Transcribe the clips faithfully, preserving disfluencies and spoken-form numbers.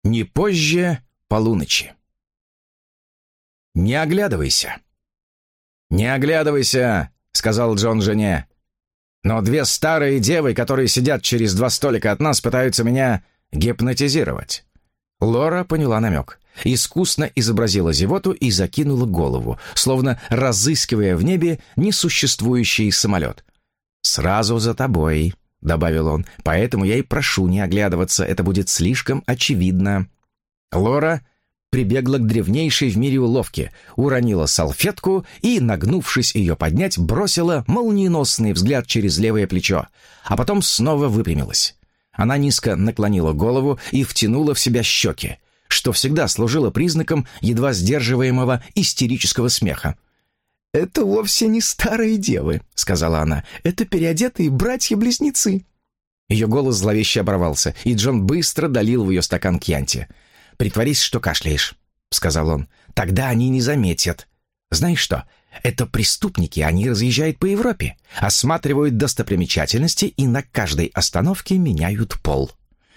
Не позже полуночи. «Не оглядывайся». «Не оглядывайся», — сказал Джон жене. «Но две старые девы, которые сидят через два столика от нас, пытаются меня гипнотизировать». Лора поняла намек, искусно изобразила зевоту и закинула голову, словно разыскивая в небе несуществующий самолет. «Сразу за тобой», — добавил он, — «поэтому я и прошу не оглядываться, это будет слишком очевидно». Лора прибегла к древнейшей в мире уловке, уронила салфетку и, нагнувшись ее поднять, бросила молниеносный взгляд через левое плечо, а потом снова выпрямилась. Она низко наклонила голову и втянула в себя щеки, что всегда служило признаком едва сдерживаемого истерического смеха. «Это вовсе не старые девы», — сказала она, — «это переодетые братья-близнецы». Ее голос зловеще оборвался, и Джон быстро долил в ее стакан кьянти. «Притворись, что кашляешь», — сказал он. «Тогда они не заметят. Знаешь что, это преступники, они разъезжают по Европе, осматривают достопримечательности и на каждой остановке меняют пол.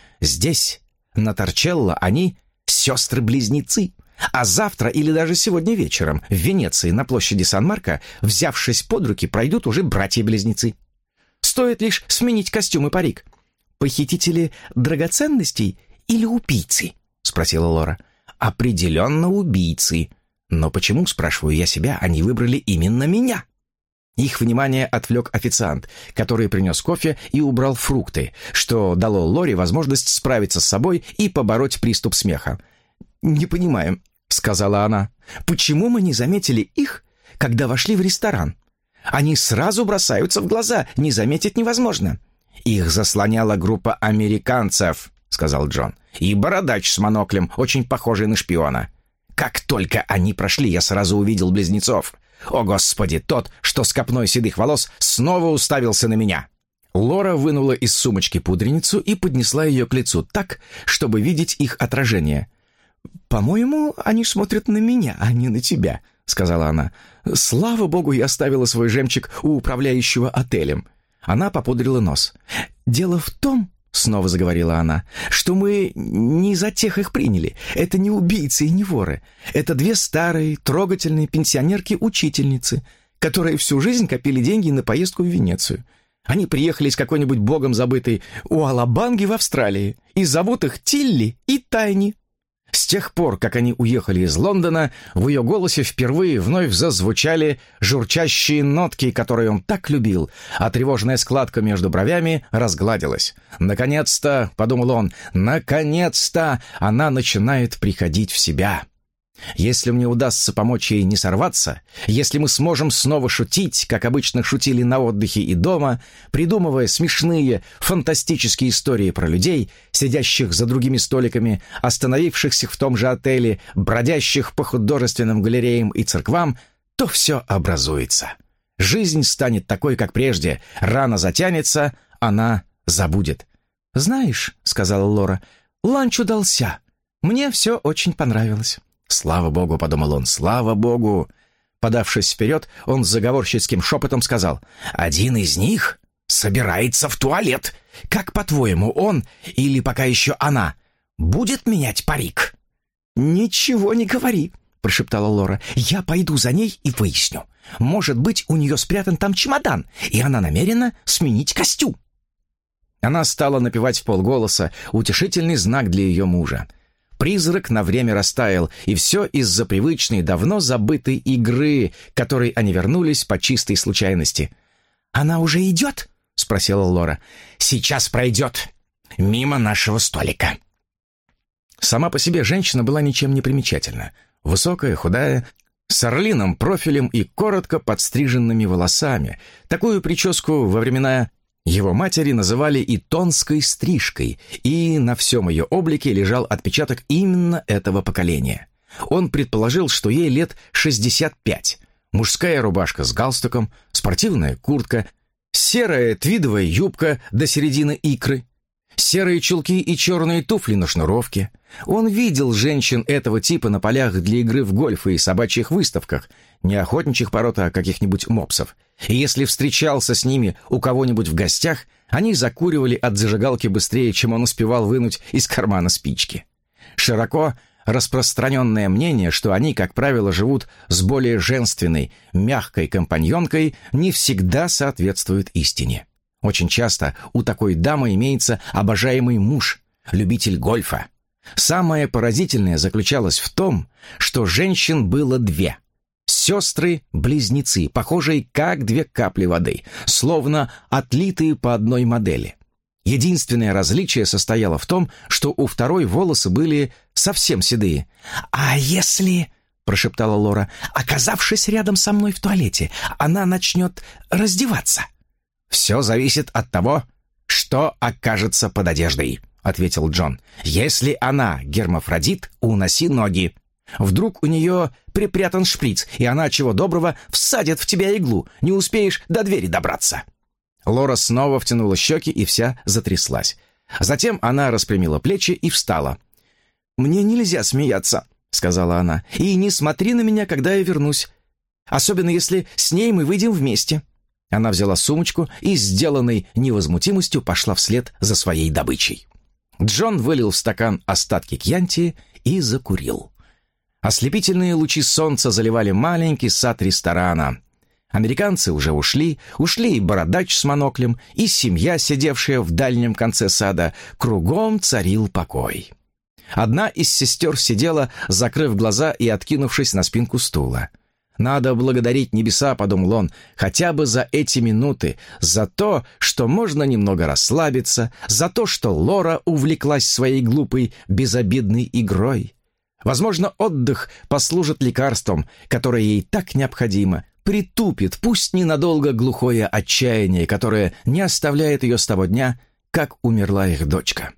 Здесь, на Торчелло, они сестры-близнецы, а завтра или даже сегодня вечером в Венеции на площади Сан-Марко, взявшись под руки, пройдут уже братья-близнецы. Стоит лишь сменить костюм и парик. Похитители драгоценностей или убийцы?» — спросила Лора. «Определенно убийцы. Но почему, спрашиваю я себя, они выбрали именно меня?» Их внимание отвлек официант, который принес кофе и убрал фрукты, что дало Лоре возможность справиться с собой и побороть приступ смеха. «Не понимаю», — сказала она, — «почему мы не заметили их, когда вошли в ресторан? Они сразу бросаются в глаза, не заметить невозможно». «Их заслоняла группа американцев», — сказал Джон, — «и бородач с моноклем, очень похожий на шпиона. Как только они прошли, я сразу увидел близнецов. О, Господи, тот, что с копной седых волос, снова уставился на меня». Лора вынула из сумочки пудреницу и поднесла ее к лицу так, чтобы видеть их отражение. «По-моему, они смотрят на меня, а не на тебя», — сказала она. «Слава богу, я оставила свой жемчуг у управляющего отелем». Она попудрила нос. «Дело в том, — снова заговорила она, — что мы не за тех их приняли. Это не убийцы и не воры. Это две старые, трогательные пенсионерки-учительницы, которые всю жизнь копили деньги на поездку в Венецию. Они приехали из какой-нибудь богом забытой Уалабанги в Австралии, и зовут их Тилли и Тайни». С тех пор, как они уехали из Лондона, в ее голосе впервые вновь зазвучали журчащие нотки, которые он так любил, а тревожная складка между бровями разгладилась. «Наконец-то», — подумал он, — «наконец-то она начинает приходить в себя». Если мне удастся помочь ей не сорваться, если мы сможем снова шутить, как обычно шутили на отдыхе и дома, придумывая смешные, фантастические истории про людей, сидящих за другими столиками, остановившихся в том же отеле, бродящих по художественным галереям и церквам, то все образуется. Жизнь станет такой, как прежде, рано затянется, она забудет. «Знаешь, — сказала Лора, — ланч удался. Мне все очень понравилось». «Слава богу», — подумал он, — «слава богу». Подавшись вперед, он с заговорщицким шепотом сказал: «Один из них собирается в туалет. Как, по-твоему, он, или пока еще она, будет менять парик?» «Ничего не говори», — прошептала Лора. «Я пойду за ней и выясню. Может быть, у нее спрятан там чемодан, и она намерена сменить костюм». Она стала напевать вполголоса, утешительный знак для ее мужа. Призрак на время растаял, и все из-за привычной, давно забытой игры, к которой они вернулись по чистой случайности. «Она уже идет?» — спросила Лора. «Сейчас пройдет. Мимо нашего столика». Сама по себе женщина была ничем не примечательна. Высокая, худая, с орлиным профилем и коротко подстриженными волосами. Такую прическу во времена его матери называли итонской стрижкой, и на всем ее облике лежал отпечаток именно этого поколения. Он предположил, что ей лет шестьдесят пять. Мужская рубашка с галстуком, спортивная куртка, серая твидовая юбка до середины икры, серые чулки и черные туфли на шнуровке. Он видел женщин этого типа на полях для игры в гольф и собачьих выставках, не охотничьих пород, а каких-нибудь мопсов. И если встречался с ними у кого-нибудь в гостях, они закуривали от зажигалки быстрее, чем он успевал вынуть из кармана спички. Широко распространенное мнение, что они, как правило, живут с более женственной, мягкой компаньонкой, не всегда соответствует истине. Очень часто у такой дамы имеется обожаемый муж, любитель гольфа. Самое поразительное заключалось в том, что женщин было две. Сестры-близнецы, похожие как две капли воды, словно отлитые по одной модели. Единственное различие состояло в том, что у второй волосы были совсем седые. «А если, — прошептала Лора, — оказавшись рядом со мной в туалете, она начнет раздеваться?» «Все зависит от того, что окажется под одеждой», — ответил Джон. «Если она гермафродит, уноси ноги. Вдруг у нее припрятан шприц, и она, чего доброго, всадит в тебя иглу, не успеешь до двери добраться». Лора снова втянула щеки и вся затряслась. Затем она распрямила плечи и встала. «Мне нельзя смеяться», — сказала она, — «и не смотри на меня, когда я вернусь, особенно если с ней мы выйдем вместе». Она взяла сумочку и, сделанной невозмутимостью, пошла вслед за своей добычей. Джон вылил в стакан остатки кьянти и закурил. Ослепительные лучи солнца заливали маленький сад ресторана. Американцы уже ушли, ушли и бородач с моноклем, и семья, сидевшая в дальнем конце сада. Кругом царил покой. Одна из сестер сидела, закрыв глаза и откинувшись на спинку стула. «Надо благодарить небеса», — подумал он, — «хотя бы за эти минуты, за то, что можно немного расслабиться, за то, что Лора увлеклась своей глупой, безобидной игрой. Возможно, отдых послужит лекарством, которое ей так необходимо, притупит, пусть ненадолго, глухое отчаяние, которое не оставляет ее с того дня, как умерла их дочка».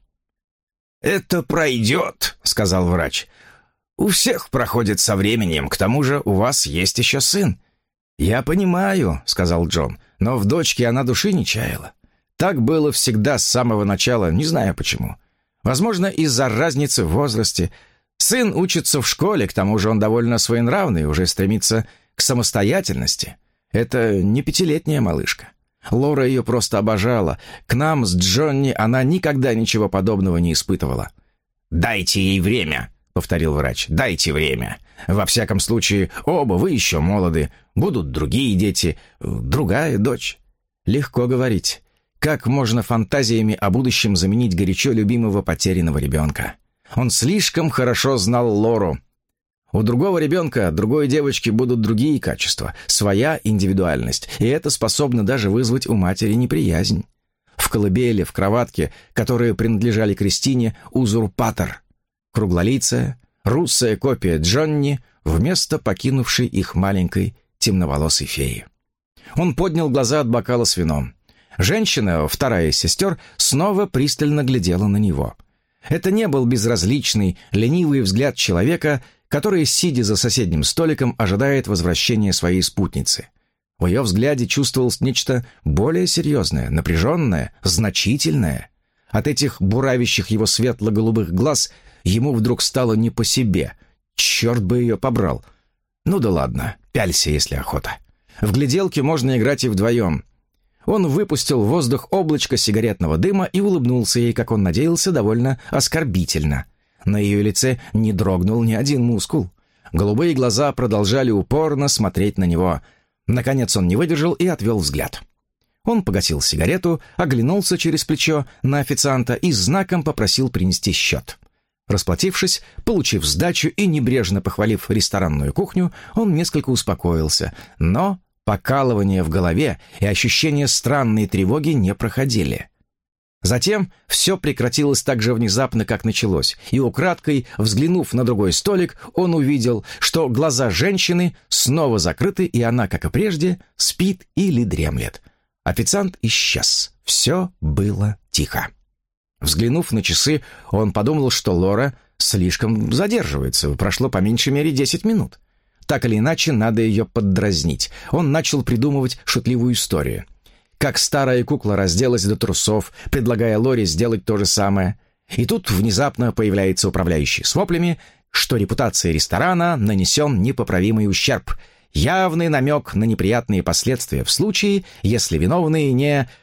«Это пройдет», — сказал врач. «У всех проходит со временем, к тому же у вас есть еще сын». «Я понимаю», — сказал Джон, — «но в дочке она души не чаяла. Так было всегда с самого начала, не знаю почему. Возможно, из-за разницы в возрасте. Сын учится в школе, к тому же он довольно своенравный, уже стремится к самостоятельности. Это не пятилетняя малышка. Лора ее просто обожала. К нам с Джонни она никогда ничего подобного не испытывала». «Дайте ей время», — повторил врач. «Дайте время. Во всяком случае, оба вы еще молоды. Будут другие дети, другая дочь». Легко говорить. Как можно фантазиями о будущем заменить горячо любимого потерянного ребенка? Он слишком хорошо знал Лору. У другого ребенка, другой девочки будут другие качества, своя индивидуальность, и это способно даже вызвать у матери неприязнь. В колыбели, в кроватке, которые принадлежали Кристине, узурпатор. Круглолицая, русая копия Джонни вместо покинувшей их маленькой темноволосой феи. Он поднял глаза от бокала с вином. Женщина, вторая из сестер, снова пристально глядела на него. Это не был безразличный, ленивый взгляд человека, который, сидя за соседним столиком, ожидает возвращения своей спутницы. В ее взгляде чувствовалось нечто более серьезное, напряженное, значительное. От этих буравящих его светло-голубых глаз ему вдруг стало не по себе. Черт бы ее побрал. Ну да ладно, пялься, если охота. В гляделке можно играть и вдвоем. Он выпустил в воздух облачко сигаретного дыма и улыбнулся ей, как он надеялся, довольно оскорбительно. На ее лице не дрогнул ни один мускул. Голубые глаза продолжали упорно смотреть на него. Наконец он не выдержал и отвел взгляд. Он погасил сигарету, оглянулся через плечо на официанта и знаком попросил принести счет. Расплатившись, получив сдачу и небрежно похвалив ресторанную кухню, он несколько успокоился, но покалывание в голове и ощущение странной тревоги не проходили. Затем все прекратилось так же внезапно, как началось, и украдкой, взглянув на другой столик, он увидел, что глаза женщины снова закрыты, и она, как и прежде, спит или дремлет. Официант исчез. Все было тихо. Взглянув на часы, он подумал, что Лора слишком задерживается. Прошло по меньшей мере десять минут. Так или иначе, надо ее поддразнить. Он начал придумывать шутливую историю. Как старая кукла разделась до трусов, предлагая Лоре сделать то же самое. И тут внезапно появляется управляющий с воплями, что репутации ресторана нанесен непоправимый ущерб. Явный намек на неприятные последствия в случае, если виновные не...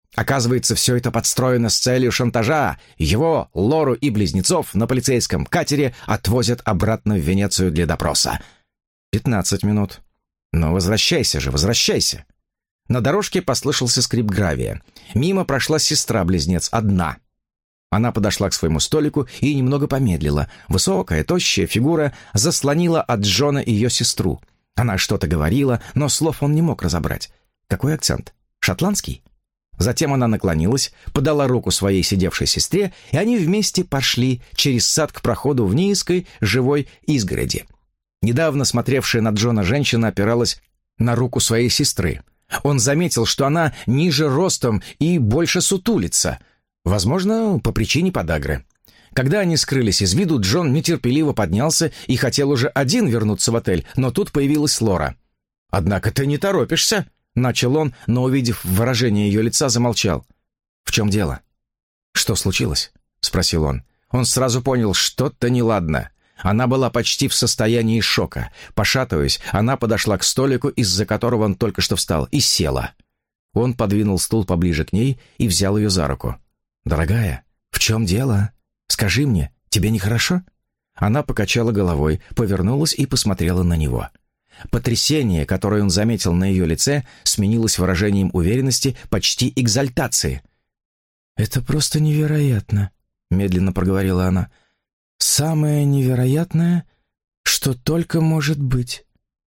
Оказывается, все это подстроено с целью шантажа. Его, Лору и близнецов на полицейском катере отвозят обратно в Венецию для допроса. Пятнадцать минут. Но возвращайся же, возвращайся. На дорожке послышался скрип гравия. Мимо прошла сестра-близнец, одна. Она подошла к своему столику и немного помедлила. Высокая, тощая фигура заслонила от Джона ее сестру. Она что-то говорила, но слов он не мог разобрать. Какой акцент? Шотландский? Затем она наклонилась, подала руку своей сидевшей сестре, и они вместе пошли через сад к проходу в низкой живой изгороди. Недавно смотревшая на Джона женщина опиралась на руку своей сестры. Он заметил, что она ниже ростом и больше сутулится. Возможно, по причине подагры. Когда они скрылись из виду, Джон нетерпеливо поднялся и хотел уже один вернуться в отель, но тут появилась Лора. «Однако ты не торопишься», — начал он, но, увидев выражение ее лица, замолчал. «В чем дело?» «Что случилось?» — спросил он. Он сразу понял, что-то неладно. Она была почти в состоянии шока. Пошатываясь, она подошла к столику, из-за которого он только что встал, и села. Он подвинул стул поближе к ней и взял ее за руку. «Дорогая, в чем дело? Скажи мне, тебе нехорошо?» Она покачала головой, повернулась и посмотрела на него. Потрясение, которое он заметил на ее лице, сменилось выражением уверенности, почти экзальтации. «Это просто невероятно», — медленно проговорила она. «Самое невероятное, что только может быть.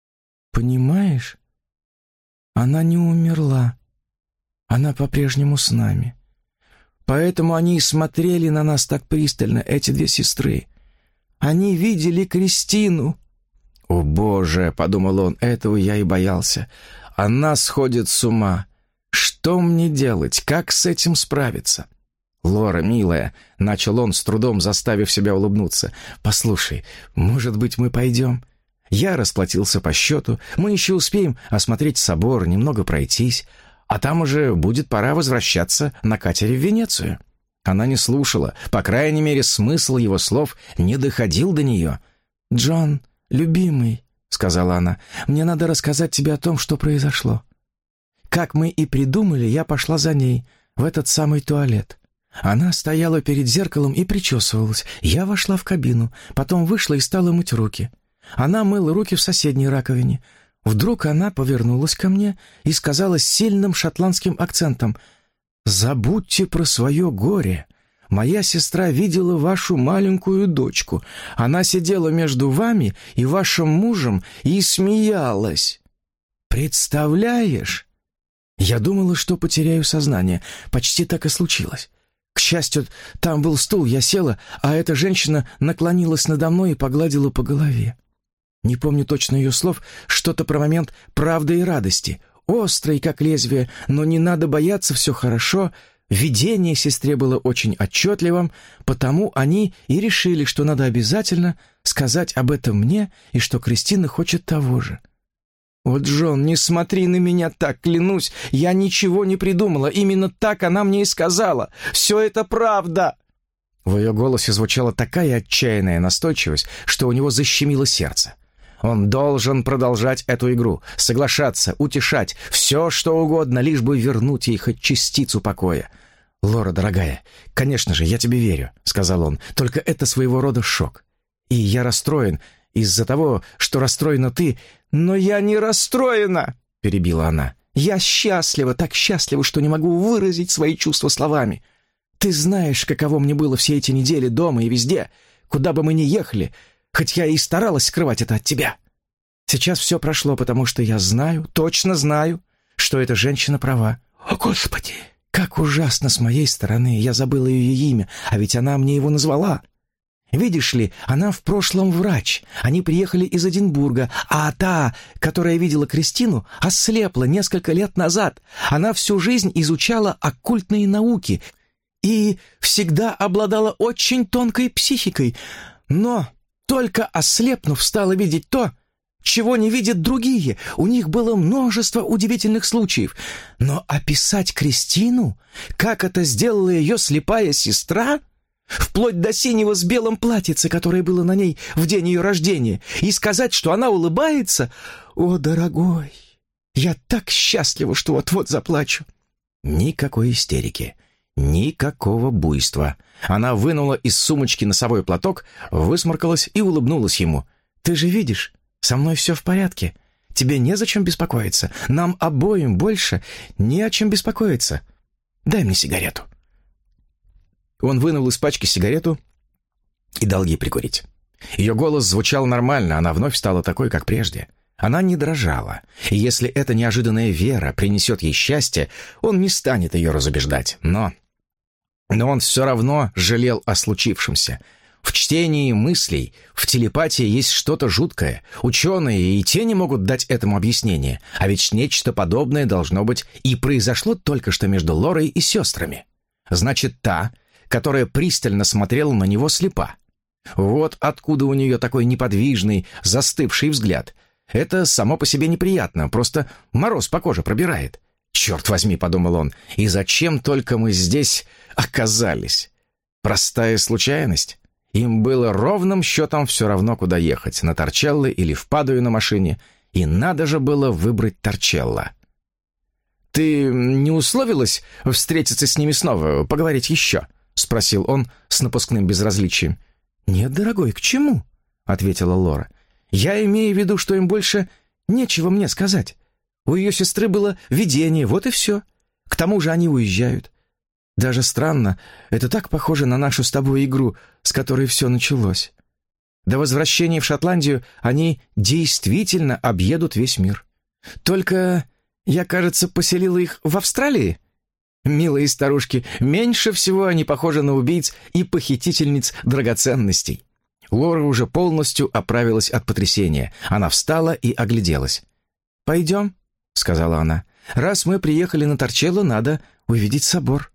Понимаешь? Она не умерла. Она по-прежнему с нами. Поэтому они и смотрели на нас так пристально, эти две сестры. Они видели Кристину». «О, Боже!» — подумал он, — «этого я и боялся. Она сходит с ума. Что мне делать? Как с этим справиться?» «Лора, милая», — начал он, с трудом заставив себя улыбнуться, — «послушай, может быть, мы пойдем? Я расплатился по счету, мы еще успеем осмотреть собор, немного пройтись, а там уже будет пора возвращаться на катере в Венецию». Она не слушала, по крайней мере, смысл его слов не доходил до нее. «Джон, любимый», — сказала она, — «мне надо рассказать тебе о том, что произошло. Как мы и придумали, я пошла за ней в этот самый туалет. Она стояла перед зеркалом и причесывалась. Я вошла в кабину, потом вышла и стала мыть руки. Она мыла руки в соседней раковине. Вдруг она повернулась ко мне и сказала с сильным шотландским акцентом: «Забудьте про свое горе. Моя сестра видела вашу маленькую дочку. Она сидела между вами и вашим мужем и смеялась. Представляешь?» Я думала, что потеряю сознание. Почти так и случилось. К счастью, там был стул, я села, а эта женщина наклонилась надо мной и погладила по голове. Не помню точно ее слов, что-то про момент правды и радости. Острый, как лезвие, но не надо бояться, все хорошо. Видение сестре было очень отчетливым, потому они и решили, что надо обязательно сказать об этом мне и что Кристина хочет того же. «О, Джон, не смотри на меня так, клянусь, я ничего не придумала, именно так она мне и сказала. Все это правда!» В ее голосе звучала такая отчаянная настойчивость, что у него защемило сердце. Он должен продолжать эту игру, соглашаться, утешать, все что угодно, лишь бы вернуть ей хоть частицу покоя. «Лора, дорогая, конечно же, я тебе верю», — сказал он, — «только это своего рода шок. И я расстроен из-за того, что расстроена ты». «Но я не расстроена», — перебила она. «Я счастлива, так счастлива, что не могу выразить свои чувства словами. Ты знаешь, каково мне было все эти недели дома и везде, куда бы мы ни ехали, хоть я и старалась скрывать это от тебя. Сейчас все прошло, потому что я знаю, точно знаю, что эта женщина права. О, Господи, как ужасно с моей стороны, я забыла ее имя, а ведь она мне его назвала. Видишь ли, она в прошлом врач. Они приехали из Эдинбурга, а та, которая видела Кристину, ослепла несколько лет назад. Она всю жизнь изучала оккультные науки и всегда обладала очень тонкой психикой, но только ослепнув, стала видеть то, чего не видят другие. У них было множество удивительных случаев. Но описать Кристину, как это сделала ее слепая сестра, вплоть до синего с белым платьица, которое было на ней в день ее рождения, и сказать, что она улыбается, о, дорогой, я так счастлива, что вот-вот заплачу. Никакой истерики, никакого буйства. Она вынула из сумочки носовой платок, высморкалась и улыбнулась ему. «Ты же видишь, со мной все в порядке. Тебе незачем беспокоиться. Нам обоим больше не о чем беспокоиться. Дай мне сигарету». Он вынул из пачки сигарету и дал ей прикурить. Ее голос звучал нормально, она вновь стала такой, как прежде. Она не дрожала, и если эта неожиданная вера принесет ей счастье, он не станет ее разубеждать. Но... Но он все равно жалел о случившемся. В чтении мыслей, в телепатии есть что-то жуткое. Ученые и те не могут дать этому объяснение, а ведь нечто подобное должно быть и произошло только что между Лорой и сестрами. Значит, та, которая пристально смотрела на него, слепа. Вот откуда у нее такой неподвижный, застывший взгляд. Это само по себе неприятно, просто мороз по коже пробирает. «Черт возьми», — подумал он, — «и зачем только мы здесь оказались?» Простая случайность. Им было ровным счетом все равно, куда ехать, на Торчелло или в Падую на машине, и надо же было выбрать Торчелло. «Ты не условилась встретиться с ними снова, поговорить еще?» — спросил он с напускным безразличием. «Нет, дорогой, к чему?» — ответила Лора. «Я имею в виду, что им больше нечего мне сказать. У ее сестры было видение, вот и все. К тому же они уезжают. Даже странно, это так похоже на нашу с тобой игру, с которой все началось. До возвращения в Шотландию они действительно объедут весь мир. Только я, кажется, поселила их в Австралии. Милые старушки, меньше всего они похожи на убийц и похитительниц драгоценностей». Лора уже полностью оправилась от потрясения. Она встала и огляделась. «Пойдем», — сказала она. «Раз мы приехали на Торчелло, надо увидеть собор».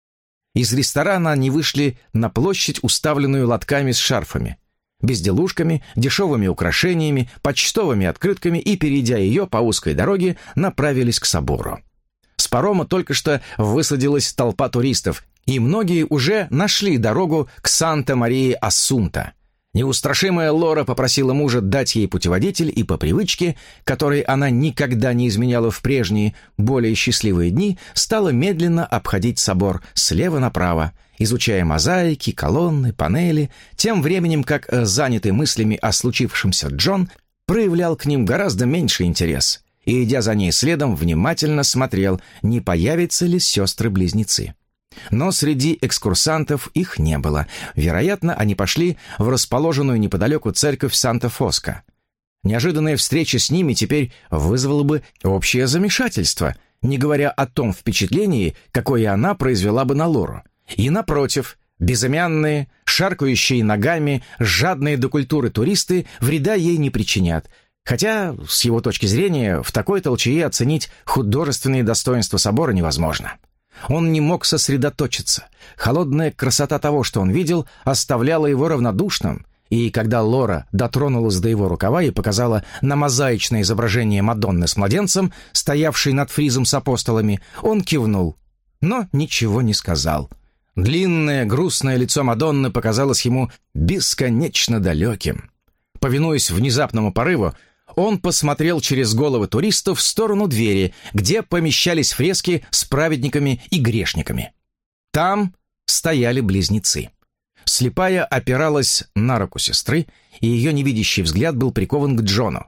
Из ресторана они вышли на площадь, уставленную лотками с шарфами, безделушками, дешевыми украшениями, почтовыми открытками и, перейдя ее по узкой дороге, направились к собору. С парома только что высадилась толпа туристов, и многие уже нашли дорогу к Санта-Марии-Ассунта. Неустрашимая Лора попросила мужа дать ей путеводитель, и по привычке, которой она никогда не изменяла в прежние, более счастливые дни, стала медленно обходить собор слева направо, изучая мозаики, колонны, панели, тем временем как занятый мыслями о случившемся Джон проявлял к ним гораздо меньший интерес и, идя за ней следом, внимательно смотрел, не появятся ли сестры-близнецы. Но среди экскурсантов их не было. Вероятно, они пошли в расположенную неподалеку церковь Санта-Фоско. Неожиданная встреча с ними теперь вызвала бы общее замешательство, не говоря о том впечатлении, какое она произвела бы на Лору. И напротив, безымянные, шаркающие ногами, жадные до культуры туристы вреда ей не причинят, хотя, с его точки зрения, в такой толчее оценить художественные достоинства собора невозможно. Он не мог сосредоточиться. Холодная красота того, что он видел, оставляла его равнодушным, и когда Лора дотронулась до его рукава и показала на мозаичное изображение Мадонны с младенцем, стоявшей над фризом с апостолами, он кивнул, но ничего не сказал. Длинное, грустное лицо Мадонны показалось ему бесконечно далеким. Повинуясь внезапному порыву, он посмотрел через головы туристов в сторону двери, где помещались фрески с праведниками и грешниками. Там стояли близнецы. Слепая опиралась на руку сестры, и ее невидящий взгляд был прикован к Джону.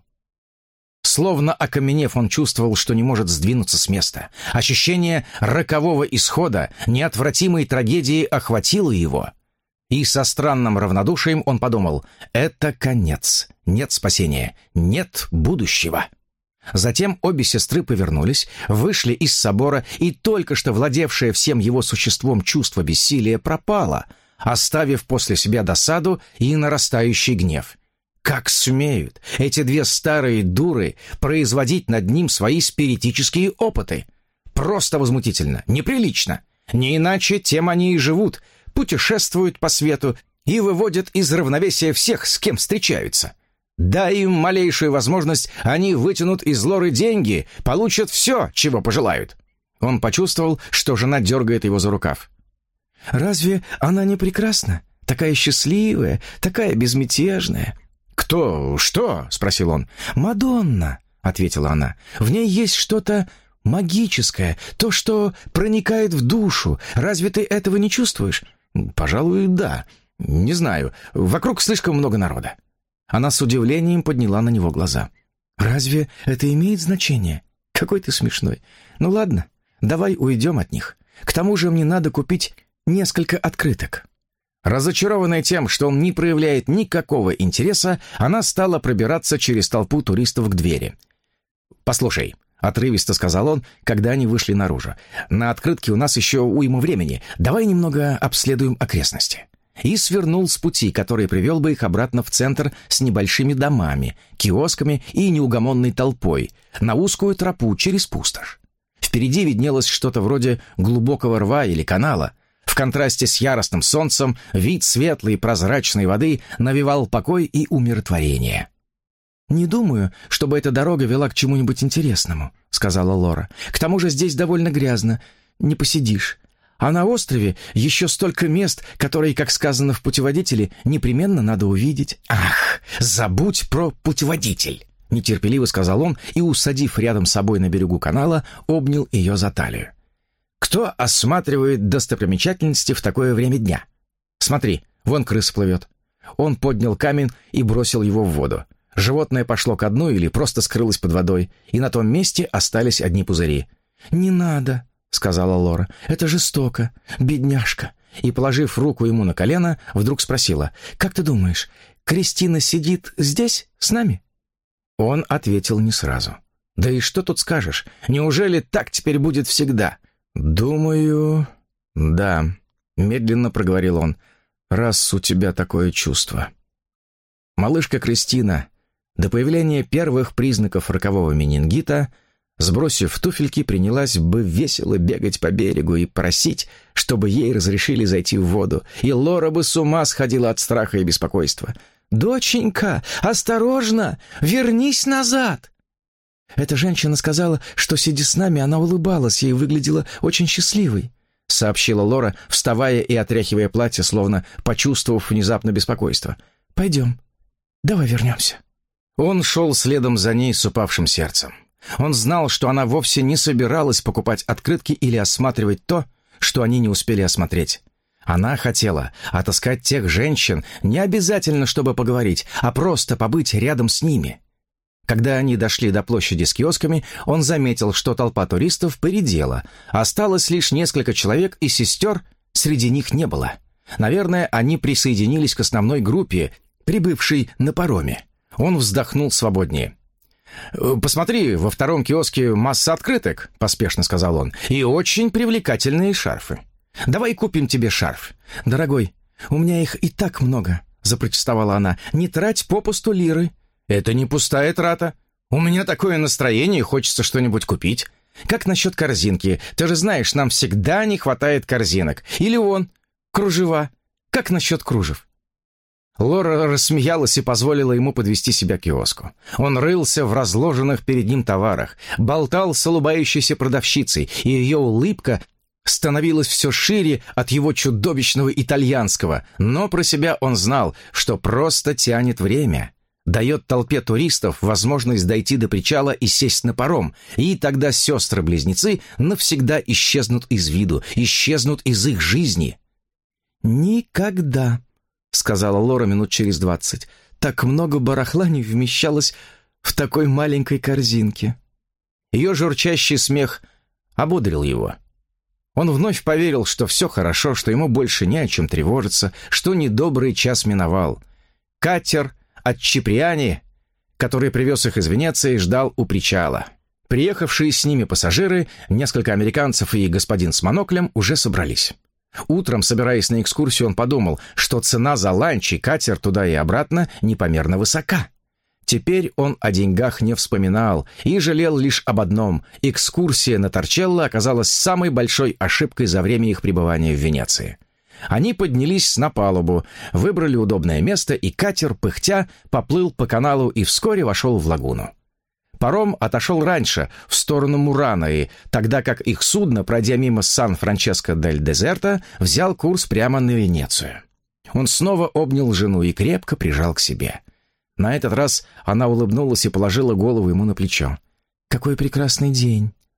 Словно окаменев, он чувствовал, что не может сдвинуться с места. Ощущение рокового исхода, неотвратимой трагедии охватило его. И со странным равнодушием он подумал: «Это конец, нет спасения, нет будущего». Затем обе сестры повернулись, вышли из собора, и только что владевшее всем его существом чувство бессилия пропало, оставив после себя досаду и нарастающий гнев. Как смеют эти две старые дуры производить над ним свои спиритические опыты? Просто возмутительно, неприлично. Не иначе тем они и живут, путешествуют по свету и выводят из равновесия всех, с кем встречаются. Дай им малейшую возможность, они вытянут из Лоры деньги, получат все, чего пожелают. Он почувствовал, что жена дергает его за рукав. «Разве она не прекрасна? Такая счастливая, такая безмятежная». «Кто? Что?» — спросил он. «Мадонна», — ответила она. «В ней есть что-то магическое, то, что проникает в душу. Разве ты этого не чувствуешь?» «Пожалуй, да. Не знаю. Вокруг слишком много народа». Она с удивлением подняла на него глаза. «Разве это имеет значение? Какой ты смешной. Ну ладно, давай уйдем от них. К тому же мне надо купить несколько открыток». Разочарованная тем, что он не проявляет никакого интереса, она стала пробираться через толпу туристов к двери. «Послушай», — отрывисто сказал он, когда они вышли наружу, «на открытке у нас еще уйма времени. Давай немного обследуем окрестности». И свернул с пути, который привел бы их обратно в центр с небольшими домами, киосками и неугомонной толпой, на узкую тропу через пустошь. Впереди виднелось что-то вроде глубокого рва или канала. В контрасте с яростным солнцем вид светлой прозрачной воды навевал покой и умиротворение. «Не думаю, чтобы эта дорога вела к чему-нибудь интересному», — сказала Лора. «К тому же здесь довольно грязно, не посидишь. А на острове еще столько мест, которые, как сказано в путеводителе, непременно надо увидеть». «Ах, забудь про путеводитель!» — нетерпеливо сказал он и, усадив рядом с собой на берегу канала, обнял ее за талию. «Кто осматривает достопримечательности в такое время дня? Смотри, вон крыса плывет». Он поднял камень и бросил его в воду. Животное пошло ко дну или просто скрылось под водой, и на том месте остались одни пузыри. «Не надо», — сказала Лора, — «это жестоко, бедняжка». И, положив руку ему на колено, вдруг спросила: «Как ты думаешь, Кристина сидит здесь с нами?» Он ответил не сразу. «Да и что тут скажешь? Неужели так теперь будет всегда?» «Думаю, да», — медленно проговорил он, — «раз у тебя такое чувство». Малышка Кристина, до появления первых признаков рокового менингита, сбросив туфельки, принялась бы весело бегать по берегу и просить, чтобы ей разрешили зайти в воду, и Лора бы с ума сходила от страха и беспокойства. «Доченька, осторожно! Вернись назад!» «Эта женщина сказала, что, сидя с нами, она улыбалась и выглядела очень счастливой», — сообщила Лора, вставая и отряхивая платье, словно почувствовав внезапно беспокойство. «Пойдем, давай вернемся». Он шел следом за ней с упавшим сердцем. Он знал, что она вовсе не собиралась покупать открытки или осматривать то, что они не успели осмотреть. Она хотела отыскать тех женщин, не обязательно, чтобы поговорить, а просто побыть рядом с ними. Когда они дошли до площади с киосками, он заметил, что толпа туристов поредела. Осталось лишь несколько человек, и сестер среди них не было. Наверное, они присоединились к основной группе, прибывшей на пароме. Он вздохнул свободнее. «Посмотри, во втором киоске масса открыток», — поспешно сказал он, — «и очень привлекательные шарфы. Давай купим тебе шарф». «Дорогой, у меня их и так много», — запротестовала она. «Не трать попусту лиры». «Это не пустая трата. У меня такое настроение, хочется что-нибудь купить. Как насчет корзинки? Ты же знаешь, нам всегда не хватает корзинок. Или вон, кружева. Как насчет кружев?» Лора рассмеялась и позволила ему подвести себя к киоску. Он рылся в разложенных перед ним товарах, болтал с улыбающейся продавщицей, и ее улыбка становилась все шире от его чудовищного итальянского, но про себя он знал, что просто тянет время. Дает толпе туристов возможность дойти до причала и сесть на паром, и тогда сестры-близнецы навсегда исчезнут из виду, исчезнут из их жизни. «Никогда», — сказала Лора минут через двадцать, — «так много барахла не вмещалось в такой маленькой корзинке». Ее журчащий смех ободрил его. Он вновь поверил, что все хорошо, что ему больше не о чем тревожиться, что недобрый час миновал. Катер от Чиприани, который привез их из Венеции, ждал у причала. Приехавшие с ними пассажиры, несколько американцев и господин с моноклем, уже собрались. Утром, собираясь на экскурсию, он подумал, что цена за ланч и катер туда и обратно непомерно высока. Теперь он о деньгах не вспоминал и жалел лишь об одном: экскурсия на Торчелло оказалась самой большой ошибкой за время их пребывания в Венеции. Они поднялись на палубу, выбрали удобное место, и катер, пыхтя, поплыл по каналу и вскоре вошел в лагуну. Паром отошел раньше, в сторону Мурано, и тогда как их судно, пройдя мимо Сан-Франческо-дель-Дезерто, взял курс прямо на Венецию. Он снова обнял жену и крепко прижал к себе. На этот раз она улыбнулась и положила голову ему на плечо. «Какой прекрасный день», —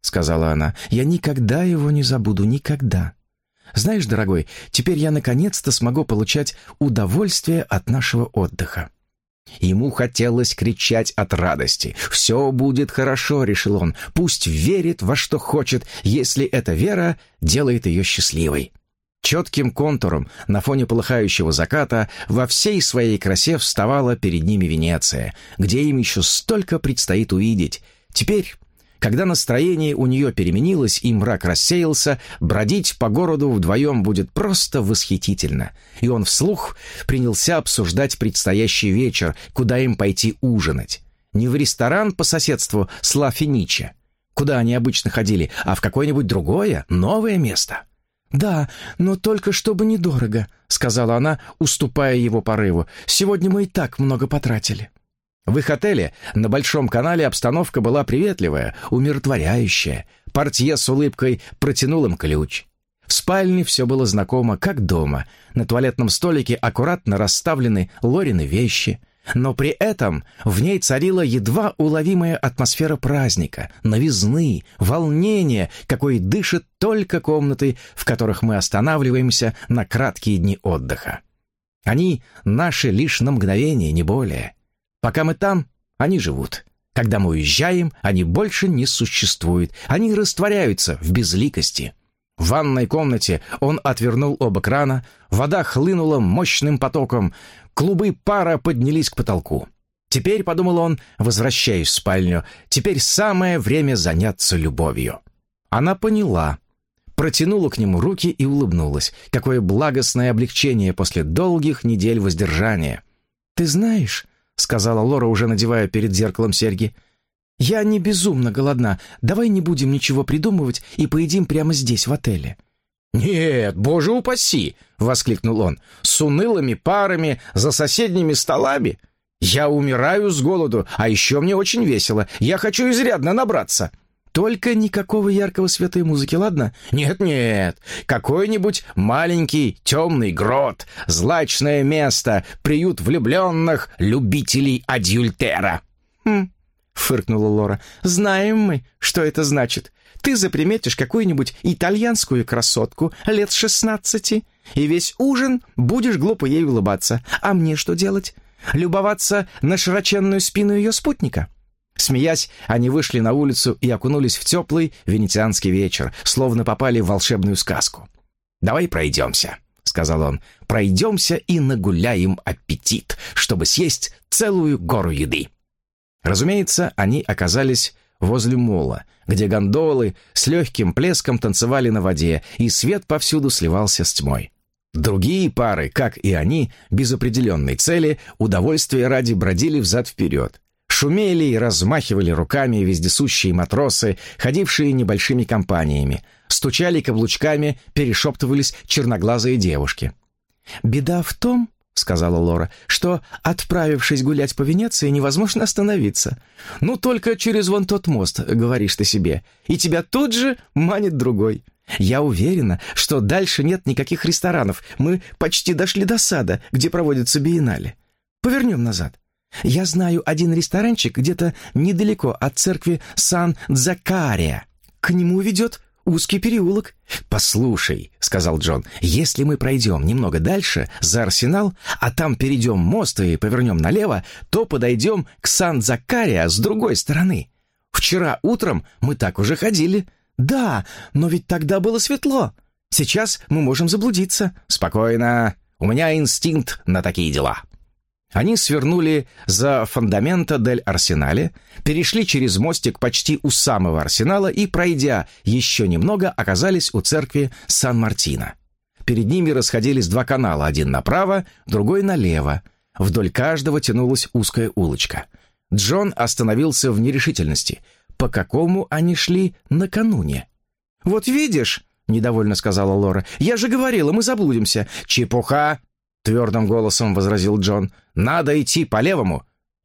сказала она. «Я никогда его не забуду, никогда. Знаешь, дорогой, теперь я наконец-то смогу получать удовольствие от нашего отдыха». Ему хотелось кричать от радости. «Все будет хорошо», — решил он. «Пусть верит во что хочет, если эта вера делает ее счастливой». Четким контуром на фоне полыхающего заката во всей своей красе вставала перед ними Венеция, где им еще столько предстоит увидеть. Теперь, когда настроение у нее переменилось и мрак рассеялся, бродить по городу вдвоем будет просто восхитительно. И он вслух принялся обсуждать предстоящий вечер, куда им пойти ужинать. Не в ресторан по соседству с Ла Фениче, куда они обычно ходили, а в какое-нибудь другое, новое место. «Да, но только чтобы недорого», — сказала она, уступая его порыву. «Сегодня мы и так много потратили». В их отеле на Большом канале обстановка была приветливая, умиротворяющая. Портье с улыбкой протянул им ключ. В спальне все было знакомо, как дома. На туалетном столике аккуратно расставлены Лорины вещи. Но при этом в ней царила едва уловимая атмосфера праздника, новизны, волнения, какой дышит только комнаты, в которых мы останавливаемся на краткие дни отдыха. Они наши лишь на мгновение, не более. Пока мы там, они живут. Когда мы уезжаем, они больше не существуют. Они растворяются в безликости. В ванной комнате он отвернул оба крана, вода хлынула мощным потоком, клубы пара поднялись к потолку. Теперь, подумал он, возвращаясь в спальню, теперь самое время заняться любовью. Она поняла, протянула к нему руки и улыбнулась. Какое благостное облегчение после долгих недель воздержания. «Ты знаешь», — сказала Лора, уже надевая перед зеркалом серьги, «я не безумно голодна. Давай не будем ничего придумывать и поедим прямо здесь, в отеле». «Нет, боже упаси!» — воскликнул он. «С унылыми парами за соседними столами? Я умираю с голоду, а еще мне очень весело. Я хочу изрядно набраться». «Только никакого яркого света и музыки, ладно?» «Нет-нет, какой-нибудь маленький темный грот, злачное место, приют влюбленных любителей адюльтера». «Хм», — фыркнула Лора, — «знаем мы, что это значит. Ты заприметишь какую-нибудь итальянскую красотку лет шестнадцати, и весь ужин будешь глупо ей улыбаться. А мне что делать? Любоваться на широченную спину ее спутника?» Смеясь, они вышли на улицу и окунулись в теплый венецианский вечер, словно попали в волшебную сказку. «Давай пройдемся», — сказал он. «Пройдемся и нагуляем аппетит, чтобы съесть целую гору еды». Разумеется, они оказались возле мола, где гондолы с легким плеском танцевали на воде, и свет повсюду сливался с тьмой. Другие пары, как и они, без определенной цели, удовольствия ради бродили взад-вперед. Шумели и размахивали руками вездесущие матросы, ходившие небольшими компаниями. Стучали каблучками, перешептывались черноглазые девушки. «Беда в том, — сказала Лора, — что, отправившись гулять по Венеции, невозможно остановиться. Ну, только через вон тот мост, говоришь ты себе, и тебя тут же манит другой. Я уверена, что дальше нет никаких ресторанов. Мы почти дошли до сада, где проводятся биеннале. Повернем назад. Я знаю один ресторанчик где-то недалеко от церкви Сан-Дзакария. К нему ведет узкий переулок». «Послушай», — сказал Джон, — «если мы пройдем немного дальше, за Арсенал, а там перейдем мост и повернем налево, то подойдем к Сан-Дзакария с другой стороны. Вчера утром мы так уже ходили». «Да, но ведь тогда было светло. Сейчас мы можем заблудиться». «Спокойно, у меня инстинкт на такие дела». Они свернули за Фондаменто дель Арсенале, перешли через мостик почти у самого Арсенала и, пройдя еще немного, оказались у церкви Сан-Мартино. Перед ними расходились два канала, один направо, другой налево. Вдоль каждого тянулась узкая улочка. Джон остановился в нерешительности. По какому они шли накануне? «Вот видишь», — недовольно сказала Лора, — «я же говорила, мы заблудимся». «Чепуха!» — твердым голосом возразил Джон. «Надо идти по левому.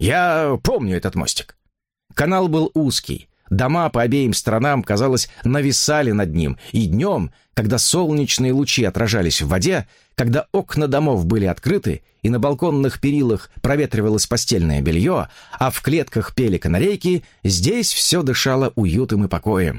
Я помню этот мостик». Канал был узкий. Дома по обеим сторонам, казалось, нависали над ним. И днем, когда солнечные лучи отражались в воде, когда окна домов были открыты, и на балконных перилах проветривалось постельное белье, а в клетках пели канарейки, здесь все дышало уютом и покоем.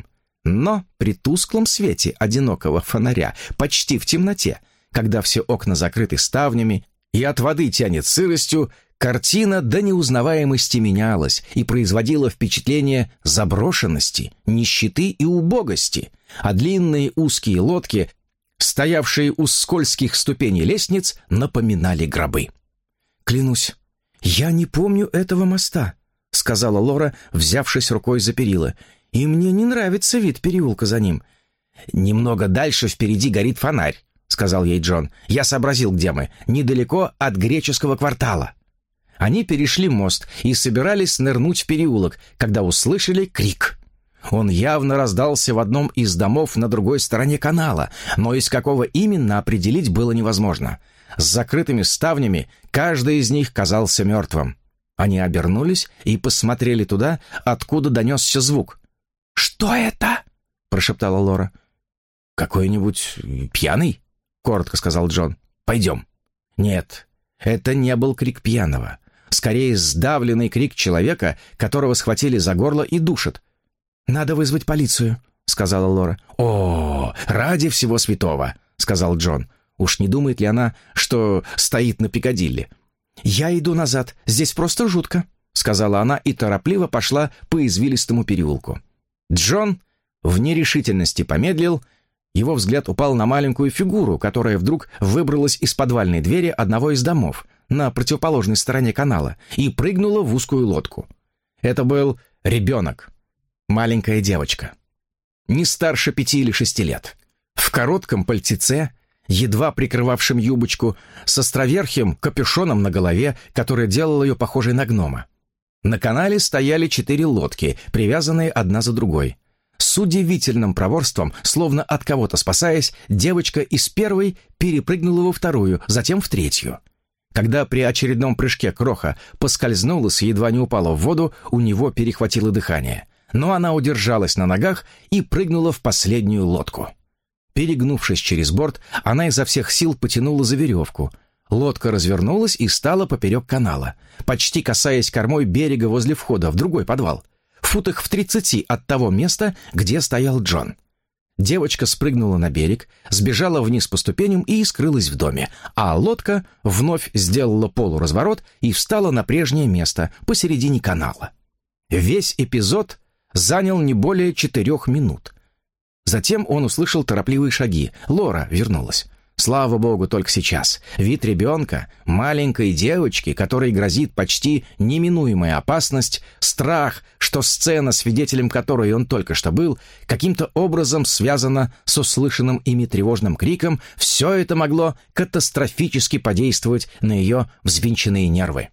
Но при тусклом свете одинокого фонаря, почти в темноте, когда все окна закрыты ставнями и от воды тянет сыростью, картина до неузнаваемости менялась и производила впечатление заброшенности, нищеты и убогости, а длинные узкие лодки, стоявшие у скользких ступеней лестниц, напоминали гробы. «Клянусь, я не помню этого моста», — сказала Лора, взявшись рукой за перила, «и мне не нравится вид переулка за ним». «Немного дальше впереди горит фонарь», — сказал ей Джон. «Я сообразил, где мы. Недалеко от греческого квартала». Они перешли мост и собирались нырнуть в переулок, когда услышали крик. Он явно раздался в одном из домов на другой стороне канала, но из какого именно определить было невозможно. С закрытыми ставнями каждый из них казался мертвым. Они обернулись и посмотрели туда, откуда донесся звук. «Что это?» — прошептала Лора. «Какой-нибудь пьяный?» — коротко сказал Джон. «Пойдем». Нет, это не был крик пьяного. Скорее, сдавленный крик человека, которого схватили за горло и душат. «Надо вызвать полицию», — сказала Лора. «О, ради всего святого», — сказал Джон. Уж не думает ли она, что стоит на Пикадилли? «Я иду назад, здесь просто жутко», — сказала она и торопливо пошла по извилистому переулку. Джон в нерешительности помедлил. Его взгляд упал на маленькую фигуру, которая вдруг выбралась из подвальной двери одного из домов на противоположной стороне канала и прыгнула в узкую лодку. Это был ребенок, маленькая девочка, не старше пяти или шести лет, в коротком пальтеце, едва прикрывавшем юбочку, с островерхим капюшоном на голове, который делал ее похожей на гнома. На канале стояли четыре лодки, привязанные одна за другой. С удивительным проворством, словно от кого-то спасаясь, девочка из первой перепрыгнула во вторую, затем в третью. Когда при очередном прыжке кроха поскользнулась и едва не упала в воду, у него перехватило дыхание. Но она удержалась на ногах и прыгнула в последнюю лодку. Перегнувшись через борт, она изо всех сил потянула за веревку. Лодка развернулась и стала поперек канала, почти касаясь кормой берега возле входа в другой подвал, в футах в тридцати от того места, где стоял Джон. Девочка спрыгнула на берег, сбежала вниз по ступеням и скрылась в доме, а лодка вновь сделала полуразворот и встала на прежнее место посередине канала. Весь эпизод занял не более четырех минут. Затем он услышал торопливые шаги. Лора вернулась. Слава богу, только сейчас. Вид ребенка, маленькой девочки, которой грозит почти неминуемая опасность, страх, что сцена, свидетелем которой он только что был, каким-то образом связана с услышанным ими тревожным криком, все это могло катастрофически подействовать на ее взвинченные нервы.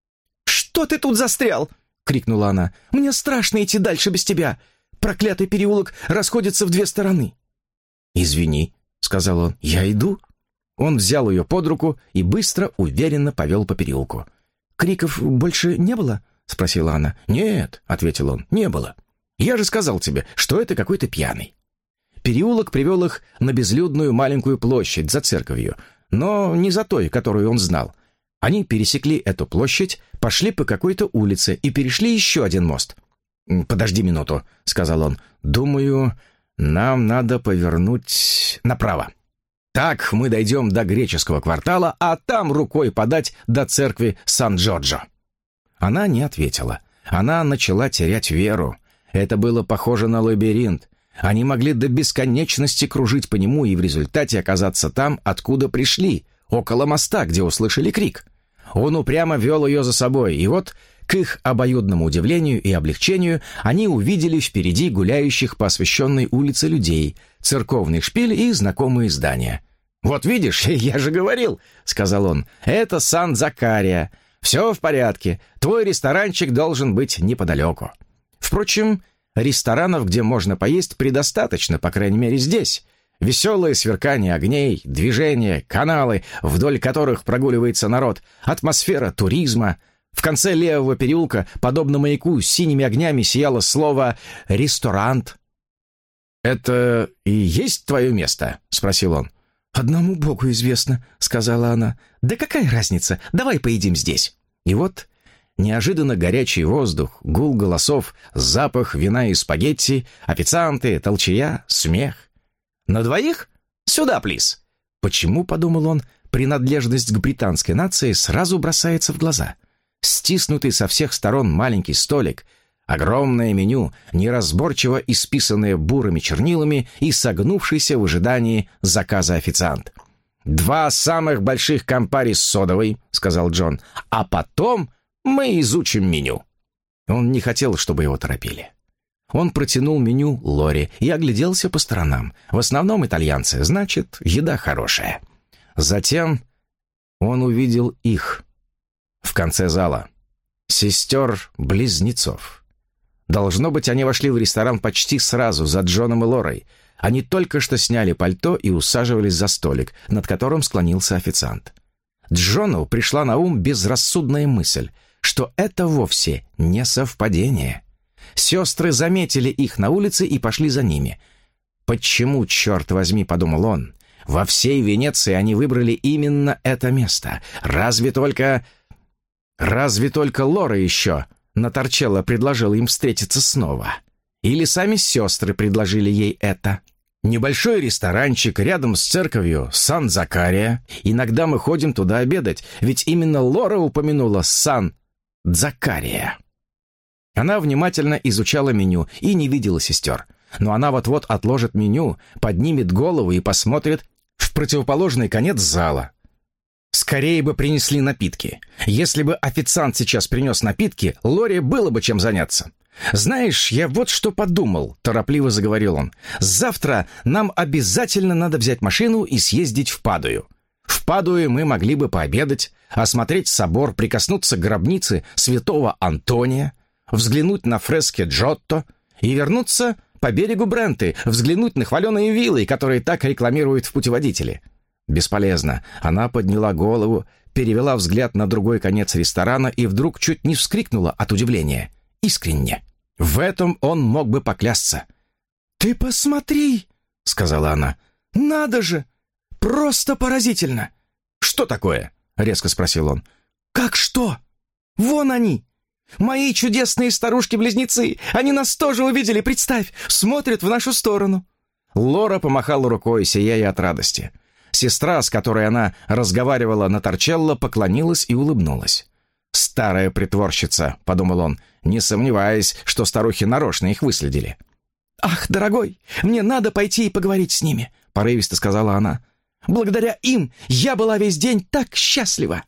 «Что ты тут застрял?» — крикнула она. «Мне страшно идти дальше без тебя. Проклятый переулок расходится в две стороны». «Извини», — сказал он, — «я иду». Он взял ее под руку и быстро, уверенно повел по переулку. «Криков больше не было?» — спросила она. «Нет», — ответил он, — «не было. Я же сказал тебе, что это какой-то пьяный». Переулок привел их на безлюдную маленькую площадь за церковью, но не за той, которую он знал. Они пересекли эту площадь, пошли по какой-то улице и перешли еще один мост. «Подожди минуту», — сказал он. «Думаю, нам надо повернуть направо. Так мы дойдем до греческого квартала, а там рукой подать до церкви Сан-Джорджо». Она не ответила. Она начала терять веру. Это было похоже на лабиринт. Они могли до бесконечности кружить по нему и в результате оказаться там, откуда пришли, около моста, где услышали крик. Он упрямо вел ее за собой, и вот, к их обоюдному удивлению и облегчению, они увидели впереди гуляющих по освещенной улице людей, церковный шпиль и знакомые здания. «Вот видишь, я же говорил», — сказал он, — «это Сан-Закария. Все в порядке, твой ресторанчик должен быть неподалеку». Впрочем, ресторанов, где можно поесть, предостаточно, по крайней мере здесь. Веселое сверкание огней, движение, каналы, вдоль которых прогуливается народ, атмосфера туризма. В конце левого переулка, подобно маяку с синими огнями, сияло слово «ресторант». «Это и есть твое место?» — спросил он. «Одному Богу известно», — сказала она. «Да какая разница? Давай поедим здесь». И вот Неожиданно горячий воздух, гул голосов, запах вина и спагетти, официанты, толчая, смех. «На двоих? Сюда, плиз!» Почему, подумал он, принадлежность к британской нации сразу бросается в глаза? Стиснутый со всех сторон маленький столик, огромное меню, неразборчиво исписанное бурыми чернилами и согнувшийся в ожидании заказа официант. «Два самых больших кампари с содовой», — сказал Джон, — «а потом мы изучим меню». Он не хотел, чтобы его торопили. Он протянул меню Лоре и огляделся по сторонам. В основном итальянцы, значит, еда хорошая. Затем он увидел их в конце зала. Сестер-близнецов. Должно быть, они вошли в ресторан почти сразу за Джоном и Лорой. Они только что сняли пальто и усаживались за столик, над которым склонился официант. Джону пришла на ум безрассудная мысль, что это вовсе не совпадение. Сестры заметили их на улице и пошли за ними. «Почему, черт возьми, — подумал он, — во всей Венеции они выбрали именно это место? Разве только... Разве только Лора еще на Торчелло предложила им встретиться снова? Или сами сестры предложили ей это?» Небольшой ресторанчик рядом с церковью Сан-Закария. Иногда мы ходим туда обедать, ведь именно Лора упомянула Сан-Закария. Она внимательно изучала меню и не видела сестер. Но она вот-вот отложит меню, поднимет голову и посмотрит в противоположный конец зала. Скорее бы принесли напитки. Если бы официант сейчас принес напитки, Лоре было бы чем заняться. «Знаешь, я вот что подумал», — торопливо заговорил он. «Завтра нам обязательно надо взять машину и съездить в Падую. В Падуе мы могли бы пообедать, осмотреть собор, прикоснуться к гробнице святого Антония, взглянуть на фрески Джотто и вернуться по берегу Бренты, взглянуть на хваленые виллы, которые так рекламируют в путеводителе». Бесполезно. Она подняла голову, перевела взгляд на другой конец ресторана и вдруг чуть не вскрикнула от удивления. Искренне. В этом он мог бы поклясться. «Ты посмотри!» — сказала она. «Надо же! Просто поразительно!» «Что такое?» — резко спросил он. «Как что? Вон они! Мои чудесные старушки-близнецы! Они нас тоже увидели, представь! Смотрят в нашу сторону!» Лора помахала рукой, сияя от радости. Сестра, с которой она разговаривала на Торчелло, поклонилась и улыбнулась. «Старая притворщица», — подумал он, не сомневаясь, что старухи нарочно их выследили. «Ах, дорогой, мне надо пойти и поговорить с ними», — порывисто сказала она. «Благодаря им я была весь день так счастлива».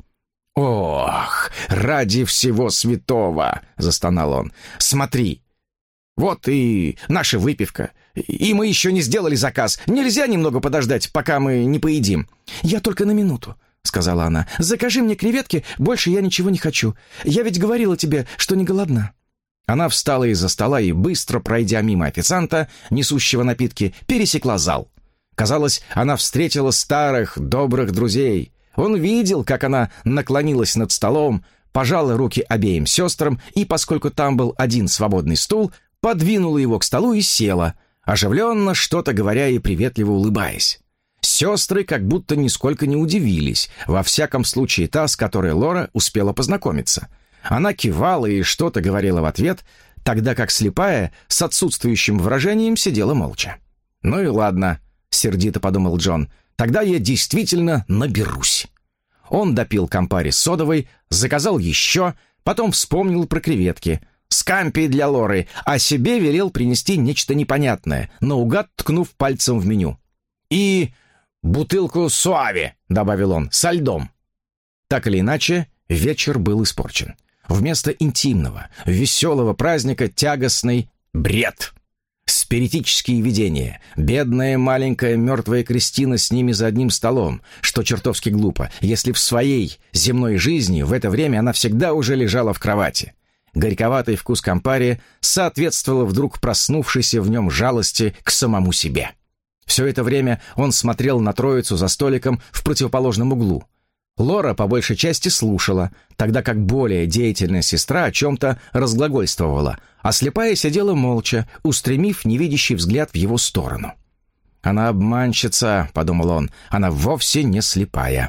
«Ох, ради всего святого!» — застонал он. «Смотри, вот и наша выпивка. И мы еще не сделали заказ. Нельзя немного подождать, пока мы не поедим?» «Я только на минуту», — сказала она. «Закажи мне креветки, больше я ничего не хочу. Я ведь говорила тебе, что не голодна». Она встала из-за стола и, быстро пройдя мимо официанта, несущего напитки, пересекла зал. Казалось, она встретила старых, добрых друзей. Он видел, как она наклонилась над столом, пожала руки обеим сестрам и, поскольку там был один свободный стул, подвинула его к столу и села, оживленно что-то говоря и приветливо улыбаясь. Сестры как будто нисколько не удивились, во всяком случае та, с которой Лора успела познакомиться. Она кивала и что-то говорила в ответ, тогда как слепая с отсутствующим выражением сидела молча. «Ну и ладно», — сердито подумал Джон, — «тогда я действительно наберусь». Он допил кампари с содовой, заказал еще, потом вспомнил про креветки, скампи для Лоры, а себе велел принести нечто непонятное, наугад ткнув пальцем в меню. «И бутылку суави», — добавил он, — «со льдом». Так или иначе, вечер был испорчен. Вместо интимного, веселого праздника тягостный бред. Спиритические видения. Бедная маленькая мертвая Кристина с ними за одним столом, что чертовски глупо, если в своей земной жизни в это время она всегда уже лежала в кровати. Горьковатый вкус кампари соответствовал вдруг проснувшейся в нем жалости к самому себе. Все это время он смотрел на троицу за столиком в противоположном углу. Лора по большей части слушала, тогда как более деятельная сестра о чем-то разглагольствовала, а слепая сидела молча, устремив невидящий взгляд в его сторону. «Она обманщица», — подумал он, — «она вовсе не слепая».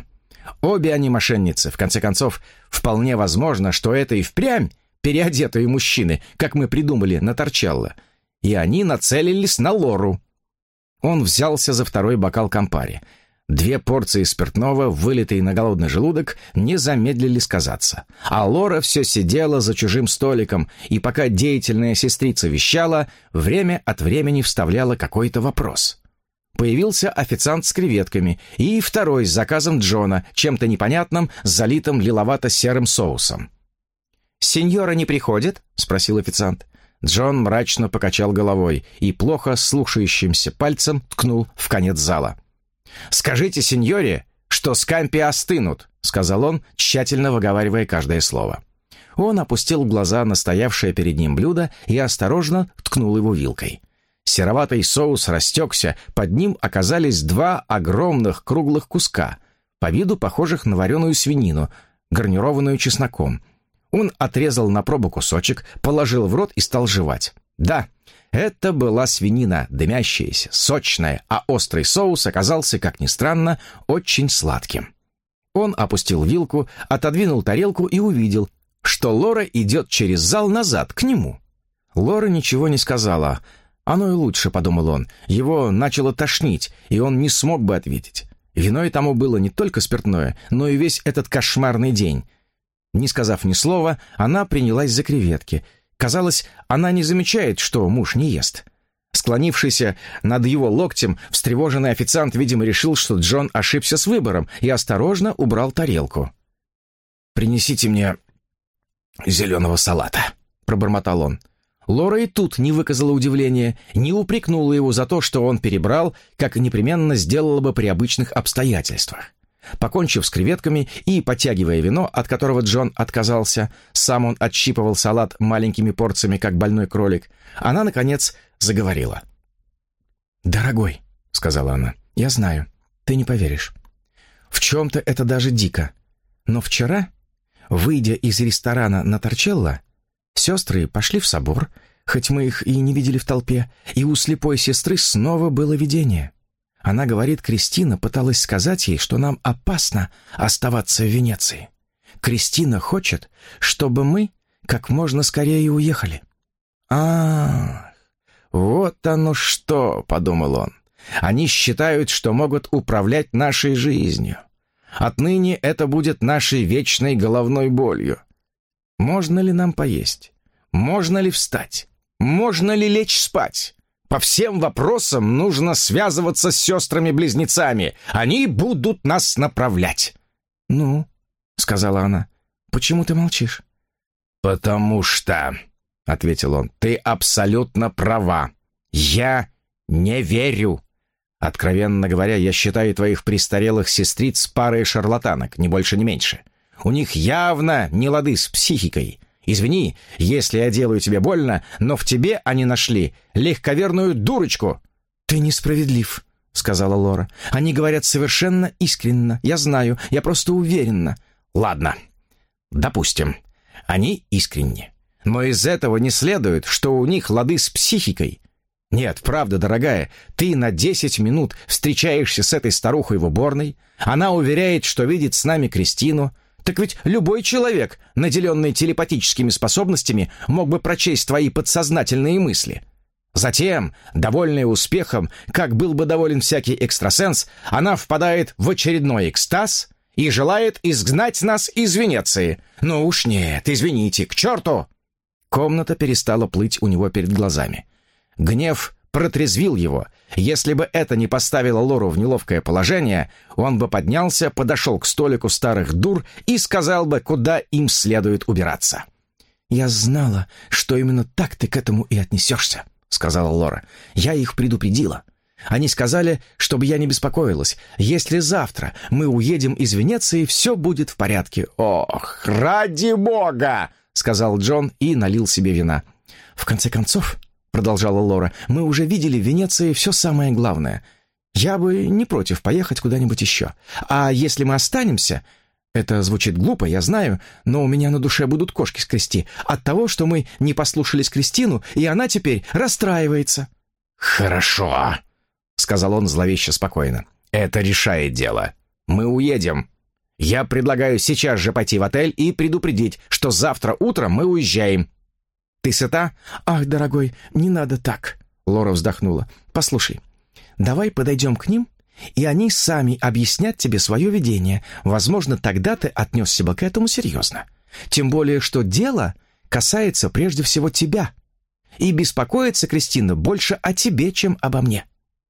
Обе они мошенницы. В конце концов, вполне возможно, что это и впрямь переодетые мужчины, как мы придумали на Торчелло. И они нацелились на Лору. Он взялся за второй бокал кампари. Две порции спиртного, вылитые на голодный желудок, не замедлили сказаться. А Лора все сидела за чужим столиком, и пока деятельная сестрица вещала, время от времени вставляла какой-то вопрос. Появился официант с креветками и второй с заказом Джона, чем-то непонятным, залитым лиловато-серым соусом. «Сеньора не приходит?» — спросил официант. Джон мрачно покачал головой и плохо слушающимся пальцем ткнул в конец зала. «Скажите сеньоре, что скампи остынут», — сказал он, тщательно выговаривая каждое слово. Он опустил глаза на стоявшее перед ним блюдо и осторожно ткнул его вилкой. Сероватый соус растекся, под ним оказались два огромных круглых куска, по виду похожих на вареную свинину, гарнированную чесноком. Он отрезал на пробу кусочек, положил в рот и стал жевать. Да, это была свинина, дымящаяся, сочная, а острый соус оказался, как ни странно, очень сладким. Он опустил вилку, отодвинул тарелку и увидел, что Лора идет через зал назад, к нему. Лора ничего не сказала. «Оно и лучше», — подумал он. Его начало тошнить, и он не смог бы ответить. Виной тому было не только спиртное, но и весь этот кошмарный день. Не сказав ни слова, она принялась за креветки. Казалось, она не замечает, что муж не ест. Склонившийся над его локтем, встревоженный официант, видимо, решил, что Джон ошибся с выбором, и осторожно убрал тарелку. «Принесите мне зеленого салата», — пробормотал он. Лора и тут не выказала удивления, не упрекнула его за то, что он перебрал, как непременно сделала бы при обычных обстоятельствах. Покончив с креветками и потягивая вино, от которого Джон отказался, сам он отщипывал салат маленькими порциями, как больной кролик, она, наконец, заговорила. «Дорогой», — сказала она, — «я знаю, ты не поверишь. В чем-то это даже дико. Но вчера, выйдя из ресторана на Торчелло, сестры пошли в собор, хоть мы их и не видели в толпе, и у слепой сестры снова было видение. Она говорит, Кристина пыталась сказать ей, что нам опасно оставаться в Венеции. Кристина хочет, чтобы мы как можно скорее уехали». «Ах, вот оно что», — подумал он. «Они считают, что могут управлять нашей жизнью. Отныне это будет нашей вечной головной болью. Можно ли нам поесть? Можно ли встать? Можно ли лечь спать? По всем вопросам нужно связываться с сестрами-близнецами. Они будут нас направлять». «Ну», — сказала она, — «почему ты молчишь?» «Потому что», — ответил он, — «ты абсолютно права. Я не верю. Откровенно говоря, я считаю твоих престарелых сестриц парой шарлатанок, ни больше, ни меньше. У них явно не лады с психикой. Извини, если я делаю тебе больно, но в тебе они нашли легковерную дурочку». «Ты несправедлив», — сказала Лора. «Они говорят совершенно искренно. Я знаю, я просто уверена». «Ладно, допустим, они искренни. Но из этого не следует, что у них лады с психикой. Нет, правда, дорогая, ты на десять минут встречаешься с этой старухой в уборной, она уверяет, что видит с нами Кристину. Так ведь любой человек, наделенный телепатическими способностями, мог бы прочесть твои подсознательные мысли. Затем, довольная успехом, как был бы доволен всякий экстрасенс, она впадает в очередной экстаз и желает изгнать нас из Венеции. Ну уж нет, извините, к черту!» Комната перестала плыть у него перед глазами. Гнев протрезвил его. Если бы это не поставило Лору в неловкое положение, он бы поднялся, подошел к столику старых дур и сказал бы, куда им следует убираться. «Я знала, что именно так ты к этому и отнесешься», — сказала Лора. «Я их предупредила. Они сказали, чтобы я не беспокоилась. Если завтра мы уедем из Венеции, все будет в порядке». «Ох, ради бога!» — сказал Джон и налил себе вина. «В конце концов, — продолжала Лора, — мы уже видели в Венеции все самое главное. Я бы не против поехать куда-нибудь еще. А если мы останемся... Это звучит глупо, я знаю, но у меня на душе будут кошки скрести от того, что мы не послушались Кристину, и она теперь расстраивается». «Хорошо», — сказал он зловеще спокойно. «Это решает дело. Мы уедем. Я предлагаю сейчас же пойти в отель и предупредить, что завтра утром мы уезжаем. Ты сыта?» «Ах, дорогой, не надо так», — Лора вздохнула. «Послушай, давай подойдем к ним, и они сами объяснят тебе свое видение. Возможно, тогда ты отнесся бы к этому серьезно. Тем более, что дело касается прежде всего тебя. И беспокоится Кристина больше о тебе, чем обо мне.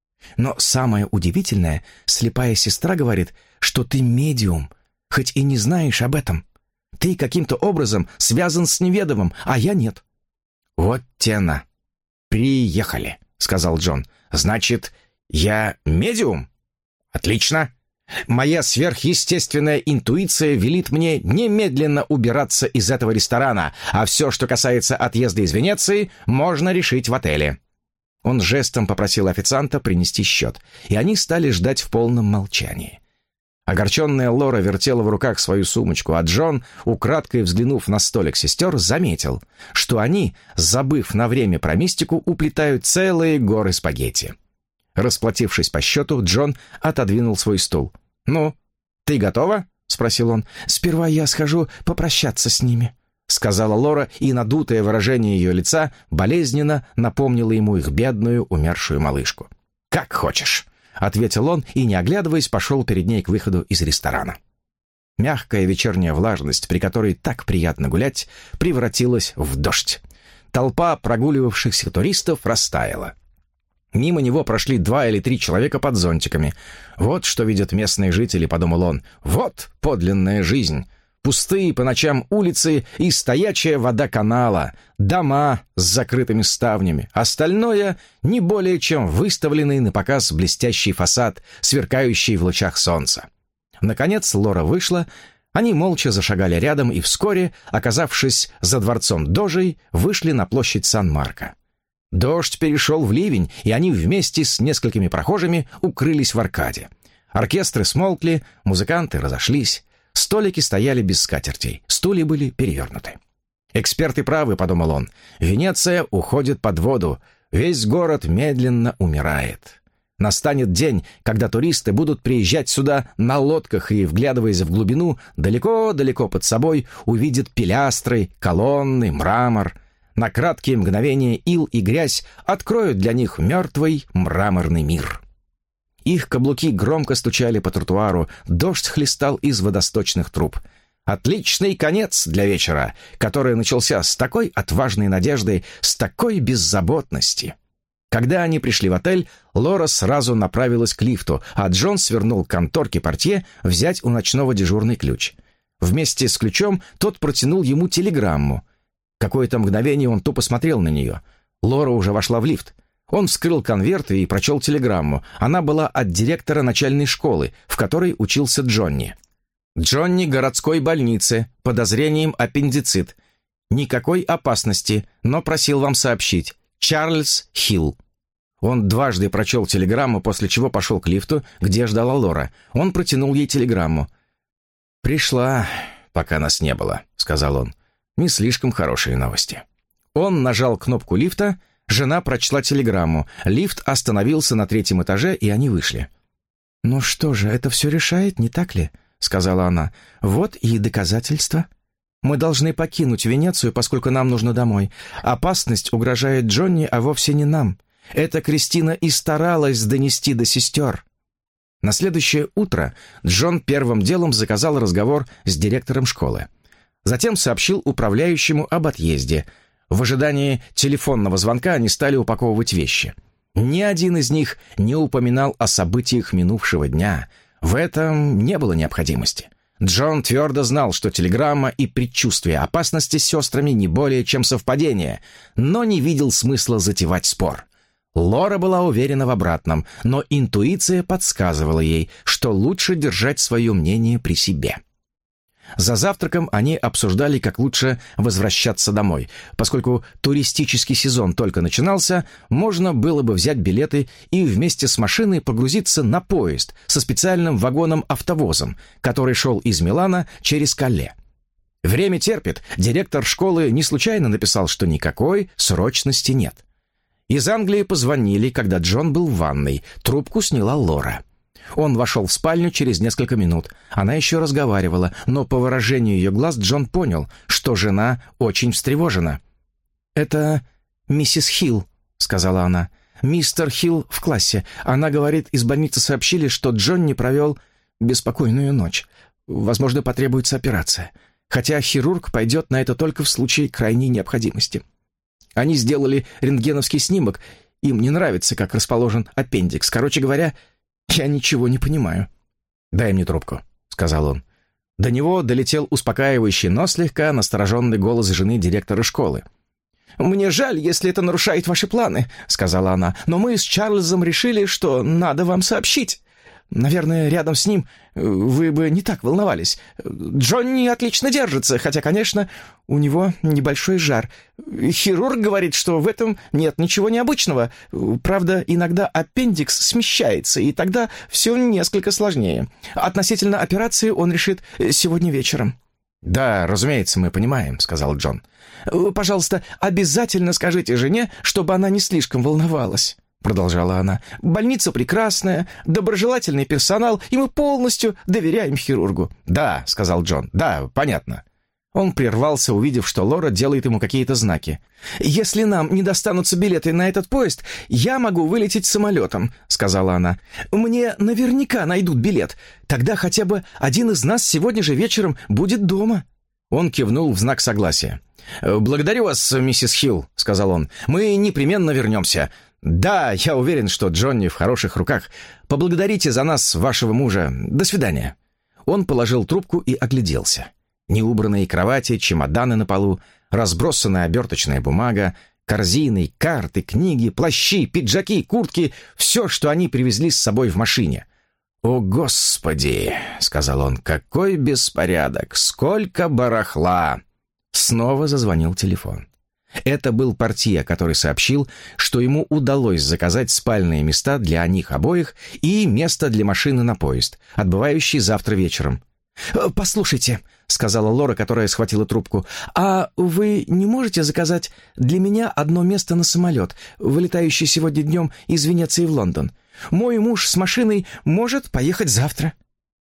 Но самое удивительное, слепая сестра говорит, что ты медиум, хоть и не знаешь об этом. Ты каким-то образом связан с неведомым, а я нет». «Вот тена. Приехали», — сказал Джон. «Значит, я медиум? Отлично. Моя сверхъестественная интуиция велит мне немедленно убираться из этого ресторана, а все, что касается отъезда из Венеции, можно решить в отеле». Он жестом попросил официанта принести счет, и они стали ждать в полном молчании. Огорченная Лора вертела в руках свою сумочку, а Джон, украдкой взглянув на столик сестер, заметил, что они, забыв на время про мистику, уплетают целые горы спагетти. Расплатившись по счету, Джон отодвинул свой стул. «Ну, ты готова?» — спросил он. «Сперва я схожу попрощаться с ними», — сказала Лора, и надутое выражение ее лица болезненно напомнило ему их бедную умершую малышку. «Как хочешь», — ответил он и, не оглядываясь, пошел перед ней к выходу из ресторана. Мягкая вечерняя влажность, при которой так приятно гулять, превратилась в дождь. Толпа прогуливавшихся туристов растаяла. Мимо него прошли два или три человека под зонтиками. «Вот что видят местные жители», — подумал он. «Вот подлинная жизнь. Пустые по ночам улицы и стоячая вода канала, дома с закрытыми ставнями. Остальное не более чем выставленный на показ блестящий фасад, сверкающий в лучах солнца». Наконец Лора вышла, они молча зашагали рядом и вскоре, оказавшись за дворцом Дожей, вышли на площадь Сан-Марко. Дождь перешел в ливень, и они вместе с несколькими прохожими укрылись в аркаде. Оркестры смолкли, музыканты разошлись. Столики стояли без скатертей, стулья были перевернуты. «Эксперты правы», — подумал он, — «Венеция уходит под воду, весь город медленно умирает. Настанет день, когда туристы будут приезжать сюда на лодках и, вглядываясь в глубину, далеко-далеко под собой увидят пилястры, колонны, мрамор. На краткие мгновения ил и грязь откроют для них мертвый мраморный мир». Их каблуки громко стучали по тротуару, дождь хлестал из водосточных труб. Отличный конец для вечера, который начался с такой отважной надеждой, с такой беззаботности. Когда они пришли в отель, Лора сразу направилась к лифту, а Джон свернул к конторке портье взять у ночного дежурный ключ. Вместе с ключом тот протянул ему телеграмму. Какое-то мгновение он тупо смотрел на нее. Лора уже вошла в лифт. Он вскрыл конверт и прочел телеграмму. Она была от директора начальной школы, в которой учился Джонни. «Джонни городской больнице, подозрением аппендицит. Никакой опасности, но просил вам сообщить. Чарльз Хилл». Он дважды прочел телеграмму, после чего пошел к лифту, где ждала Лора. Он протянул ей телеграмму. «Пришла, пока нас не было», — сказал он. «Не слишком хорошие новости». Он нажал кнопку лифта. Жена прочла телеграмму. Лифт остановился на третьем этаже, и они вышли. «Ну что же, это все решает, не так ли?» — сказала она. «Вот и доказательства. Мы должны покинуть Венецию, поскольку нам нужно домой. Опасность угрожает Джонни, а вовсе не нам. Это Кристина и старалась донести до сестер». На следующее утро Джон первым делом заказал разговор с директором школы. Затем сообщил управляющему об отъезде. В ожидании телефонного звонка они стали упаковывать вещи. Ни один из них не упоминал о событиях минувшего дня. В этом не было необходимости. Джон твердо знал, что телеграмма и предчувствие опасности с сестрами не более чем совпадение, но не видел смысла затевать спор. Лора была уверена в обратном, но интуиция подсказывала ей, что лучше держать свое мнение при себе. За завтраком они обсуждали, как лучше возвращаться домой. Поскольку туристический сезон только начинался, можно было бы взять билеты и вместе с машиной погрузиться на поезд со специальным вагоном-автовозом, который шел из Милана через Калле. Время терпит, директор школы не случайно написал, что никакой срочности нет. Из Англии позвонили, когда Джон был в ванной. Трубку сняла Лора. Он вошел в спальню через несколько минут. Она еще разговаривала, но по выражению ее глаз Джон понял, что жена очень встревожена. «Это миссис Хилл», — сказала она. «Мистер Хилл в классе. Она говорит, из больницы сообщили, что Джонни провел беспокойную ночь. Возможно, потребуется операция. Хотя хирург пойдет на это только в случае крайней необходимости. Они сделали рентгеновский снимок. Им не нравится, как расположен аппендикс. Короче говоря, я ничего не понимаю». «Дай мне трубку», — сказал он. До него долетел успокаивающий, но слегка настороженный голос жены директора школы. «Мне жаль, если это нарушает ваши планы», — сказала она, «но мы с Чарльзом решили, что надо вам сообщить. Наверное, рядом с ним вы бы не так волновались. Джонни отлично держится, хотя, конечно, у него небольшой жар. Хирург говорит, что в этом нет ничего необычного. Правда, иногда аппендикс смещается, и тогда все несколько сложнее. Относительно операции он решит сегодня вечером». «Да, разумеется, мы понимаем», — сказал Джон. «Пожалуйста, обязательно скажите жене, чтобы она не слишком волновалась», — продолжала она. «Больница прекрасная, доброжелательный персонал, и мы полностью доверяем хирургу». «Да», — сказал Джон, — «да, понятно». Он прервался, увидев, что Лора делает ему какие-то знаки. «Если нам не достанутся билеты на этот поезд, я могу вылететь самолетом», — сказала она. «Мне наверняка найдут билет. Тогда хотя бы один из нас сегодня же вечером будет дома». Он кивнул в знак согласия. «Благодарю вас, миссис Хилл», — сказал он. «Мы непременно вернемся. Да, я уверен, что Джонни в хороших руках. Поблагодарите за нас вашего мужа. До свидания». Он положил трубку и огляделся. Неубранные кровати, чемоданы на полу, разбросанная оберточная бумага, корзины, карты, книги, плащи, пиджаки, куртки — все, что они привезли с собой в машине. «О, Господи!» — сказал он. «Какой беспорядок! Сколько барахла!» Снова зазвонил телефон. Это был портье, который сообщил, что ему удалось заказать спальные места для них обоих и место для машины на поезд, отбывающий завтра вечером. «Послушайте», — сказала Лора, которая схватила трубку, «а вы не можете заказать для меня одно место на самолет, вылетающий сегодня днем из Венеции в Лондон? Мой муж с машиной может поехать завтра».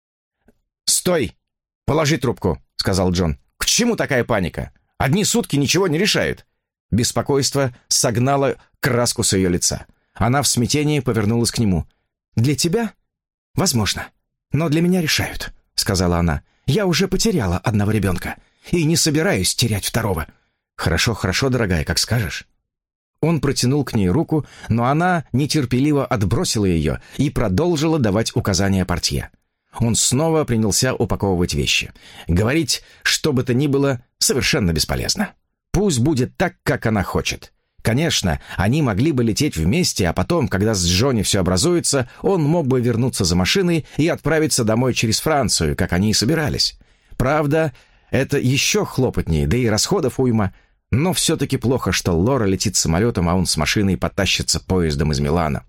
«Стой! Положи трубку», — сказал Джон. «К чему такая паника? Одни сутки ничего не решают». Беспокойство согнало краску с ее лица. Она в смятении повернулась к нему. «Для тебя? Возможно. Но для меня решают», — сказала она. «Я уже потеряла одного ребенка и не собираюсь терять второго». «Хорошо, хорошо, дорогая, как скажешь». Он протянул к ней руку, но она нетерпеливо отбросила ее и продолжила давать указания портье. Он снова принялся упаковывать вещи. Говорить, что бы то ни было, совершенно бесполезно. Пусть будет так, как она хочет. Конечно, они могли бы лететь вместе, а потом, когда с Джонни все образуется, он мог бы вернуться за машиной и отправиться домой через Францию, как они и собирались. Правда, это еще хлопотнее, да и расходов уйма. Но все-таки плохо, что Лора летит самолетом, а он с машиной потащится поездом из Милана.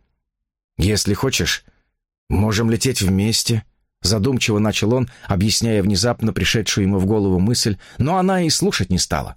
«Если хочешь, можем лететь вместе», — задумчиво начал он, объясняя внезапно пришедшую ему в голову мысль, но она и слушать не стала.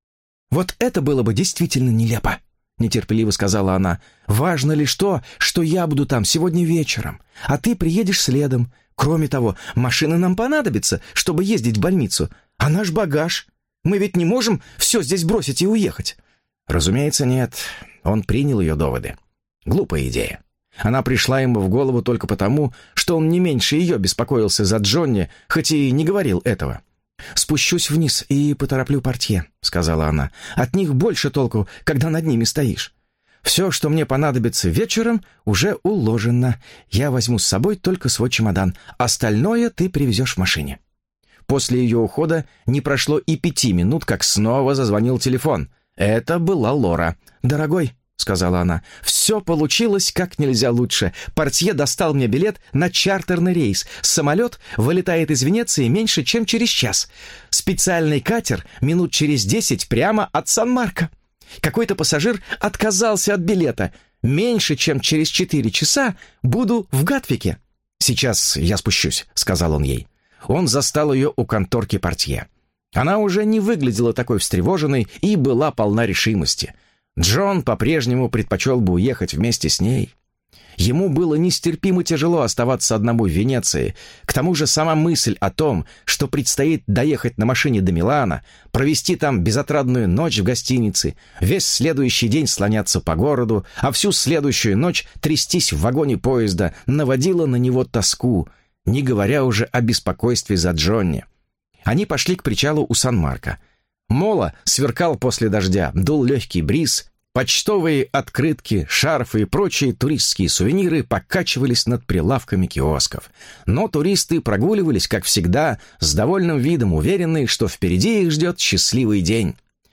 «Вот это было бы действительно нелепо», — нетерпеливо сказала она. «Важно лишь то, что я буду там сегодня вечером, а ты приедешь следом. Кроме того, машина нам понадобится, чтобы ездить в больницу, а наш багаж... Мы ведь не можем все здесь бросить и уехать». Разумеется, нет. Он принял ее доводы. Глупая идея. Она пришла ему в голову только потому, что он не меньше ее беспокоился за Джонни, хоть и не говорил этого. «Спущусь вниз и потороплю портье», — сказала она. «От них больше толку, когда над ними стоишь. Все, что мне понадобится вечером, уже уложено. Я возьму с собой только свой чемодан. Остальное ты привезешь в машине». После ее ухода не прошло и пяти минут, как снова зазвонил телефон. Это была Лора. «Дорогой», — сказала она, — «все получилось как нельзя лучше. Портье достал мне билет на чартерный рейс. Самолет вылетает из Венеции меньше, чем через час. Специальный катер минут через десять прямо от Сан-Марко. Какой-то пассажир отказался от билета. Меньше, чем через четыре часа буду в Гатвике». «Сейчас я спущусь», — сказал он ей. Он застал ее у конторки портье. Она уже не выглядела такой встревоженной и была полна решимости. Джон по-прежнему предпочел бы уехать вместе с ней. Ему было нестерпимо тяжело оставаться одному в Венеции. К тому же сама мысль о том, что предстоит доехать на машине до Милана, провести там безотрадную ночь в гостинице, весь следующий день слоняться по городу, а всю следующую ночь трястись в вагоне поезда, наводила на него тоску, не говоря уже о беспокойстве за Джонни. Они пошли к причалу у Сан-Марко. Мола сверкал после дождя, дул легкий бриз. Почтовые открытки, шарфы и прочие туристские сувениры покачивались над прилавками киосков. Но туристы прогуливались, как всегда, с довольным видом, уверенные, что впереди их ждет счастливый день.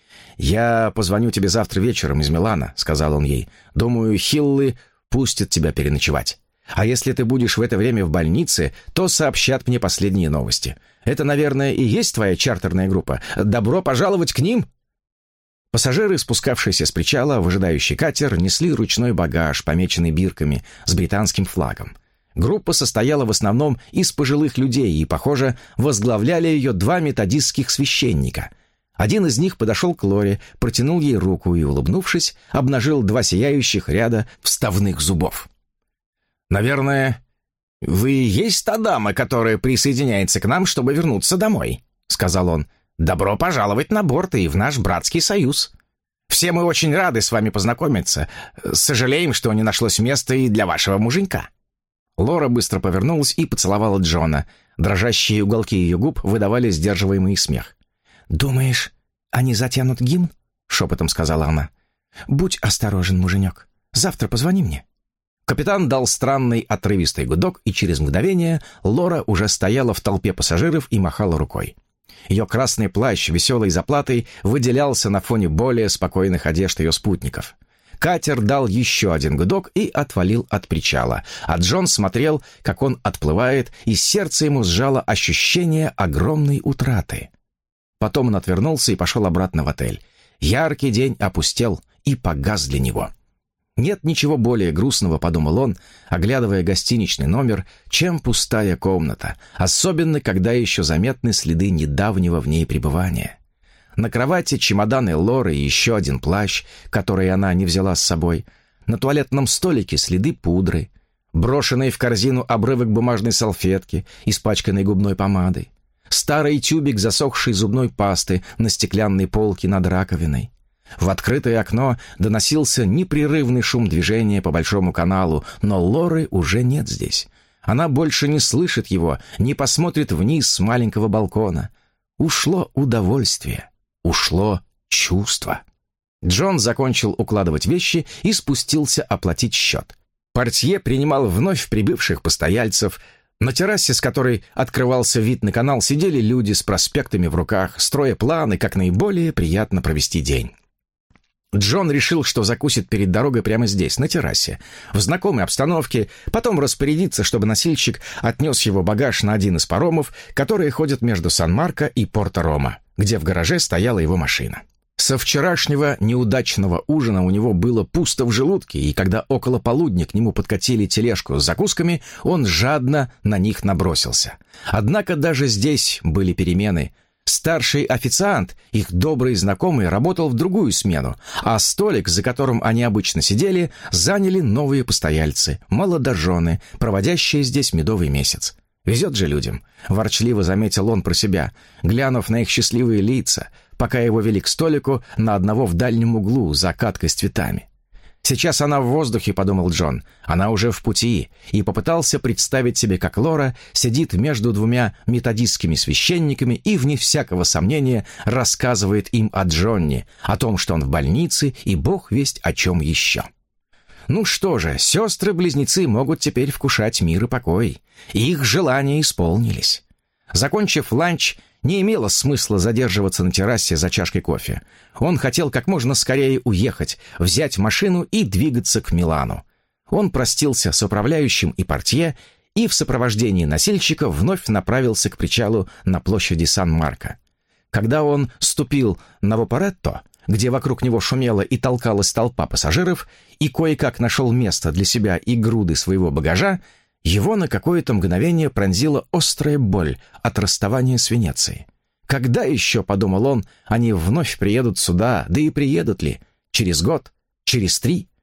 «Я позвоню тебе завтра вечером из Милана», — сказал он ей. «Думаю, Хиллы пустят тебя переночевать. А если ты будешь в это время в больнице, то сообщат мне последние новости. Это, наверное, и есть твоя чартерная группа. Добро пожаловать к ним!» Пассажиры, спускавшиеся с причала в ожидающий катер, несли ручной багаж, помеченный бирками, с британским флагом. Группа состояла в основном из пожилых людей, и, похоже, возглавляли ее два методистских священника. Один из них подошел к Лоре, протянул ей руку и, улыбнувшись, обнажил два сияющих ряда вставных зубов. «Наверное, вы и есть та дама, которая присоединяется к нам, чтобы вернуться домой», — сказал он. «Добро пожаловать на борт и в наш братский союз. Все мы очень рады с вами познакомиться. Сожалеем, что не нашлось места и для вашего муженька». Лора быстро повернулась и поцеловала Джона. Дрожащие уголки ее губ выдавали сдерживаемый смех. «Думаешь, они затянут гимн?» — шепотом сказала она. «Будь осторожен, муженек. Завтра позвони мне». Капитан дал странный отрывистый гудок, и через мгновение Лора уже стояла в толпе пассажиров и махала рукой. Ее красный плащ веселой заплатой выделялся на фоне более спокойных одежд ее спутников. Катер дал еще один гудок и отвалил от причала, а Джон смотрел, как он отплывает, и сердце ему сжало ощущение огромной утраты. Потом он отвернулся и пошел обратно в отель. Яркий день опустел и погас для него. Нет ничего более грустного, подумал он, оглядывая гостиничный номер, чем пустая комната, особенно когда еще заметны следы недавнего в ней пребывания. На кровати чемоданы Лоры и еще один плащ, который она не взяла с собой. На туалетном столике следы пудры, брошенный в корзину обрывок бумажной салфетки, испачканной губной помадой, старый тюбик засохшей зубной пасты на стеклянной полке над раковиной. В открытое окно доносился непрерывный шум движения по Большому каналу, но Лоры уже нет здесь. Она больше не слышит его, не посмотрит вниз с маленького балкона. Ушло удовольствие, ушло чувство. Джон закончил укладывать вещи и спустился оплатить счет. Портье принимал вновь прибывших постояльцев. На террасе, с которой открывался вид на канал, сидели люди с проспектами в руках, строя планы, как наиболее приятно провести день. Джон решил, что закусит перед дорогой прямо здесь, на террасе, в знакомой обстановке, потом распорядиться, чтобы носильщик отнес его багаж на один из паромов, которые ходят между Сан-Марко и Порто-Рома, где в гараже стояла его машина. Со вчерашнего неудачного ужина у него было пусто в желудке, и когда около полудня к нему подкатили тележку с закусками, он жадно на них набросился. Однако даже здесь были перемены. Старший официант, их добрый знакомый, работал в другую смену, а столик, за которым они обычно сидели, заняли новые постояльцы, молодожены, проводящие здесь медовый месяц. «Везет же людям», — ворчливо заметил он про себя, глянув на их счастливые лица, пока его вели к столику на одного в дальнем углу за каткой с цветами. «Сейчас она в воздухе», — подумал Джон, — «она уже в пути», и попытался представить себе, как Лора сидит между двумя методистскими священниками и, вне всякого сомнения, рассказывает им о Джонни, о том, что он в больнице, и бог весть о чем еще. Ну что же, сестры-близнецы могут теперь вкушать мир и покой. Их желания исполнились. Закончив ланч, не имело смысла задерживаться на террасе за чашкой кофе. Он хотел как можно скорее уехать, взять машину и двигаться к Милану. Он простился с управляющим и портье и в сопровождении носильщика вновь направился к причалу на площади Сан-Марко. Когда он ступил на Вапоретто, где вокруг него шумела и толкалась толпа пассажиров, и кое-как нашел место для себя и груды своего багажа, его на какое-то мгновение пронзила острая боль от расставания с Венецией. Когда еще, подумал он, они вновь приедут сюда, да и приедут ли? Через год? Через три?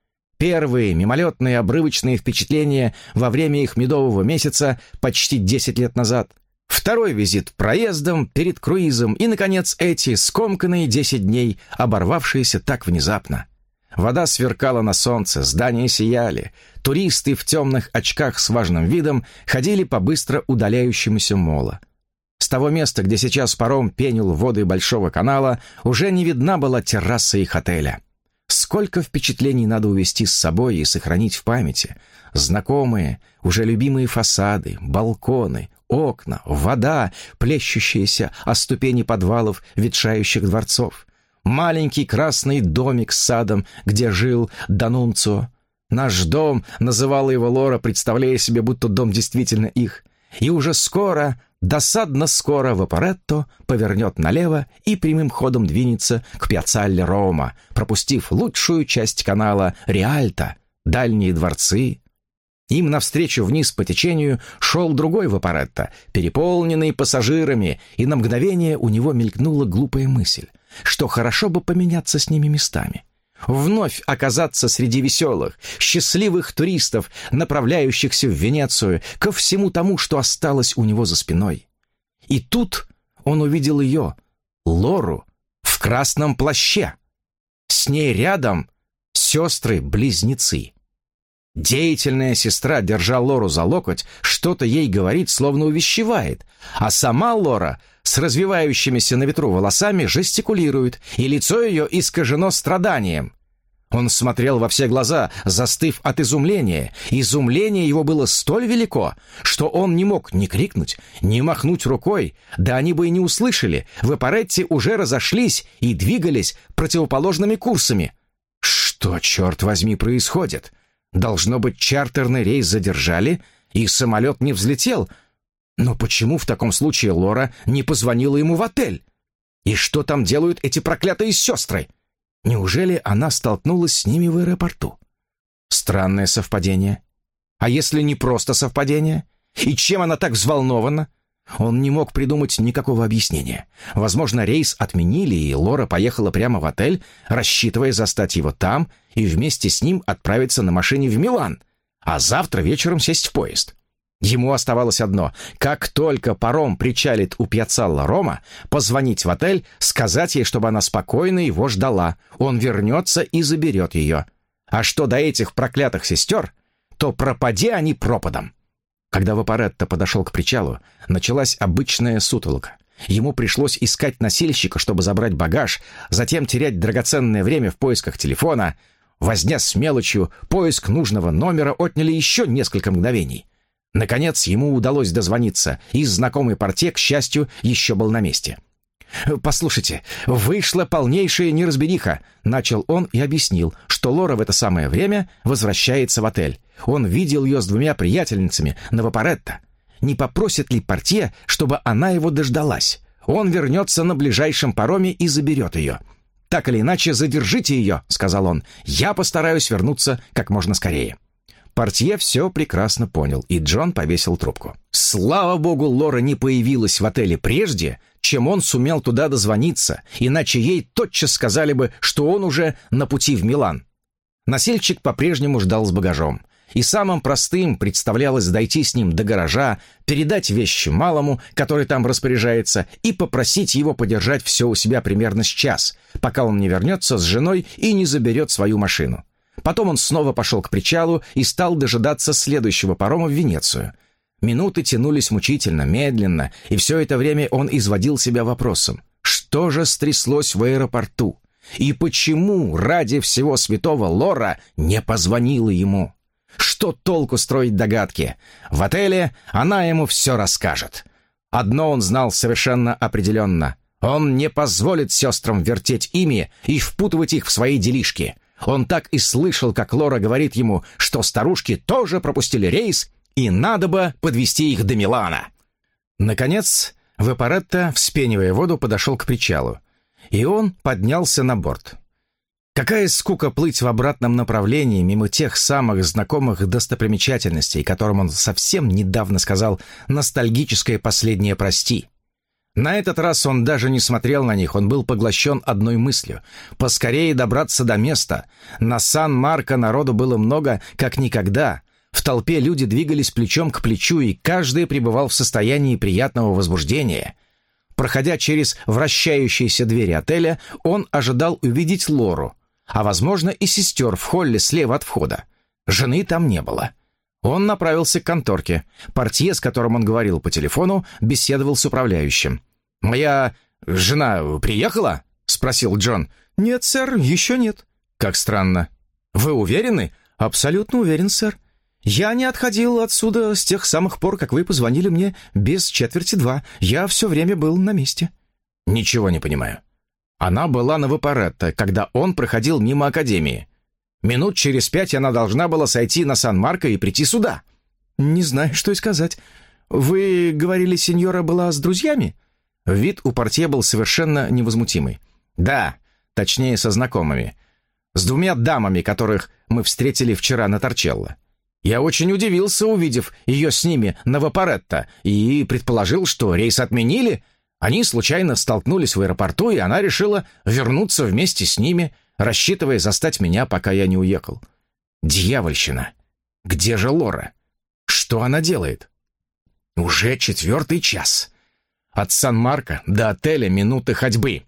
Первые мимолетные обрывочные впечатления во время их медового месяца почти десять лет назад. Второй визит проездом, перед круизом. И, наконец, эти скомканные десять дней, оборвавшиеся так внезапно. Вода сверкала на солнце, здания сияли. Туристы в темных очках с важным видом ходили по быстро удаляющемуся молу. С того места, где сейчас паром пенил воды Большого канала, уже не видна была терраса их отеля. Сколько впечатлений надо увезти с собой и сохранить в памяти. Знакомые, уже любимые фасады, балконы, окна, вода, плещущаяся о ступени подвалов ветшающих дворцов. Маленький красный домик с садом, где жил Данунцио. «Наш дом», — называла его Лора, представляя себе, будто дом действительно их. И уже скоро, досадно скоро, Вапоретто повернет налево и прямым ходом двинется к Пьяццалле Рома, пропустив лучшую часть канала Риальто, дальние дворцы. Им навстречу вниз по течению шел другой Вапоретто, переполненный пассажирами, и на мгновение у него мелькнула глупая мысль, что хорошо бы поменяться с ними местами. Вновь оказаться среди веселых, счастливых туристов, направляющихся в Венецию, ко всему тому, что осталось у него за спиной. И тут он увидел ее, Лору, в красном плаще. С ней рядом сестры-близнецы. Деятельная сестра, держа Лору за локоть, что-то ей говорит, словно увещевает, а сама Лора с развивающимися на ветру волосами жестикулирует, и лицо ее искажено страданием. Он смотрел во все глаза, застыв от изумления. Изумление его было столь велико, что он не мог ни крикнуть, ни махнуть рукой, да они бы и не услышали. Вапоретти уже разошлись и двигались противоположными курсами. Что, черт возьми, происходит? Должно быть, чартерный рейс задержали, и самолет не взлетел. Но почему в таком случае Лора не позвонила ему в отель? И что там делают эти проклятые сестры? Неужели она столкнулась с ними в аэропорту? Странное совпадение. А если не просто совпадение? И чем она так взволнована? Он не мог придумать никакого объяснения. Возможно, рейс отменили, и Лора поехала прямо в отель, рассчитывая застать его там и вместе с ним отправиться на машине в Милан, а завтра вечером сесть в поезд. Ему оставалось одно — как только паром причалит у Пьяццалла Рома, позвонить в отель, сказать ей, чтобы она спокойно его ждала. Он вернется и заберет ее. А что до этих проклятых сестер, то пропади они пропадом. Когда Вапоретто подошел к причалу, началась обычная сутолока. Ему пришлось искать носильщика, чтобы забрать багаж, затем терять драгоценное время в поисках телефона. Возня с мелочью, поиск нужного номера отняли еще несколько мгновений. Наконец ему удалось дозвониться, и знакомый портье, к счастью, еще был на месте. «Послушайте, вышла полнейшая неразбериха», — начал он и объяснил, что Лора в это самое время возвращается в отель. Он видел ее с двумя приятельницами на Вапоретто. Не попросит ли портье, чтобы она его дождалась? Он вернется на ближайшем пароме и заберет ее. «Так или иначе, задержите ее», — сказал он. «Я постараюсь вернуться как можно скорее». Портье все прекрасно понял, и Джон повесил трубку. Слава богу, Лора не появилась в отеле прежде, чем он сумел туда дозвониться, иначе ей тотчас сказали бы, что он уже на пути в Милан. Носильщик по-прежнему ждал с багажом, и самым простым представлялось дойти с ним до гаража, передать вещи малому, который там распоряжается, и попросить его подержать все у себя примерно с час, пока он не вернется с женой и не заберет свою машину. Потом он снова пошел к причалу и стал дожидаться следующего парома в Венецию. Минуты тянулись мучительно, медленно, и все это время он изводил себя вопросом: что же стряслось в аэропорту? И почему ради всего святого Лора не позвонила ему? Что толку строить догадки? В отеле она ему все расскажет. Одно он знал совершенно определенно: он не позволит сестрам вертеть ими и впутывать их в свои делишки. Он так и слышал, как Лора говорит ему, что старушки тоже пропустили рейс, и надо бы подвезти их до Милана. Наконец, Вапоретто, вспенивая воду, подошел к причалу, и он поднялся на борт. Какая скука плыть в обратном направлении мимо тех самых знакомых достопримечательностей, которым он совсем недавно сказал ностальгическое последнее «прости». На этот раз он даже не смотрел на них, он был поглощен одной мыслью — поскорее добраться до места. На Сан-Марко народу было много, как никогда. В толпе люди двигались плечом к плечу, и каждый пребывал в состоянии приятного возбуждения. Проходя через вращающиеся двери отеля, он ожидал увидеть Лору, а, возможно, и сестер в холле слева от входа. Жены там не было. Он направился к конторке. Портье, с которым он говорил по телефону, беседовал с управляющим. «Моя жена приехала?» — спросил Джон. «Нет, сэр, еще нет». «Как странно. Вы уверены?» «Абсолютно уверен, сэр. Я не отходил отсюда с тех самых пор, как вы позвонили мне без четверти два. Я все время был на месте». «Ничего не понимаю. Она была на Вапоретто, когда он проходил мимо академии. Минут через пять она должна была сойти на Сан-Марко и прийти сюда». «Не знаю, что и сказать. Вы говорили, сеньора была с друзьями?» Вид у портье был совершенно невозмутимый. «Да, точнее, со знакомыми. С двумя дамами, которых мы встретили вчера на Торчелло. Я очень удивился, увидев ее с ними на Вапоретто, и предположил, что рейс отменили. Они случайно столкнулись в аэропорту, и она решила вернуться вместе с ними, рассчитывая застать меня, пока я не уехал. Дьявольщина! Где же Лора? Что она делает? Уже четвертый час. От Сан-Марко до отеля минуты ходьбы.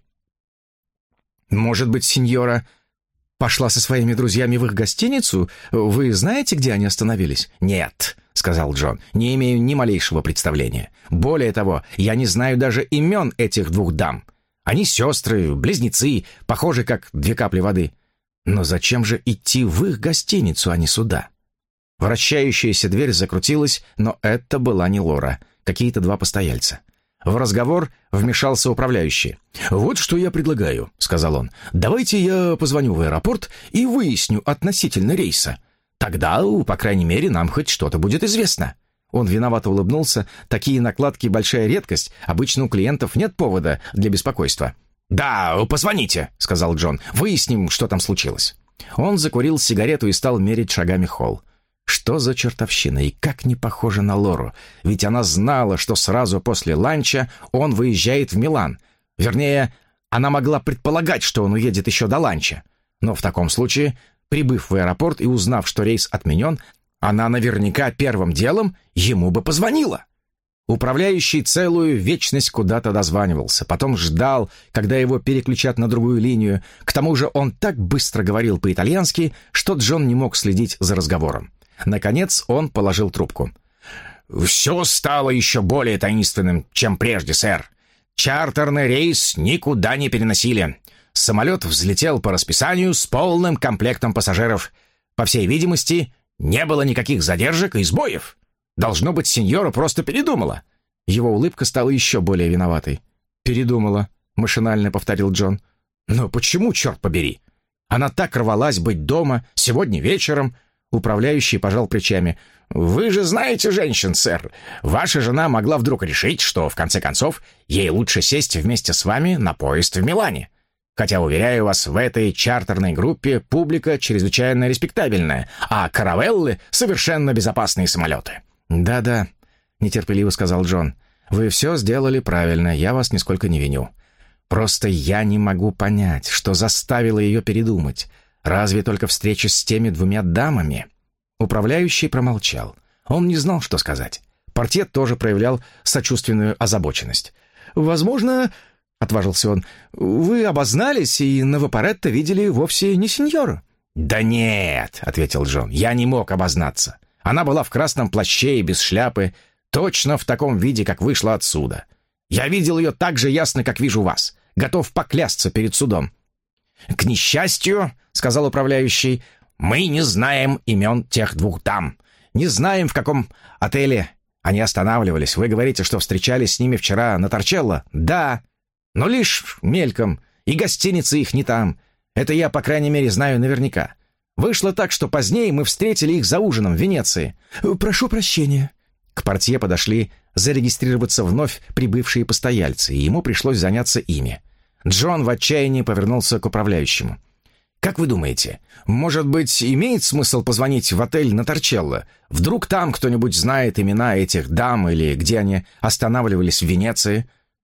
Может быть, сеньора пошла со своими друзьями в их гостиницу? Вы знаете, где они остановились?» «Нет», — сказал Джон, — «не имею ни малейшего представления. Более того, я не знаю даже имен этих двух дам. Они сестры, близнецы, похожи как две капли воды. Но зачем же идти в их гостиницу, а не сюда?» Вращающаяся дверь закрутилась, но это была не Лора, какие-то два постояльца. В разговор вмешался управляющий. «Вот что я предлагаю», — сказал он. «Давайте я позвоню в аэропорт и выясню относительно рейса. Тогда, по крайней мере, нам хоть что-то будет известно». Он виновато улыбнулся. Такие накладки — большая редкость. Обычно у клиентов нет повода для беспокойства. «Да, позвоните», — сказал Джон. «Выясним, что там случилось». Он закурил сигарету и стал мерить шагами холл. Что за чертовщина, и как не похоже на Лору, ведь она знала, что сразу после ланча он выезжает в Милан. Вернее, она могла предполагать, что он уедет еще до ланча. Но в таком случае, прибыв в аэропорт и узнав, что рейс отменен, она наверняка первым делом ему бы позвонила. Управляющий целую вечность куда-то дозванивался, потом ждал, когда его переключат на другую линию. К тому же он так быстро говорил по-итальянски, что Джон не мог следить за разговором. Наконец он положил трубку. «Все стало еще более таинственным, чем прежде, сэр. Чартерный рейс никуда не переносили. Самолет взлетел по расписанию с полным комплектом пассажиров. По всей видимости, не было никаких задержек и сбоев. Должно быть, сеньора просто передумала». Его улыбка стала еще более виноватой. «Передумала», — машинально повторил Джон. «Но почему, черт побери? Она так рвалась быть дома сегодня вечером». Управляющий пожал плечами. «Вы же знаете женщин, сэр. Ваша жена могла вдруг решить, что, в конце концов, ей лучше сесть вместе с вами на поезд в Милане. Хотя, уверяю вас, в этой чартерной группе публика чрезвычайно респектабельная, а каравеллы — совершенно безопасные самолеты». «Да-да», — нетерпеливо сказал Джон. «Вы все сделали правильно, я вас нисколько не виню. Просто я не могу понять, что заставило ее передумать. Разве только встреча с теми двумя дамами?» Управляющий промолчал. Он не знал, что сказать. Портье тоже проявлял сочувственную озабоченность. «Возможно, — отважился он, — вы обознались и на Вапоретто видели вовсе не сеньору». «Да нет, — ответил Джон, — я не мог обознаться. Она была в красном плаще и без шляпы, точно в таком виде, как вышла отсюда. Я видел ее так же ясно, как вижу вас, готов поклясться перед судом». «К несчастью, — сказал управляющий, — мы не знаем имен тех двух дам. Не знаем, в каком отеле они останавливались. Вы говорите, что встречались с ними вчера на Торчелло? Да, но лишь мельком, и гостиница их не там. Это я, по крайней мере, знаю наверняка. Вышло так, что позднее мы встретили их за ужином в Венеции». «Прошу прощения». К портье подошли зарегистрироваться вновь прибывшие постояльцы, и ему пришлось заняться ими. Джон в отчаянии повернулся к управляющему. «Как вы думаете, может быть, имеет смысл позвонить в отель на Торчелло? Вдруг там кто-нибудь знает имена этих дам или где они останавливались в Венеции?»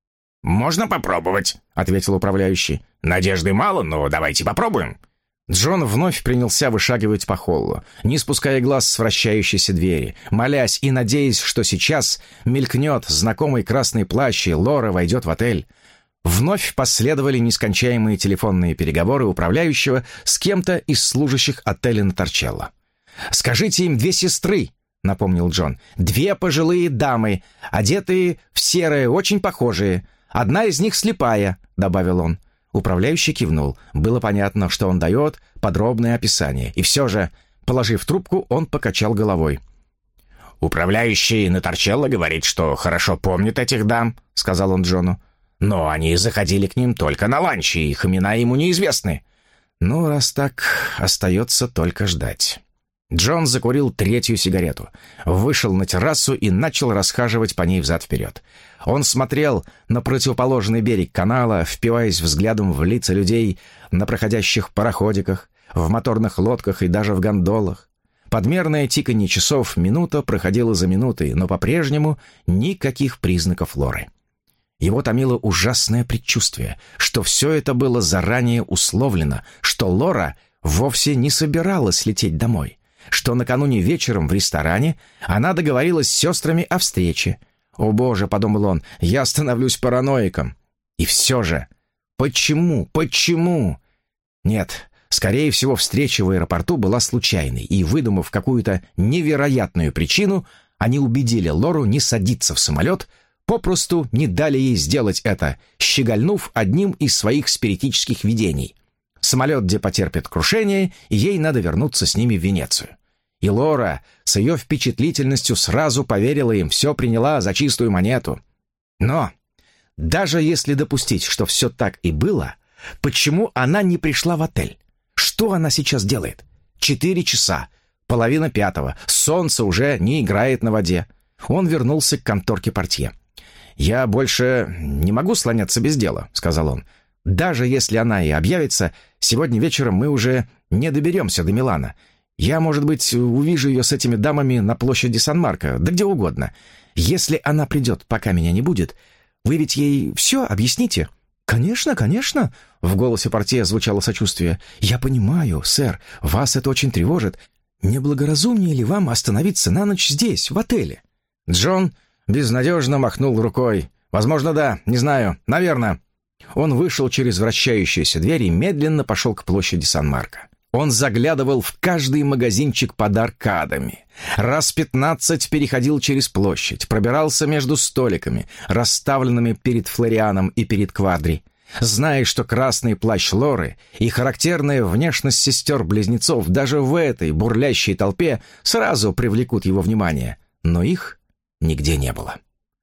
«Можно попробовать», — ответил управляющий. «Надежды мало, но давайте попробуем». Джон вновь принялся вышагивать по холлу, не спуская глаз с вращающейся двери, молясь и надеясь, что сейчас мелькнет знакомый красный плащ, и Лора войдет в отель. Вновь последовали нескончаемые телефонные переговоры управляющего с кем-то из служащих отеля на Торчелло. «Скажите им две сестры», — напомнил Джон. «Две пожилые дамы, одетые в серое, очень похожие. Одна из них слепая», — добавил он. Управляющий кивнул. Было понятно, что он дает подробное описание. И все же, положив трубку, он покачал головой. «Управляющий на Торчелло говорит, что хорошо помнит этих дам», — сказал он Джону. «Но они заходили к ним только на ланч, и их имена ему неизвестны». «Ну, раз так, остается только ждать». Джон закурил третью сигарету, вышел на террасу и начал расхаживать по ней взад-вперед. Он смотрел на противоположный берег канала, впиваясь взглядом в лица людей на проходящих пароходиках, в моторных лодках и даже в гондолах. Подмерное тиканье часов минута проходила за минутой, но по-прежнему никаких признаков Лоры. Его томило ужасное предчувствие, что все это было заранее условлено, что Лора вовсе не собиралась лететь домой, что накануне вечером в ресторане она договорилась с сестрами о встрече. «О боже», — подумал он, — «я становлюсь параноиком». И все же, почему, почему? Нет, скорее всего, встреча в аэропорту была случайной, и, выдумав какую-то невероятную причину, они убедили Лору не садиться в самолет, попросту не дали ей сделать это, щегольнув одним из своих спиритических видений. Самолет, где потерпит крушение, и ей надо вернуться с ними в Венецию. И Лора с ее впечатлительностью сразу поверила им, все приняла за чистую монету. Но даже если допустить, что все так и было, почему она не пришла в отель? Что она сейчас делает? Четыре часа, половина пятого, солнце уже не играет на воде. Он вернулся к конторке портье. «Я больше не могу слоняться без дела», — сказал он. «Даже если она и объявится, сегодня вечером мы уже не доберемся до Милана. Я, может быть, увижу ее с этими дамами на площади Сан-Марко, да где угодно. Если она придет, пока меня не будет, вы ведь ей все объясните?» «Конечно, конечно», — в голосе портье звучало сочувствие. «Я понимаю, сэр, вас это очень тревожит. Не благоразумнее ли вам остановиться на ночь здесь, в отеле?» Джон безнадежно махнул рукой. «Возможно, да, не знаю, наверное». Он вышел через вращающуюся дверь и медленно пошел к площади Сан-Марко. Он заглядывал в каждый магазинчик под аркадами. Раз пятнадцать переходил через площадь, пробирался между столиками, расставленными перед Флорианом и перед Квадри. Зная, что красный плащ Лоры и характерная внешность сестер-близнецов даже в этой бурлящей толпе сразу привлекут его внимание. Но их нигде не было.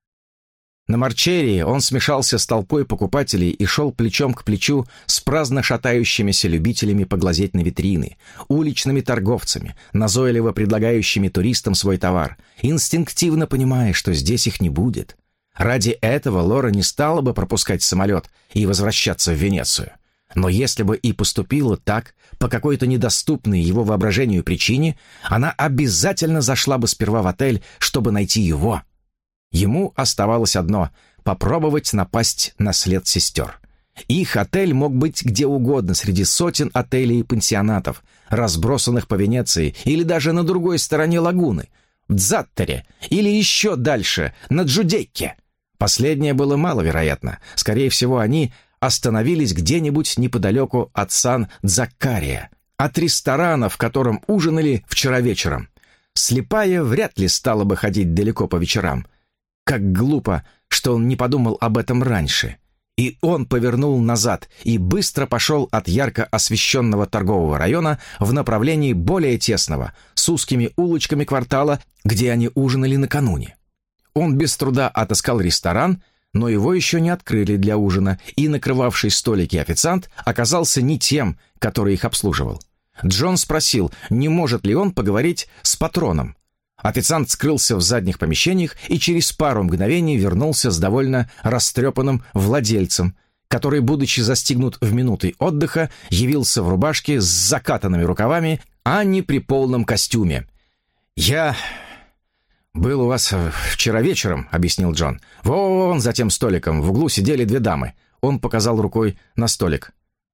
На Марчерии он смешался с толпой покупателей и шел плечом к плечу с праздно шатающимися любителями поглазеть на витрины, уличными торговцами, назойливо предлагающими туристам свой товар, инстинктивно понимая, что здесь их не будет. Ради этого Лора не стала бы пропускать самолет и возвращаться в Венецию. Но если бы и поступила так, по какой-то недоступной его воображению причине, она обязательно зашла бы сперва в отель, чтобы найти его. Ему оставалось одно — попробовать напасть на след сестер. Их отель мог быть где угодно среди сотен отелей и пансионатов, разбросанных по Венеции или даже на другой стороне лагуны, в Дзаттере или еще дальше, на Джудекке. Последнее было маловероятно. Скорее всего, они остановились где-нибудь неподалеку от Сан-Дзаккария, от ресторана, в котором ужинали вчера вечером. Слепая вряд ли стала бы ходить далеко по вечерам. Как глупо, что он не подумал об этом раньше. И он повернул назад и быстро пошел от ярко освещенного торгового района в направлении более тесного, с узкими улочками квартала, где они ужинали накануне. Он без труда отыскал ресторан, но его еще не открыли для ужина, и накрывавший столики официант оказался не тем, который их обслуживал. Джон спросил, не может ли он поговорить с патроном. Официант скрылся в задних помещениях и через пару мгновений вернулся с довольно растрепанным владельцем, который, будучи застигнут в минуты отдыха, явился в рубашке с закатанными рукавами, а не при полном костюме. «Я «Был у вас вчера вечером», — объяснил Джон. «Вон за тем столиком в углу сидели две дамы». Он показал рукой на столик.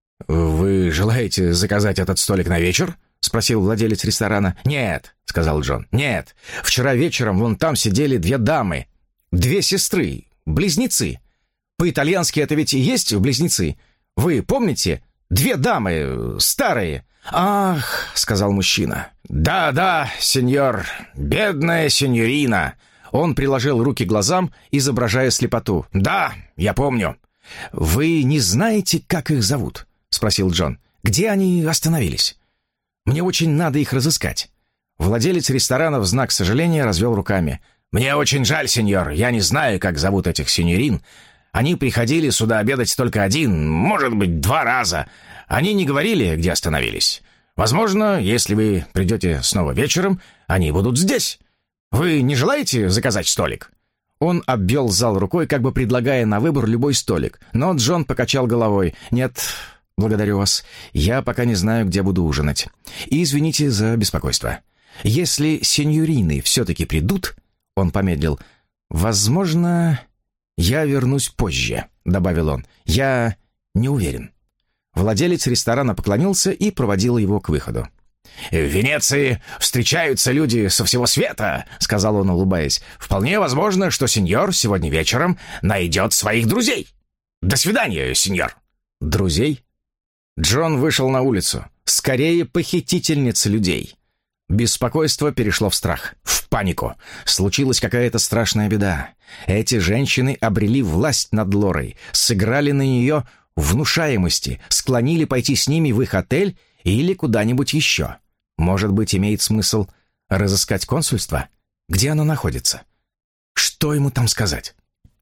«Вы желаете заказать этот столик на вечер?» — спросил владелец ресторана. «Нет», — сказал Джон, — «нет. Вчера вечером вон там сидели две дамы. Две сестры, близнецы. По-итальянски это ведь и есть близнецы. Вы помните? Две дамы, старые». «Ах», — сказал мужчина. «Да, да, сеньор, бедная сеньорина». Он приложил руки к глазам, изображая слепоту. «Да, я помню». «Вы не знаете, как их зовут?» — спросил Джон. «Где они остановились? Мне очень надо их разыскать». Владелец ресторана в знак сожаления развел руками. «Мне очень жаль, сеньор, я не знаю, как зовут этих сеньорин. Они приходили сюда обедать только один, может быть, два раза. Они не говорили, где остановились. Возможно, если вы придете снова вечером, они будут здесь. Вы не желаете заказать столик?» Он обвел зал рукой, как бы предлагая на выбор любой столик. Но Джон покачал головой. «Нет, благодарю вас. Я пока не знаю, где буду ужинать. И извините за беспокойство. Если сеньорины все-таки придут...» Он помедлил. «Возможно, я вернусь позже», — добавил он. «Я не уверен». Владелец ресторана поклонился и проводил его к выходу. «В Венеции встречаются люди со всего света», — сказал он, улыбаясь. «Вполне возможно, что сеньор сегодня вечером найдет своих друзей. До свидания, сеньор». «Друзей?» Джон вышел на улицу. Скорее, похитительница людей. Беспокойство перешло в страх, в панику. Случилась какая-то страшная беда. Эти женщины обрели власть над Лорой, сыграли на нее внушаемости, склонили пойти с ними в их отель или куда-нибудь еще. Может быть, имеет смысл разыскать консульство? Где оно находится? Что ему там сказать?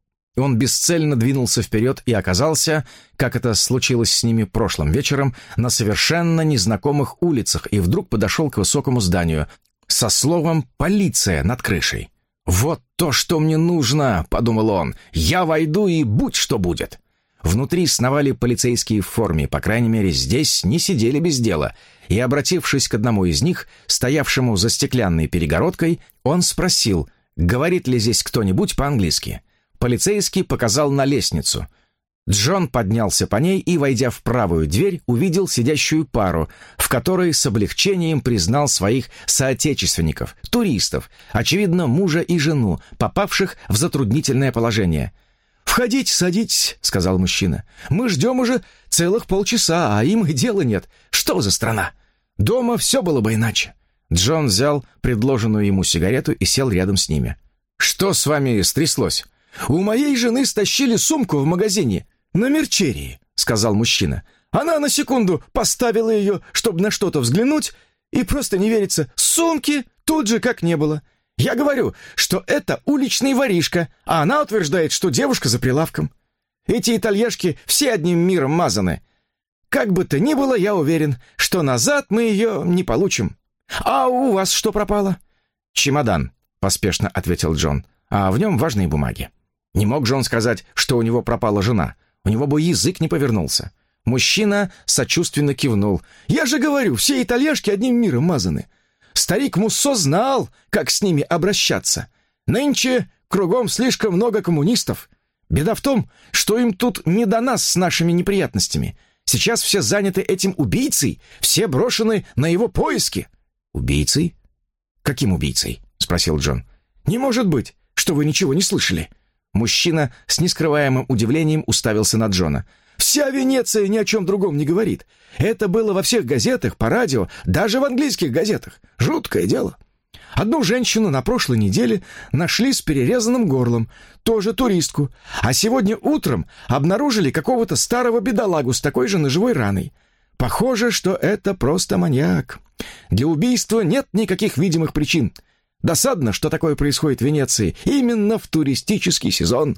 Он бесцельно двинулся вперед и оказался, как это случилось с ними прошлым вечером, на совершенно незнакомых улицах и вдруг подошел к высокому зданию со словом «полиция» над крышей. «Вот то, что мне нужно», — подумал он. «Я войду и будь что будет». Внутри сновали полицейские в форме, по крайней мере, здесь не сидели без дела, и, обратившись к одному из них, стоявшему за стеклянной перегородкой, он спросил, говорит ли здесь кто-нибудь по-английски. Полицейский показал на лестницу. Джон поднялся по ней и, войдя в правую дверь, увидел сидящую пару, в которой с облегчением признал своих соотечественников, туристов, очевидно, мужа и жену, попавших в затруднительное положение. «Входите, садитесь», — сказал мужчина. «Мы ждем уже целых полчаса, а им и дела нет. Что за страна? Дома все было бы иначе». Джон взял предложенную ему сигарету и сел рядом с ними. «Что с вами стряслось?» «У моей жены стащили сумку в магазине на Мерчерии», — сказал мужчина. «Она на секунду поставила ее, чтобы на что-то взглянуть, и просто не верится, сумки тут же как не было. Я говорю, что это уличный воришка, а она утверждает, что девушка за прилавком. Эти итальяшки все одним миром мазаны. Как бы то ни было, я уверен, что назад мы ее не получим. А у вас что пропало?» «Чемодан», — поспешно ответил Джон, «а в нем важные бумаги». Не мог же он сказать, что у него пропала жена. У него бы язык не повернулся. Мужчина сочувственно кивнул. «Я же говорю, все итальяшки одним миром мазаны. Старик Муссо знал, как с ними обращаться. Нынче кругом слишком много коммунистов. Беда в том, что им тут не до нас с нашими неприятностями. Сейчас все заняты этим убийцей, все брошены на его поиски». «Убийцей? Каким убийцей?» — спросил Джон. «Не может быть, что вы ничего не слышали». Мужчина с нескрываемым удивлением уставился на Джона. «Вся Венеция ни о чем другом не говорит. Это было во всех газетах, по радио, даже в английских газетах. Жуткое дело. Одну женщину на прошлой неделе нашли с перерезанным горлом, тоже туристку, а сегодня утром обнаружили какого-то старого бедолагу с такой же ножевой раной. Похоже, что это просто маньяк. Для убийства нет никаких видимых причин. Досадно, что такое происходит в Венеции именно в туристический сезон».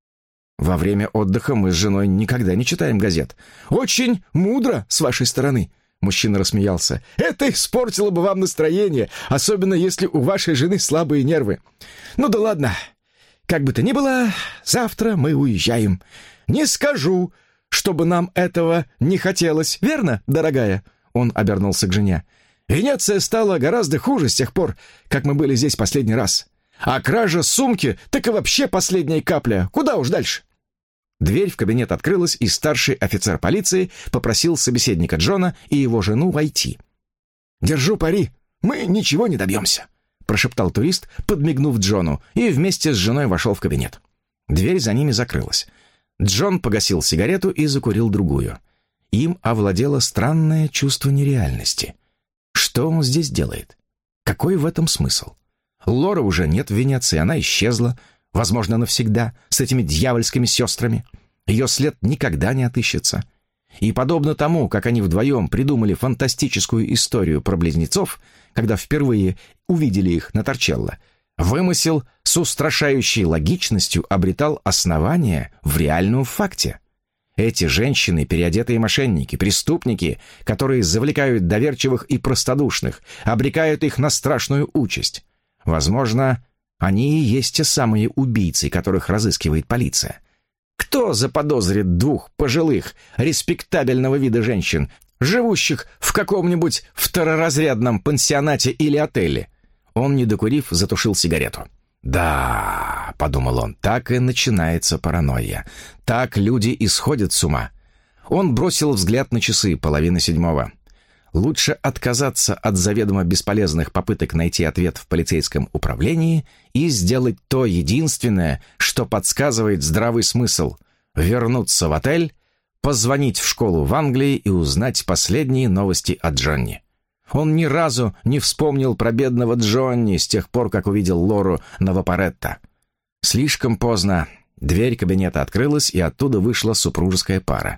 «Во время отдыха мы с женой никогда не читаем газет». «Очень мудро с вашей стороны», — мужчина рассмеялся. «Это испортило бы вам настроение, особенно если у вашей жены слабые нервы. Ну да ладно. Как бы то ни было, завтра мы уезжаем. Не скажу, чтобы нам этого не хотелось, верно, дорогая?» Он обернулся к жене. «Венеция стала гораздо хуже с тех пор, как мы были здесь последний раз. А кража сумки так и вообще последняя капля. Куда уж дальше?» Дверь в кабинет открылась, и старший офицер полиции попросил собеседника Джона и его жену войти. «Держу пари, мы ничего не добьемся», — прошептал турист, подмигнув Джону, и вместе с женой вошел в кабинет. Дверь за ними закрылась. Джон погасил сигарету и закурил другую. Им овладело странное чувство нереальности. Что он здесь делает? Какой в этом смысл? Лоры уже нет в Венеции, она исчезла, возможно, навсегда, с этими дьявольскими сестрами. Ее след никогда не отыщется. И подобно тому, как они вдвоем придумали фантастическую историю про близнецов, когда впервые увидели их на Торчелло, вымысел с устрашающей логичностью обретал основание в реальном факте. Эти женщины — переодетые мошенники, преступники, которые завлекают доверчивых и простодушных, обрекают их на страшную участь. Возможно, они и есть те самые убийцы, которых разыскивает полиция. Кто заподозрит двух пожилых, респектабельного вида женщин, живущих в каком-нибудь второразрядном пансионате или отеле? Он, не докурив, затушил сигарету. «Да», — подумал он, — «так и начинается паранойя. Так люди исходят с ума». Он бросил взгляд на часы, половина седьмого. Лучше отказаться от заведомо бесполезных попыток найти ответ в полицейском управлении и сделать то единственное, что подсказывает здравый смысл — вернуться в отель, позвонить в школу в Англии и узнать последние новости о Джонни. Он ни разу не вспомнил про бедного Джонни с тех пор, как увидел Лору на Вапоретто. Слишком поздно. Дверь кабинета открылась, и оттуда вышла супружеская пара.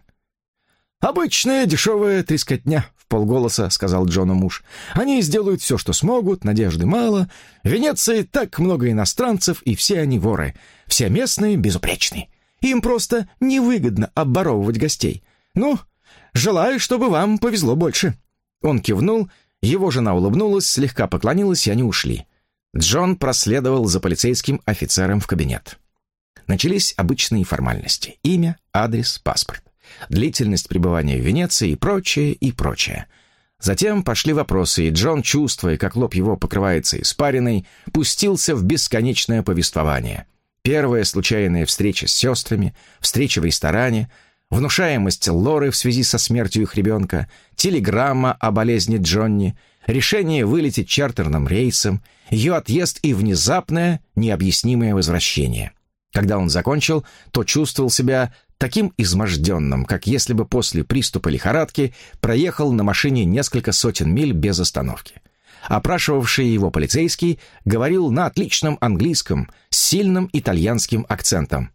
«Обычная дешевая трескотня», — вполголоса сказал Джону муж. «Они сделают все, что смогут, надежды мало. В Венеции так много иностранцев, и все они воры. Все местные безупречные. Им просто невыгодно обворовывать гостей. Ну, желаю, чтобы вам повезло больше». Он кивнул, его жена улыбнулась, слегка поклонилась, и они ушли. Джон проследовал за полицейским офицером в кабинет. Начались обычные формальности: имя, адрес, паспорт, длительность пребывания в Венеции и прочее, и прочее. Затем пошли вопросы, и Джон, чувствуя, как лоб его покрывается испариной, пустился в бесконечное повествование. Первая случайная встреча с сестрами, встреча в ресторане, внушаемость Лоры в связи со смертью их ребенка, телеграмма о болезни Джонни, решение вылететь чартерным рейсом, ее отъезд и внезапное, необъяснимое возвращение. Когда он закончил, то чувствовал себя таким изможденным, как если бы после приступа лихорадки проехал на машине несколько сотен миль без остановки. Опрашивавший его полицейский говорил на отличном английском с сильным итальянским акцентом.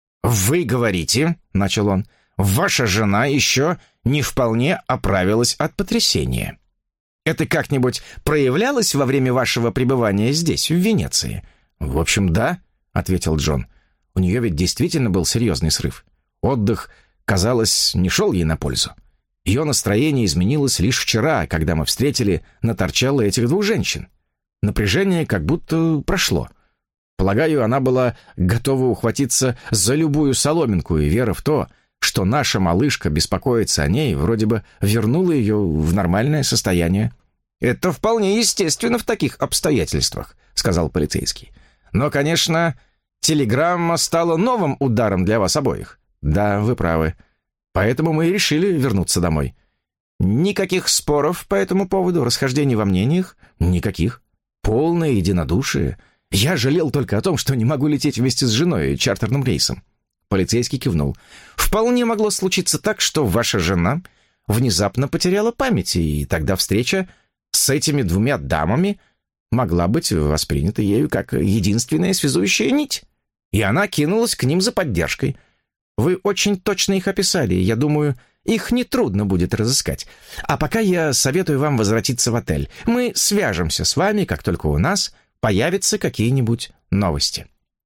«Вы говорите, — начал он, — ваша жена еще не вполне оправилась от потрясения. Это как-нибудь проявлялось во время вашего пребывания здесь, в Венеции?» «В общем, да, — ответил Джон. У нее ведь действительно был серьезный срыв. Отдых, казалось, не шел ей на пользу. Ее настроение изменилось лишь вчера, когда мы встретили на Торчелло этих двух женщин. Напряжение как будто прошло. Полагаю, она была готова ухватиться за любую соломинку, и вера в то, что наша малышка беспокоится о ней, вроде бы вернула ее в нормальное состояние». «Это вполне естественно в таких обстоятельствах», — сказал полицейский. «Но, конечно, телеграмма стала новым ударом для вас обоих». «Да, вы правы. Поэтому мы и решили вернуться домой». «Никаких споров по этому поводу, расхождений во мнениях?» «Никаких. Полное единодушие. Я жалел только о том, что не могу лететь вместе с женой чартерным рейсом». Полицейский кивнул. «Вполне могло случиться так, что ваша жена внезапно потеряла память, и тогда встреча с этими двумя дамами могла быть воспринята ею как единственная связующая нить, и она кинулась к ним за поддержкой. Вы очень точно их описали, и я думаю, их нетрудно будет разыскать. А пока я советую вам возвратиться в отель. Мы свяжемся с вами, как только у нас появятся какие-нибудь новости».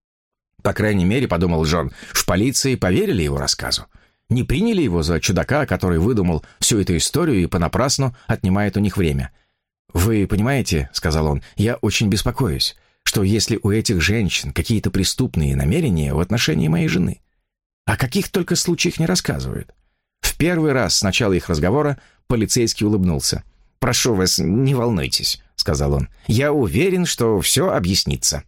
По крайней мере, подумал Джон, в полиции поверили его рассказу. Не приняли его за чудака, который выдумал всю эту историю и понапрасну отнимает у них время. «Вы понимаете, — сказал он, — я очень беспокоюсь, что если у этих женщин какие-то преступные намерения в отношении моей жены, о каких только случаях не рассказывают». В первый раз с начала их разговора полицейский улыбнулся. «Прошу вас, не волнуйтесь, — сказал он, — я уверен, что все объяснится».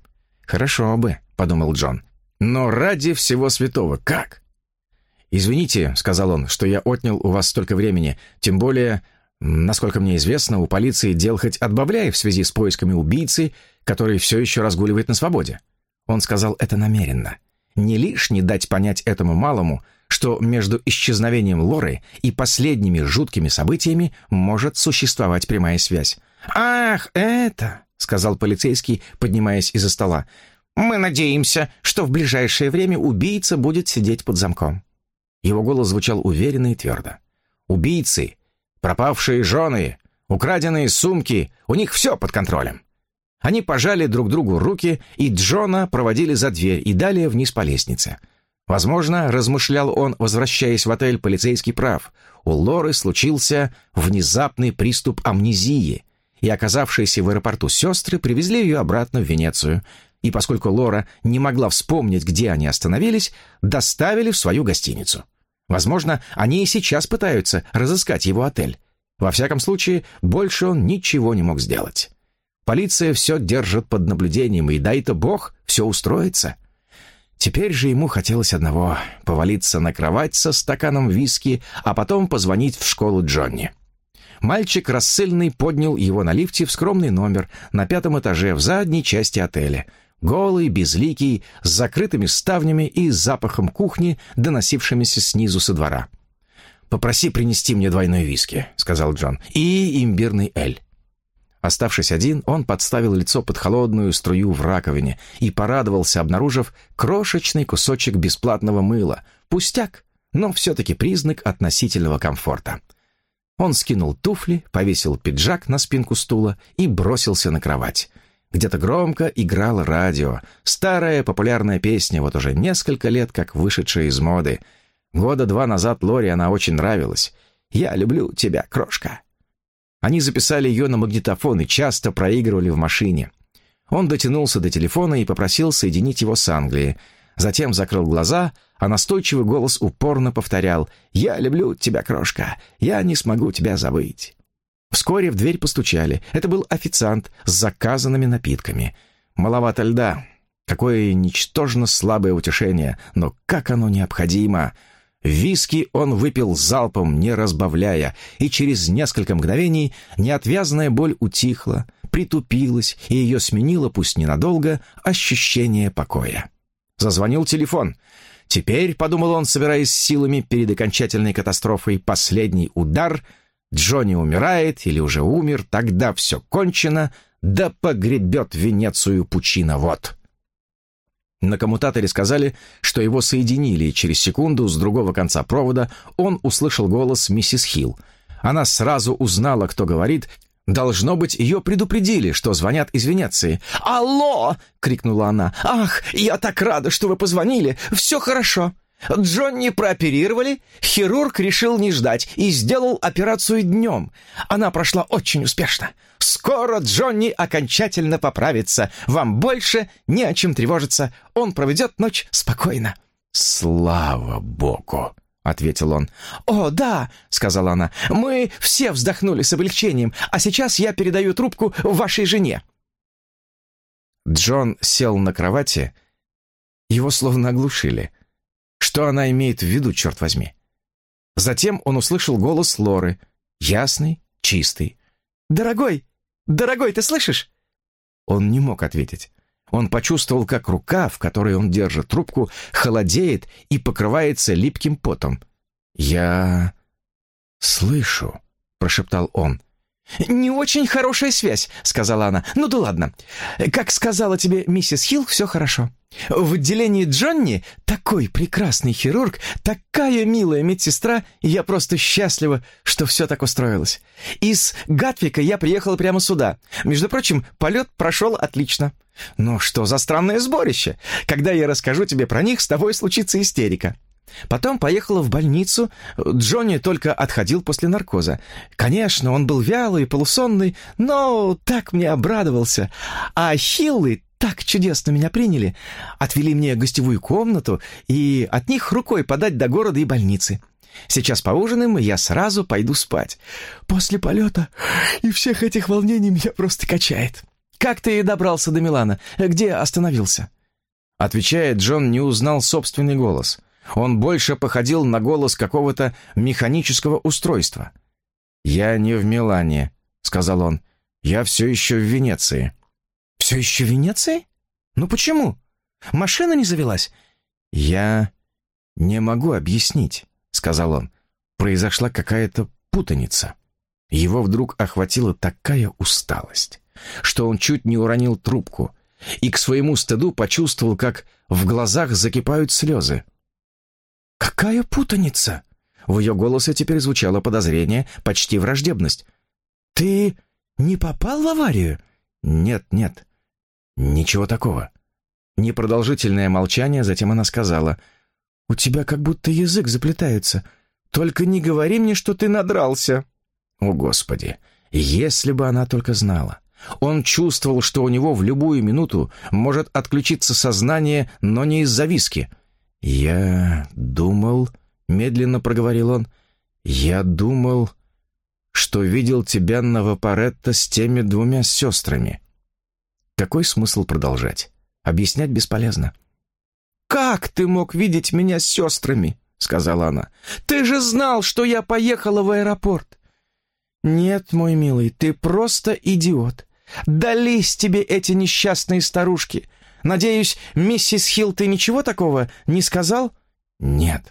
«Хорошо бы», — подумал Джон. «Но ради всего святого, как?» «Извините», — сказал он, — «что я отнял у вас столько времени. Тем более, насколько мне известно, у полиции дел хоть отбавляй в связи с поисками убийцы, который все еще разгуливает на свободе». Он сказал это намеренно. Не лишне дать понять этому малому, что между исчезновением Лоры и последними жуткими событиями может существовать прямая связь. «Ах, это!» — сказал полицейский, поднимаясь из-за стола. «Мы надеемся, что в ближайшее время убийца будет сидеть под замком». Его голос звучал уверенно и твердо. «Убийцы, пропавшие жены, украденные сумки, у них все под контролем». Они пожали друг другу руки, и Джона проводили за дверь и далее вниз по лестнице. Возможно, размышлял он, возвращаясь в отель, полицейский прав. У Лоры случился внезапный приступ амнезии, и оказавшиеся в аэропорту сестры привезли ее обратно в Венецию. И поскольку Лора не могла вспомнить, где они остановились, доставили в свою гостиницу. Возможно, они и сейчас пытаются разыскать его отель. Во всяком случае, больше он ничего не мог сделать. Полиция все держит под наблюдением, и дай-то бог, все устроится. Теперь же ему хотелось одного — повалиться на кровать со стаканом виски, а потом позвонить в школу Джонни. Мальчик рассыльный поднял его на лифте в скромный номер на пятом этаже в задней части отеля. Голый, безликий, с закрытыми ставнями и запахом кухни, доносившимися снизу со двора. «Попроси принести мне двойной виски», — сказал Джон, — «и имбирный эль». Оставшись один, он подставил лицо под холодную струю в раковине и порадовался, обнаружив крошечный кусочек бесплатного мыла. Пустяк, но все-таки признак относительного комфорта. Он скинул туфли, повесил пиджак на спинку стула и бросился на кровать. Где-то громко играло радио. Старая популярная песня, вот уже несколько лет как вышедшая из моды. Года два назад Лоре она очень нравилась. «Я люблю тебя, крошка». Они записали ее на магнитофон и часто проигрывали в машине. Он дотянулся до телефона и попросил соединить его с Англией. Затем закрыл глаза, а настойчивый голос упорно повторял: «Я люблю тебя, крошка, я не смогу тебя забыть». Вскоре в дверь постучали. Это был официант с заказанными напитками. Маловато льда. Какое ничтожно слабое утешение, но как оно необходимо! Виски он выпил залпом, не разбавляя, и через несколько мгновений неотвязная боль утихла, притупилась, и ее сменило, пусть ненадолго, ощущение покоя. Зазвонил телефон. Теперь, подумал он, собираясь силами перед окончательной катастрофой, последний удар. Джонни умирает или уже умер, тогда все кончено, да погребет Венецию пучина вод. На коммутаторе сказали, что его соединили, и через секунду с другого конца провода он услышал голос миссис Хилл. Она сразу узнала, кто говорит. Должно быть, ее предупредили, что звонят из Венеции. «Алло!» — крикнула она. «Ах, я так рада, что вы позвонили! Все хорошо! Джонни прооперировали, хирург решил не ждать и сделал операцию днем. Она прошла очень успешно. Скоро Джонни окончательно поправится. Вам больше не о чем тревожиться. Он проведет ночь спокойно». «Слава Богу!» — ответил он. «О, да!» — сказала она. «Мы все вздохнули с облегчением, а сейчас я передаю трубку вашей жене». Джон сел на кровати. Его словно оглушили. Что она имеет в виду, черт возьми? Затем он услышал голос Лоры, ясный, чистый. «Дорогой, дорогой, ты слышишь?» Он не мог ответить. Он почувствовал, как рука, в которой он держит трубку, холодеет и покрывается липким потом. «Я слышу», — прошептал он. «Не очень хорошая связь», — сказала она. «Ну да ладно. Как сказала тебе миссис Хилл, все хорошо. В отделении Джонни такой прекрасный хирург, такая милая медсестра, и я просто счастлива, что все так устроилось. Из Гатвика я приехала прямо сюда. Между прочим, полет прошел отлично. Но что за странное сборище? Когда я расскажу тебе про них, с тобой случится истерика». Потом поехала в больницу. Джонни только отходил после наркоза. Конечно, он был вялый, полусонный, но так мне обрадовался. А Хиллы так чудесно меня приняли. Отвели мне гостевую комнату, и от них рукой подать до города и больницы. Сейчас поужинаем, и я сразу пойду спать. После полета и всех этих волнений меня просто качает. Как ты добрался до Милана? Где остановился?» Отвечая, Джон не узнал собственный голос. Он больше походил на голос какого-то механического устройства. «Я не в Милане», — сказал он. «Я все еще в Венеции». «Все еще в Венеции? Ну почему? Машина не завелась?» «Я не могу объяснить», — сказал он. Произошла какая-то путаница. Его вдруг охватила такая усталость, что он чуть не уронил трубку и к своему стыду почувствовал, как в глазах закипают слезы. «Какая путаница?» В ее голосе теперь звучало подозрение, почти враждебность. «Ты не попал в аварию?» «Нет, нет, ничего такого». Непродолжительное молчание, затем она сказала: «У тебя как будто язык заплетается. Только не говори мне, что ты надрался». О, Господи, если бы она только знала. Он чувствовал, что у него в любую минуту может отключиться сознание, но не из-за виски. «Я думал», — медленно проговорил он, — «я думал, что видел тебя на Вапоретто с теми двумя сестрами». Какой смысл продолжать? Объяснять бесполезно. «Как ты мог видеть меня с сестрами?» — сказала она. «Ты же знал, что я поехала в аэропорт». «Нет, мой милый, ты просто идиот. Дались тебе эти несчастные старушки. Надеюсь, миссис Хилл, ты ничего такого не сказал?» «Нет».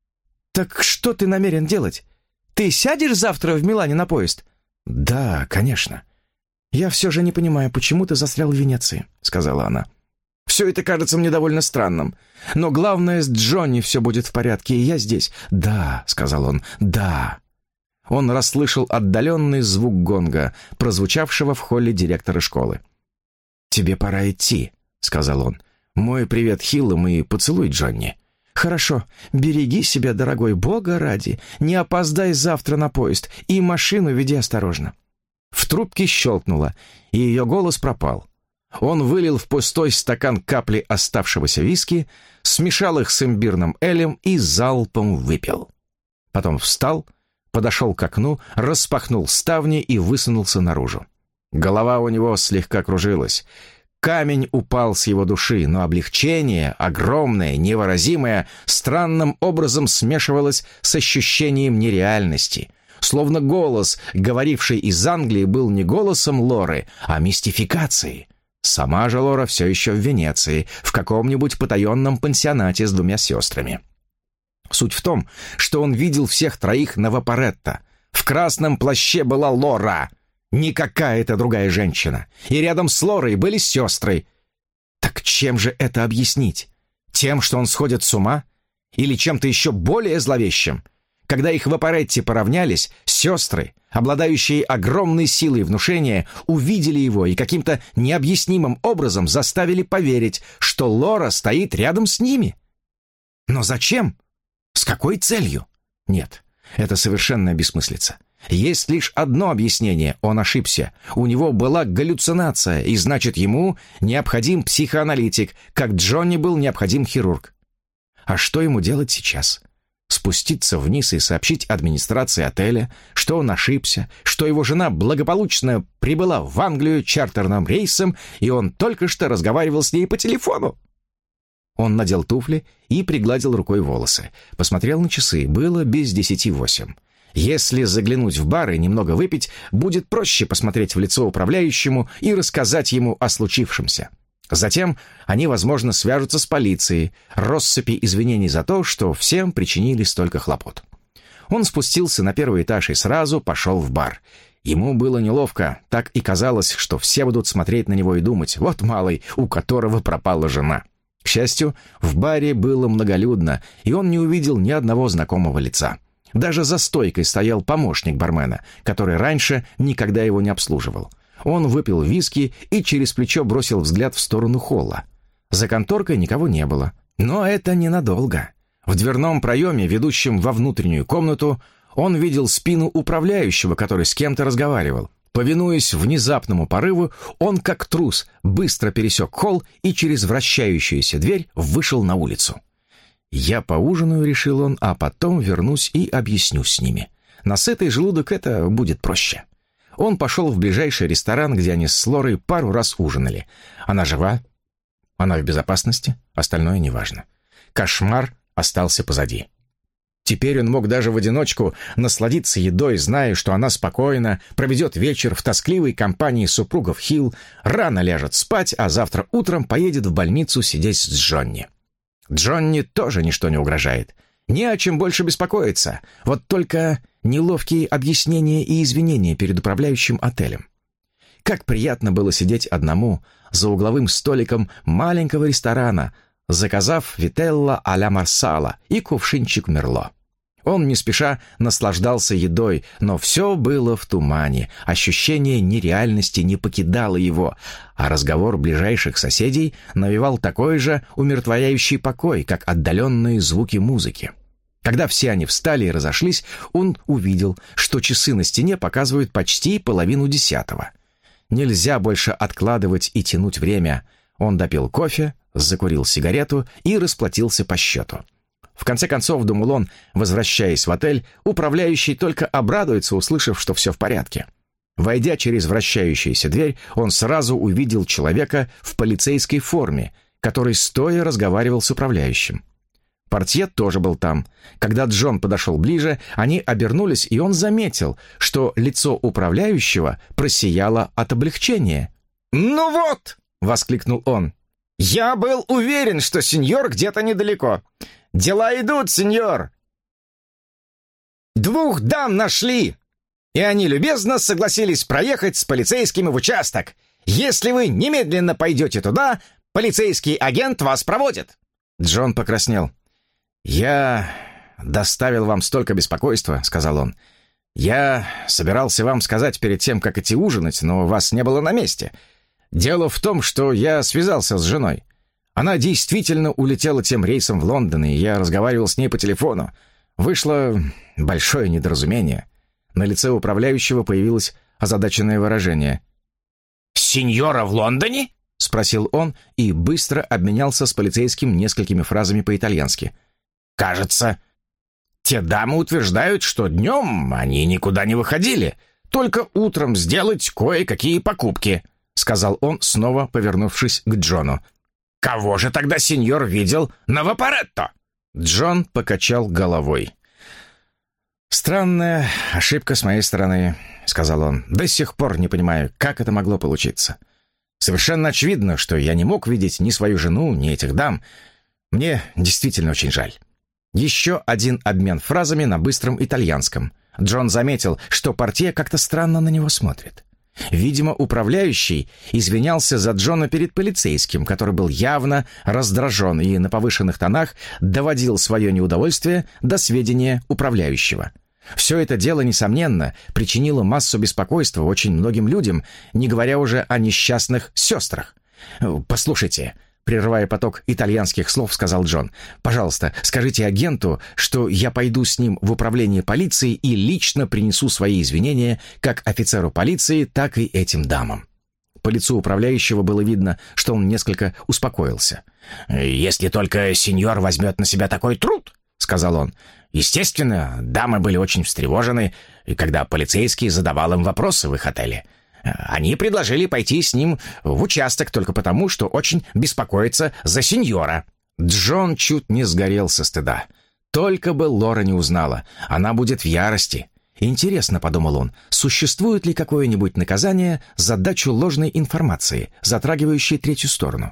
«Так что ты намерен делать? Ты сядешь завтра в Милане на поезд?» «Да, конечно». «Я все же не понимаю, почему ты застрял в Венеции», — сказала она. «Все это кажется мне довольно странным. Но главное, с Джонни все будет в порядке, и я здесь». «Да», — сказал он, — «да». Он расслышал отдаленный звук гонга, прозвучавшего в холле директора школы. «Тебе пора идти», — сказал он. «Мой привет Хиллам и поцелуй Джонни». «Хорошо, береги себя, дорогой, Бога ради. Не опоздай завтра на поезд, и машину веди осторожно». В трубке щелкнуло, и ее голос пропал. Он вылил в пустой стакан капли оставшегося виски, смешал их с имбирным элем и залпом выпил. Потом встал, подошел к окну, распахнул ставни и высунулся наружу. Голова у него слегка кружилась. Камень упал с его души, но облегчение, огромное, невыразимое, странным образом смешивалось с ощущением нереальности. Словно голос, говоривший из Англии, был не голосом Лоры, а мистификацией. Сама же Лора все еще в Венеции, в каком-нибудь потаенном пансионате с двумя сестрами. Суть в том, что он видел всех троих на Вапоретто. В красном плаще была Лора, не какая-то другая женщина. И рядом с Лорой были сестры. Так чем же это объяснить? Тем, что он сходит с ума? Или чем-то еще более зловещим? Когда их в Вапоретте поравнялись, сестры, обладающие огромной силой внушения, увидели его и каким-то необъяснимым образом заставили поверить, что Лора стоит рядом с ними. Но зачем? С какой целью? Нет, это совершенная бессмыслица. Есть лишь одно объяснение: он ошибся. У него была галлюцинация, и значит, ему необходим психоаналитик, как Джонни был необходим хирург. А что ему делать сейчас? Спуститься вниз и сообщить администрации отеля, что он ошибся, что его жена благополучно прибыла в Англию чартерным рейсом, и он только что разговаривал с ней по телефону? Он надел туфли и пригладил рукой волосы. Посмотрел на часы, было без десяти восемь. Если заглянуть в бар и немного выпить, будет проще посмотреть в лицо управляющему и рассказать ему о случившемся. Затем они, возможно, свяжутся с полицией, россыпи извинений за то, что всем причинили столько хлопот. Он спустился на первый этаж и сразу пошел в бар. Ему было неловко, так и казалось, что все будут смотреть на него и думать: вот малый, у которого пропала жена. К счастью, в баре было многолюдно, и он не увидел ни одного знакомого лица. Даже за стойкой стоял помощник бармена, который раньше никогда его не обслуживал. Он выпил виски и через плечо бросил взгляд в сторону холла. За конторкой никого не было. Но это ненадолго. В дверном проеме, ведущем во внутреннюю комнату, он видел спину управляющего, который с кем-то разговаривал. Повинуясь внезапному порыву, он, как трус, быстро пересек холл и через вращающуюся дверь вышел на улицу. «Я поужинаю», — решил он, — «а потом вернусь и объясню с ними. На сытый желудок это будет проще». он пошел в ближайший ресторан, где они с Лорой пару раз ужинали. Она жива, она в безопасности, остальное неважно. Кошмар остался позади. Теперь он мог даже в одиночку насладиться едой, зная, что она спокойно проведет вечер в тоскливой компании супругов Хилл, рано ляжет спать, а завтра утром поедет в больницу сидеть с Джонни. Джонни тоже ничто не угрожает. Не о чем больше беспокоиться. Вот только неловкие объяснения и извинения перед управляющим отелем. Как приятно было сидеть одному за угловым столиком маленького ресторана, заказав вителла а-ля Марсала и кувшинчик Мерло. Он не спеша наслаждался едой, но все было в тумане, ощущение нереальности не покидало его, а разговор ближайших соседей навевал такой же умиротворяющий покой, как отдаленные звуки музыки. Когда все они встали и разошлись, он увидел, что часы на стене показывают почти половину десятого. Нельзя больше откладывать и тянуть время. Он допил кофе, закурил сигарету и расплатился по счету. В конце концов, думал он, возвращаясь в отель, управляющий только обрадуется, услышав, что все в порядке. Войдя через вращающуюся дверь, он сразу увидел человека в полицейской форме, который стоя разговаривал с управляющим. Портье тоже был там. Когда Джон подошел ближе, они обернулись, и он заметил, что лицо управляющего просияло от облегчения. «Ну вот!» — воскликнул он. «Я был уверен, что сеньор где-то недалеко. Дела идут, сеньор. Двух дам нашли, и они любезно согласились проехать с полицейскими в участок. Если вы немедленно пойдете туда, полицейский агент вас проводит». Джон покраснел. «Я доставил вам столько беспокойства», — сказал он. «Я собирался вам сказать перед тем, как идти ужинать, но вас не было на месте. Дело в том, что я связался с женой. Она действительно улетела тем рейсом в Лондон, и я разговаривал с ней по телефону. Вышло большое недоразумение». На лице управляющего появилось озадаченное выражение. «Сеньора в Лондоне?» — спросил он и быстро обменялся с полицейским несколькими фразами по-итальянски. «Кажется, те дамы утверждают, что днем они никуда не выходили, только утром сделать кое-какие покупки», — сказал он, снова повернувшись к Джону. «Кого же тогда сеньор видел на Вапоретто?» Джон покачал головой. «Странная ошибка с моей стороны», — сказал он. «До сих пор не понимаю, как это могло получиться. Совершенно очевидно, что я не мог видеть ни свою жену, ни этих дам. Мне действительно очень жаль». Еще один обмен фразами на быстром итальянском. Джон заметил, что портье как-то странно на него смотрит. Видимо, управляющий извинялся за Джона перед полицейским, который был явно раздражен и на повышенных тонах доводил свое неудовольствие до сведения управляющего. Все это дело, несомненно, причинило массу беспокойства очень многим людям, не говоря уже о несчастных сестрах. «Послушайте», — прерывая поток итальянских слов, сказал Джон, «пожалуйста, скажите агенту, что я пойду с ним в управление полиции и лично принесу свои извинения как офицеру полиции, так и этим дамам». По лицу управляющего было видно, что он несколько успокоился. «Если только сеньор возьмет на себя такой труд», — сказал он. «Естественно, дамы были очень встревожены, когда полицейский задавал им вопросы в их отеле. Они предложили пойти с ним в участок только потому, что очень беспокоятся за сеньора». Джон чуть не сгорел со стыда. Только бы Лора не узнала, она будет в ярости. «Интересно», — подумал он, — «существует ли какое-нибудь наказание за дачу ложной информации, затрагивающей третью сторону?»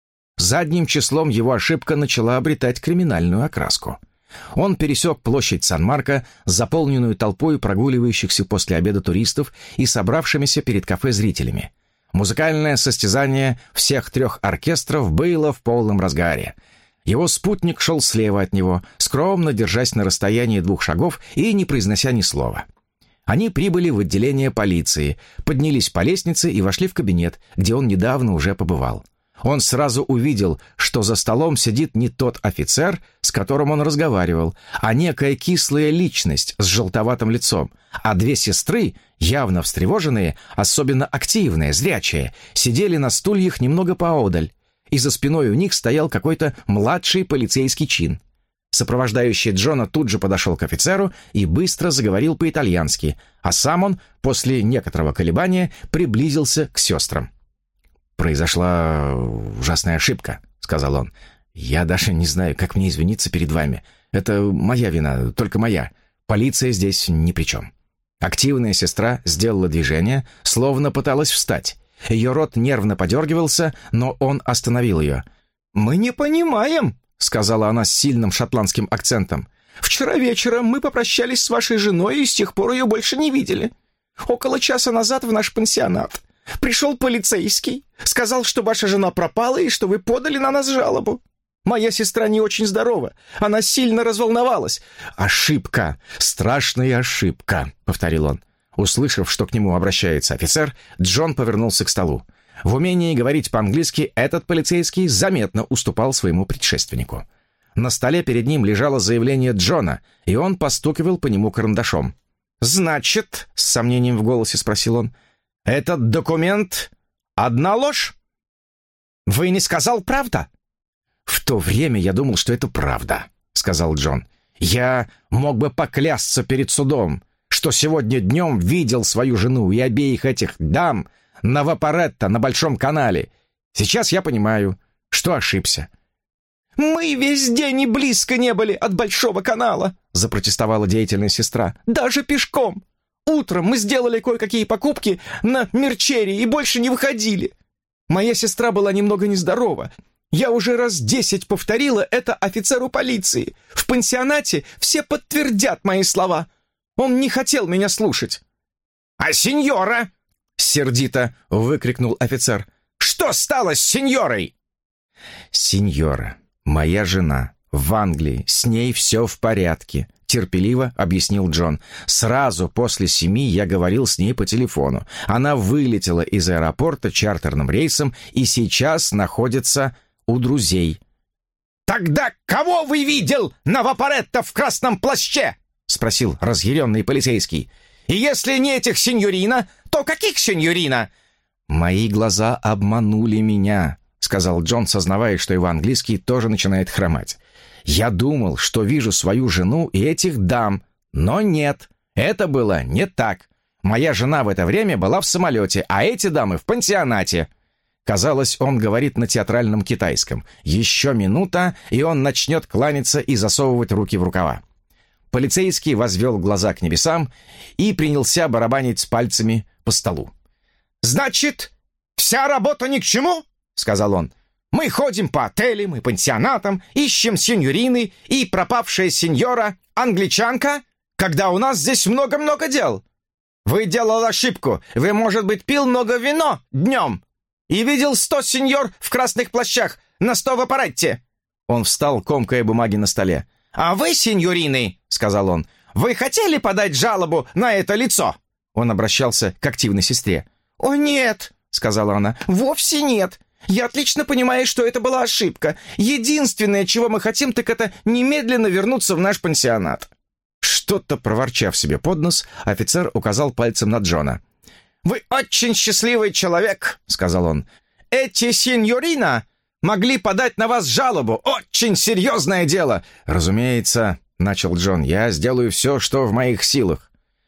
Задним числом его ошибка начала обретать криминальную окраску. Он пересек площадь Сан-Марко, заполненную толпой прогуливающихся после обеда туристов и собравшимися перед кафе зрителями. Музыкальное состязание всех трех оркестров было в полном разгаре. Его спутник шел слева от него, скромно держась на расстоянии двух шагов и не произнося ни слова. Они прибыли в отделение полиции, поднялись по лестнице и вошли в кабинет, где он недавно уже побывал. Он сразу увидел, что за столом сидит не тот офицер, с которым он разговаривал, а некая кислая личность с желтоватым лицом, а две сестры, явно встревоженные, особенно активные, зрячие, сидели на стульях немного поодаль, и за спиной у них стоял какой-то младший полицейский чин. Сопровождающий Джона тут же подошел к офицеру и быстро заговорил по-итальянски, а сам он, после некоторого колебания, приблизился к сестрам. «Произошла ужасная ошибка», — сказал он. «Я даже не знаю, как мне извиниться перед вами. Это моя вина, только моя. Полиция здесь ни при чем». Активная сестра сделала движение, словно пыталась встать. Ее рот нервно подергивался, но он остановил ее. «Мы не понимаем», — сказала она с сильным шотландским акцентом. «Вчера вечером мы попрощались с вашей женой и с тех пор ее больше не видели. Около часа назад в наш пансионат пришел полицейский, сказал, что ваша жена пропала и что вы подали на нас жалобу. Моя сестра не очень здорова, она сильно разволновалась». «Ошибка, страшная ошибка», — повторил он. Услышав, что к нему обращается офицер, Джон повернулся к столу. В умении говорить по-английски этот полицейский заметно уступал своему предшественнику. На столе перед ним лежало заявление Джона, и он постукивал по нему карандашом. «Значит, — с сомнением в голосе спросил он, — этот документ — одна ложь? Вы не сказал правда?» «В то время я думал, что это правда», — сказал Джон. «Я мог бы поклясться перед судом, что сегодня днем видел свою жену и обеих этих дам на Вапоретто на Большом канале. Сейчас я понимаю, что ошибся». «Мы весь день и близко не были от Большого канала», — запротестовала деятельная сестра. «Даже пешком. Утром мы сделали кое-какие покупки на Мерчере и больше не выходили. Моя сестра была немного нездорова. Я уже раз десять повторила это офицеру полиции. В пансионате все подтвердят мои слова. Он не хотел меня слушать». «А сеньора?» — сердито выкрикнул офицер. «Что стало с сеньорой?» «Сеньора, моя жена, в Англии, с ней все в порядке», — терпеливо объяснил Джон. «Сразу после семи я говорил с ней по телефону. Она вылетела из аэропорта чартерным рейсом и сейчас находится у друзей». «Тогда кого вы видел на Вапоретто в красном плаще?» — спросил разъяренный полицейский. «И если не этих сеньорина, то каких сеньорина?» «Мои глаза обманули меня», — сказал Джон, сознавая, что его английский тоже начинает хромать. «Я думал, что вижу свою жену и этих дам, но нет, это было не так. Моя жена в это время была в самолете, а эти дамы в пансионате». Казалось, он говорит на театральном китайском. Еще минута, и он начнет кланяться и засовывать руки в рукава. Полицейский возвел глаза к небесам и принялся барабанить пальцами по столу. «Значит, вся работа ни к чему?» — сказал он. «Мы ходим по отелям и пансионатам, ищем сеньорины и пропавшая сеньора, англичанка, когда у нас здесь много-много дел. Вы делал ошибку. Вы, может быть, пил много вино днем и видел сто сеньор в красных плащах на сто Вапоретте». Он встал, комкая бумаги на столе. «А вы, сеньорины, — сказал он, — вы хотели подать жалобу на это лицо?» Он обращался к активной сестре. «О, нет, — сказала она, — вовсе нет. Я отлично понимаю, что это была ошибка. Единственное, чего мы хотим, так это немедленно вернуться в наш пансионат». Что-то проворчав себе под нос, офицер указал пальцем на Джона. «Вы очень счастливый человек, — сказал он. Эти сеньорина могли подать на вас жалобу. Очень серьезное дело». «Разумеется, — начал Джон, — я сделаю все, что в моих силах».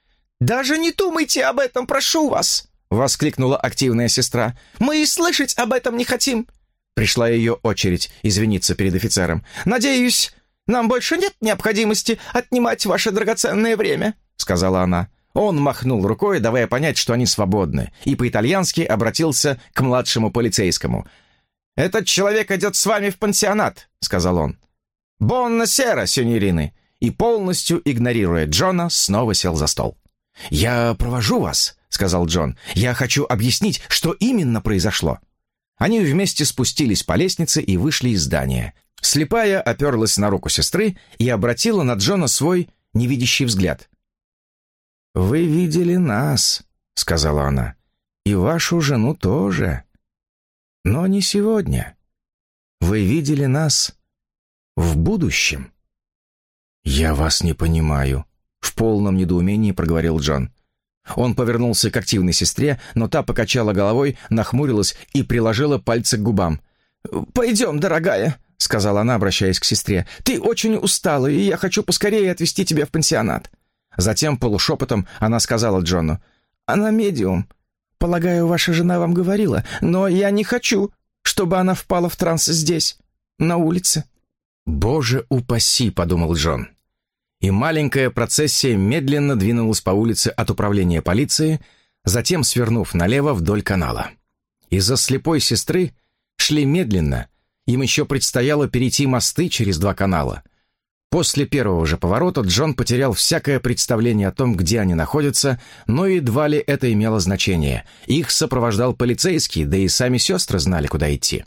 «Даже не думайте об этом, прошу вас!» — воскликнула активная сестра. «Мы и слышать об этом не хотим». Пришла ее очередь извиниться перед офицером. «Надеюсь, нам больше нет необходимости отнимать ваше драгоценное время», — сказала она. Он махнул рукой, давая понять, что они свободны, и по-итальянски обратился к младшему полицейскому. «Этот человек идет с вами в пансионат», — сказал он. «Бонна сера, сеньорины», и, полностью игнорируя Джона, снова сел за стол. «Я провожу вас», — сказал Джон. «Я хочу объяснить, что именно произошло». Они вместе спустились по лестнице и вышли из здания. Слепая оперлась на руку сестры и обратила на Джона свой невидящий взгляд. «Вы видели нас», — сказала она, — «и вашу жену тоже. Но не сегодня. Вы видели нас в будущем». «Я вас не понимаю», — в полном недоумении проговорил Джон. Он повернулся к активной сестре, но та покачала головой, нахмурилась и приложила пальцы к губам. «Пойдем, дорогая», — сказала она, обращаясь к сестре. «Ты очень устала, и я хочу поскорее отвезти тебя в пансионат». Затем полушепотом она сказала Джону: «Она медиум. Полагаю, ваша жена вам говорила, но я не хочу, чтобы она впала в транс здесь, на улице». «Боже упаси», — подумал Джон. И маленькая процессия медленно двинулась по улице от управления полиции, затем свернув налево вдоль канала. Из-за слепой сестры шли медленно, им еще предстояло перейти мосты через два канала. После первого же поворота Джон потерял всякое представление о том, где они находятся, но едва ли это имело значение. Их сопровождал полицейский, да и сами сестры знали, куда идти.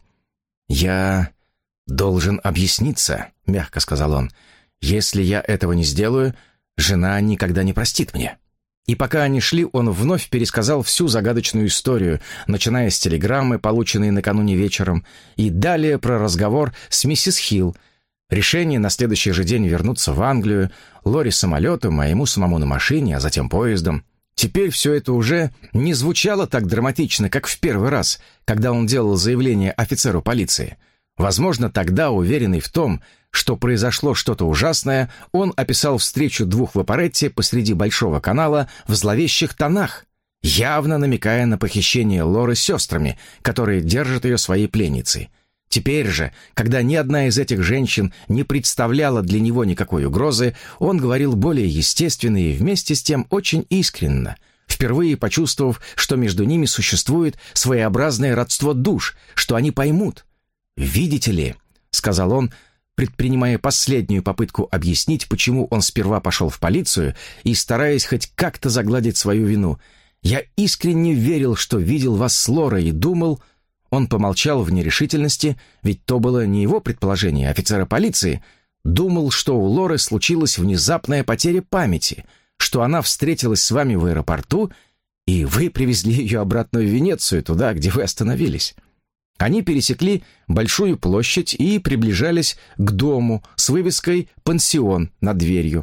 «Я должен объясниться», — мягко сказал он. «Если я этого не сделаю, жена никогда не простит мне». И пока они шли, он вновь пересказал всю загадочную историю, начиная с телеграммы, полученной накануне вечером, и далее про разговор с миссис Хилл, решение на следующий же день вернуться в Англию, Лори самолетом, а ему самому на машине, а затем поездом. Теперь все это уже не звучало так драматично, как в первый раз, когда он делал заявление офицеру полиции. Возможно, тогда, уверенный в том, что произошло что-то ужасное, он описал встречу двух в Апаретте посреди Большого канала в зловещих тонах, явно намекая на похищение Лоры с сестрами, которые держат ее своей пленницей. Теперь же, когда ни одна из этих женщин не представляла для него никакой угрозы, он говорил более естественно и вместе с тем очень искренно, впервые почувствовав, что между ними существует своеобразное родство душ, что они поймут. «Видите ли», — сказал он, предпринимая последнюю попытку объяснить, почему он сперва пошел в полицию и стараясь хоть как-то загладить свою вину, «я искренне верил, что видел вас с Лорой и думал...» Он помолчал в нерешительности, ведь то было не его предположение, офицера полиции. Думал, что у Лоры случилась внезапная потеря памяти, что она встретилась с вами в аэропорту, и вы привезли ее обратно в Венецию, туда, где вы остановились. Они пересекли Большую площадь и приближались к дому с вывеской «Пансион» над дверью.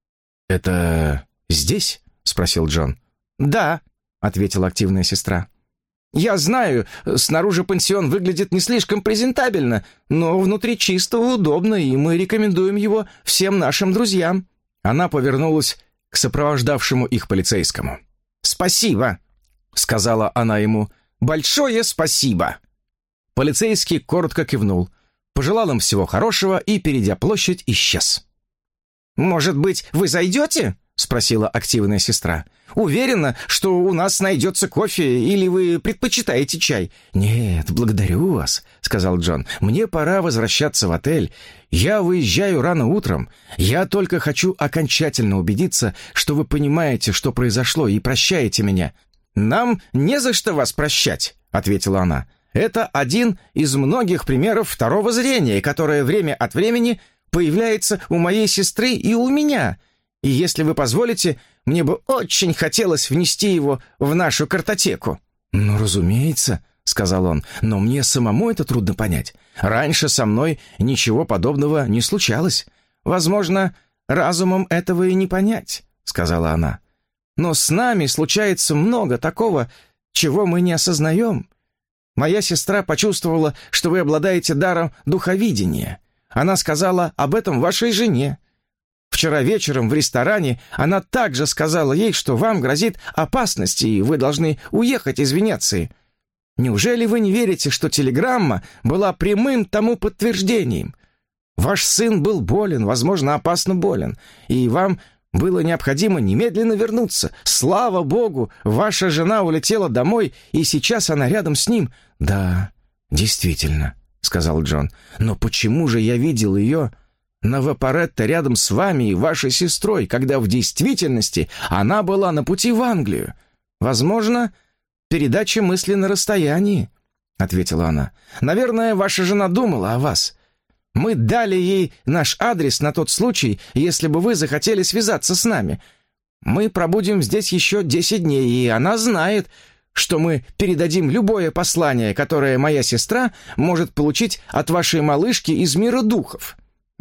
«Это здесь?» — спросил Джон. «Да», — ответила активная сестра. «Я знаю, снаружи пансион выглядит не слишком презентабельно, но внутри чисто, удобно, и мы рекомендуем его всем нашим друзьям». Она повернулась к сопровождавшему их полицейскому. «Спасибо», — сказала она ему, — «большое спасибо». Полицейский коротко кивнул, пожелал им всего хорошего и, перейдя площадь, исчез. «Может быть, вы зайдете?» — спросила активная сестра. «Уверена, что у нас найдется кофе, или вы предпочитаете чай?» «Нет, благодарю вас», — сказал Джон. «Мне пора возвращаться в отель. Я выезжаю рано утром. Я только хочу окончательно убедиться, что вы понимаете, что произошло, и прощаете меня». «Нам не за что вас прощать», — ответила она. «Это один из многих примеров второго зрения, которое время от времени появляется у моей сестры и у меня. И если вы позволите, мне бы очень хотелось внести его в нашу картотеку». «Ну, разумеется», — сказал он, — «но мне самому это трудно понять. Раньше со мной ничего подобного не случалось. Возможно, разумом этого и не понять», — сказала она. «Но с нами случается много такого, чего мы не осознаем. Моя сестра почувствовала, что вы обладаете даром духовидения. Она сказала об этом вашей жене. Вчера вечером в ресторане она также сказала ей, что вам грозит опасность, и вы должны уехать из Венеции. Неужели вы не верите, что телеграмма была прямым тому подтверждением? Ваш сын был болен, возможно, опасно болен, и вам было необходимо немедленно вернуться. Слава Богу, ваша жена улетела домой, и сейчас она рядом с ним». «Да, действительно», — сказал Джон. «Но почему же я видел ее на Вапоретто рядом с вами и вашей сестрой, когда в действительности она была на пути в Англию? Возможно, передача мысли на расстоянии», — ответила она. «Наверное, ваша жена думала о вас. Мы дали ей наш адрес на тот случай, если бы вы захотели связаться с нами. Мы пробудем здесь еще десять дней, и она знает, что мы передадим любое послание, которое моя сестра может получить от вашей малышки из мира духов».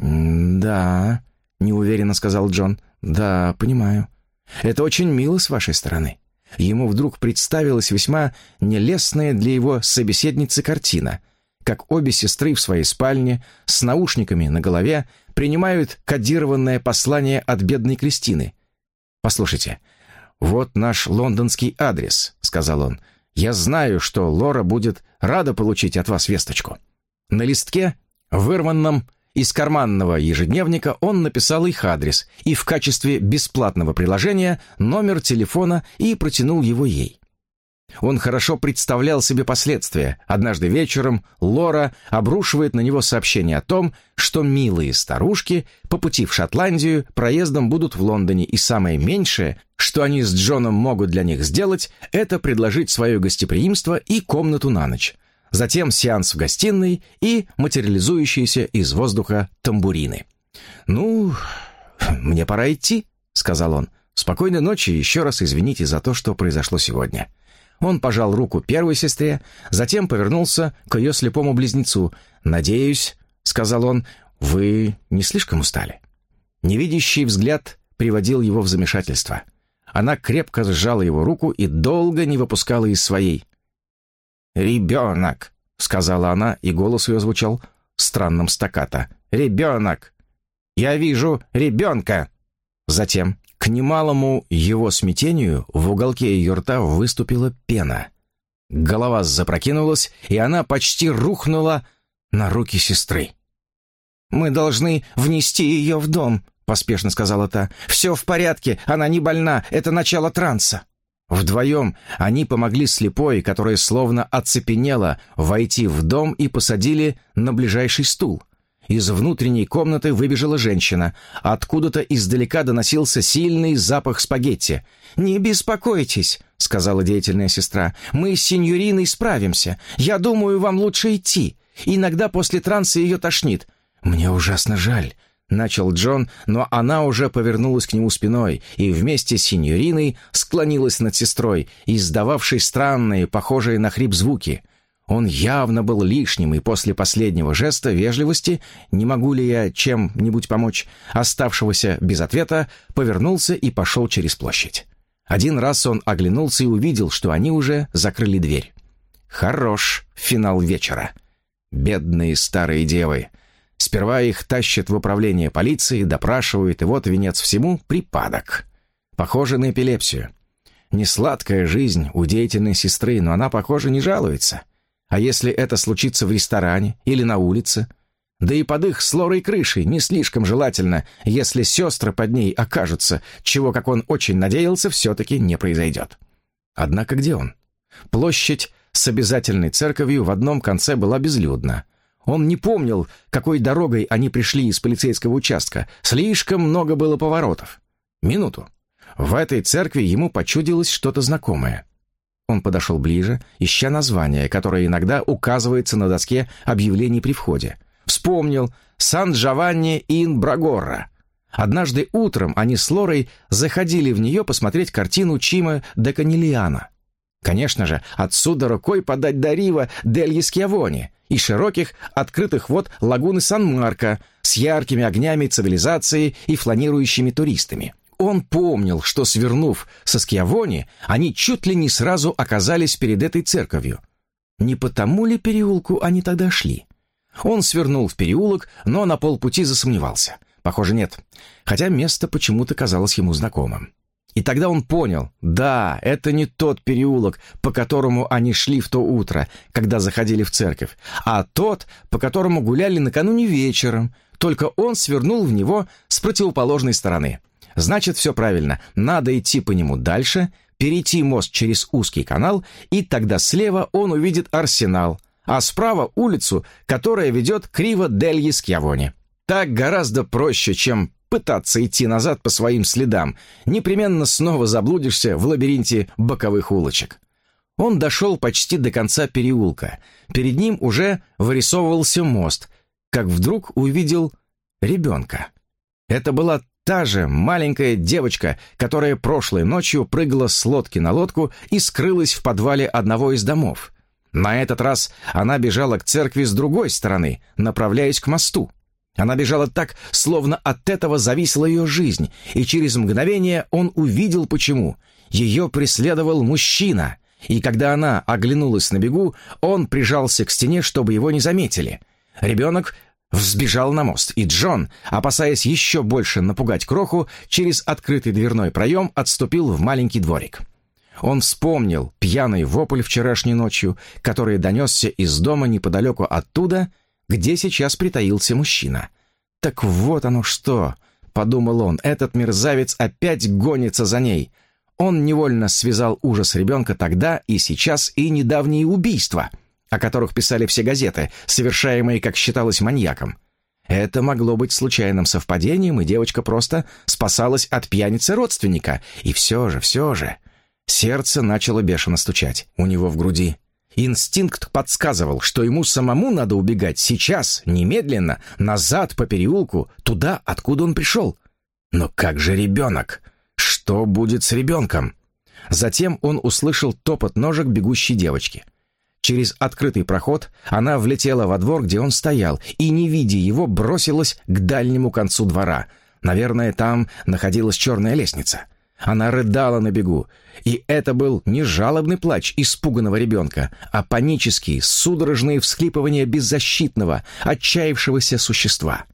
«Да», — неуверенно сказал Джон. «Да, понимаю. Это очень мило с вашей стороны». Ему вдруг представилась весьма нелестная для его собеседницы картина. как обе сестры в своей спальне с наушниками на голове принимают кодированное послание от бедной Кристины. «Послушайте, вот наш лондонский адрес», — сказал он. «Я знаю, что Лора будет рада получить от вас весточку». На листке, вырванном из карманного ежедневника, он написал их адрес и в качестве бесплатного приложения номер телефона и протянул его ей. Он хорошо представлял себе последствия. Однажды вечером Лора обрушивает на него сообщение о том, что милые старушки по пути в Шотландию проездом будут в Лондоне, и самое меньшее, что они с Джоном могут для них сделать, это предложить свое гостеприимство и комнату на ночь. Затем сеанс в гостиной и материализующиеся из воздуха тамбурины. «Ну, мне пора идти», — сказал он. «Спокойной ночи и еще раз извините за то, что произошло сегодня». Он пожал руку первой сестре, затем повернулся к ее слепому близнецу. «Надеюсь», — сказал он, — «вы не слишком устали?» Невидящий взгляд приводил его в замешательство. Она крепко сжала его руку и долго не выпускала из своей. «Ребенок», — сказала она, и голос ее звучал странным стаккато. «Ребенок! Я вижу ребенка!» Затем, к немалому его смятению, в уголке ее рта выступила пена. Голова запрокинулась, и она почти рухнула на руки сестры. «Мы должны внести ее в дом», — поспешно сказала та. «Все в порядке, она не больна, это начало транса». Вдвоем они помогли слепой, которая словно оцепенела, войти в дом и посадили на ближайший стул. Из внутренней комнаты выбежала женщина. Откуда-то издалека доносился сильный запах спагетти. «Не беспокойтесь», — сказала деятельная сестра. «Мы с синьориной справимся. Я думаю, вам лучше идти. Иногда после транса ее тошнит». «Мне ужасно жаль», — начал Джон, но она уже повернулась к нему спиной и вместе с синьориной склонилась над сестрой, издававшей странные, похожие на хрип звуки. Он явно был лишним, и после последнего жеста вежливости «не могу ли я чем-нибудь помочь?», оставшегося без ответа, повернулся и пошел через площадь. Один раз он оглянулся и увидел, что они уже закрыли дверь. Хорош финал вечера. Бедные старые девы. Сперва их тащат в управление полиции, допрашивают, и вот венец всему — припадок. Похоже на эпилепсию. Несладкая жизнь у деятельной сестры, но она, похоже, не жалуется. А если это случится в ресторане или на улице? Да и под их с Лорой крышей не слишком желательно, если сестры под ней окажутся, чего, как он очень надеялся, все-таки не произойдет. Однако где он? Площадь с обязательной церковью в одном конце была безлюдна. Он не помнил, какой дорогой они пришли из полицейского участка. Слишком много было поворотов. Минуту. В этой церкви ему почудилось что-то знакомое. Он подошел ближе, ища название, которое иногда указывается на доске объявлений при входе. Вспомнил «Сан-Джованни-ин-Брагорро». Однажды утром они с Лорой заходили в нее посмотреть картину Чима де Канильяно. Конечно же, отсюда рукой подать до Рива дель Скьявони и широких, открытых вод лагуны Сан-Марко с яркими огнями цивилизации и фланирующими туристами. Он помнил, что, свернув со Скьявони, они чуть ли не сразу оказались перед этой церковью. Не по тому ли переулку они тогда шли? Он свернул в переулок, но на полпути засомневался. Похоже, нет, хотя место почему-то казалось ему знакомым. И тогда он понял, да, это не тот переулок, по которому они шли в то утро, когда заходили в церковь, а тот, по которому гуляли накануне вечером, только он свернул в него с противоположной стороны. Значит, все правильно, надо идти по нему дальше, перейти мост через узкий канал, и тогда слева он увидит Арсенал, а справа улицу, которая ведет к Риво дель Скьявони. Так гораздо проще, чем пытаться идти назад по своим следам. Непременно снова заблудишься в лабиринте боковых улочек. Он дошел почти до конца переулка. Перед ним уже вырисовывался мост, как вдруг увидел ребенка. Это была та же маленькая девочка, которая прошлой ночью прыгала с лодки на лодку и скрылась в подвале одного из домов. На этот раз она бежала к церкви с другой стороны, направляясь к мосту. Она бежала так, словно от этого зависела ее жизнь, и через мгновение он увидел почему. Ее преследовал мужчина, И когда она оглянулась на бегу, он прижался к стене, чтобы его не заметили. Ребенок взбежал на мост, и Джон, опасаясь еще больше напугать кроху, через открытый дверной проем отступил в маленький дворик. Он вспомнил пьяный вопль вчерашней ночью, который донесся из дома неподалеку оттуда, где сейчас притаился мужчина. «Так вот оно что!» — подумал он, — «этот мерзавец опять гонится за ней». Он невольно связал ужас ребенка тогда и сейчас и недавние убийства, о которых писали все газеты, совершаемые, как считалось, маньяком. Это могло быть случайным совпадением, и девочка просто спасалась от пьяницы родственника. И все же, все же... Сердце начало бешено стучать у него в груди. Инстинкт подсказывал, что ему самому надо убегать сейчас, немедленно, назад по переулку, туда, откуда он пришел. Но как же ребенок? Что будет с ребенком? Затем он услышал топот ножек бегущей девочки. Через открытый проход она влетела во двор, где он стоял, и, не видя его, бросилась к дальнему концу двора. Наверное, там находилась черная лестница. Она рыдала на бегу, и это был не жалобный плач испуганного ребенка, а панические, судорожные всхлипывания беззащитного, отчаявшегося существа.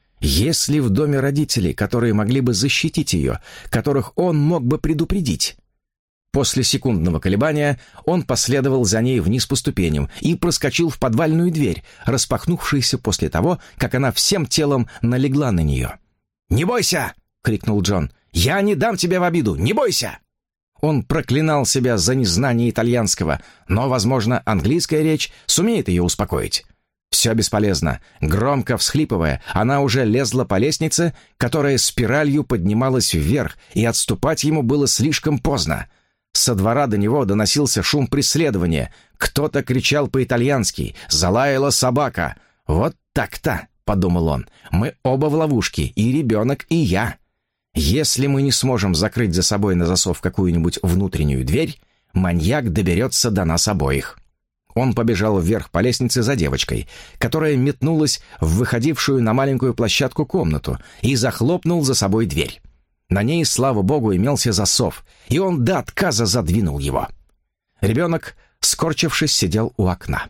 Если в доме родителей, которые могли бы защитить ее, которых он мог бы предупредить? После секундного колебания он последовал за ней вниз по ступеням и проскочил в подвальную дверь, распахнувшуюся после того, как она всем телом налегла на нее. «Не бойся!» — крикнул Джон. «Я не дам тебя в обиду! Не бойся!» Он проклинал себя за незнание итальянского, но, возможно, английская речь сумеет ее успокоить. Все бесполезно. Громко всхлипывая, она уже лезла по лестнице, которая спиралью поднималась вверх, и отступать ему было слишком поздно. Со двора до него доносился шум преследования. Кто-то кричал по-итальянски. Залаяла собака. «Вот так-то!» — подумал он. «Мы оба в ловушке, и ребенок, и я. Если мы не сможем закрыть за собой на засов какую-нибудь внутреннюю дверь, маньяк доберется до нас обоих». Он побежал вверх по лестнице за девочкой, которая метнулась в выходившую на маленькую площадку комнату, и захлопнул за собой дверь. На ней, слава богу, имелся засов, и он до отказа задвинул его. Ребенок, скорчившись, сидел у окна.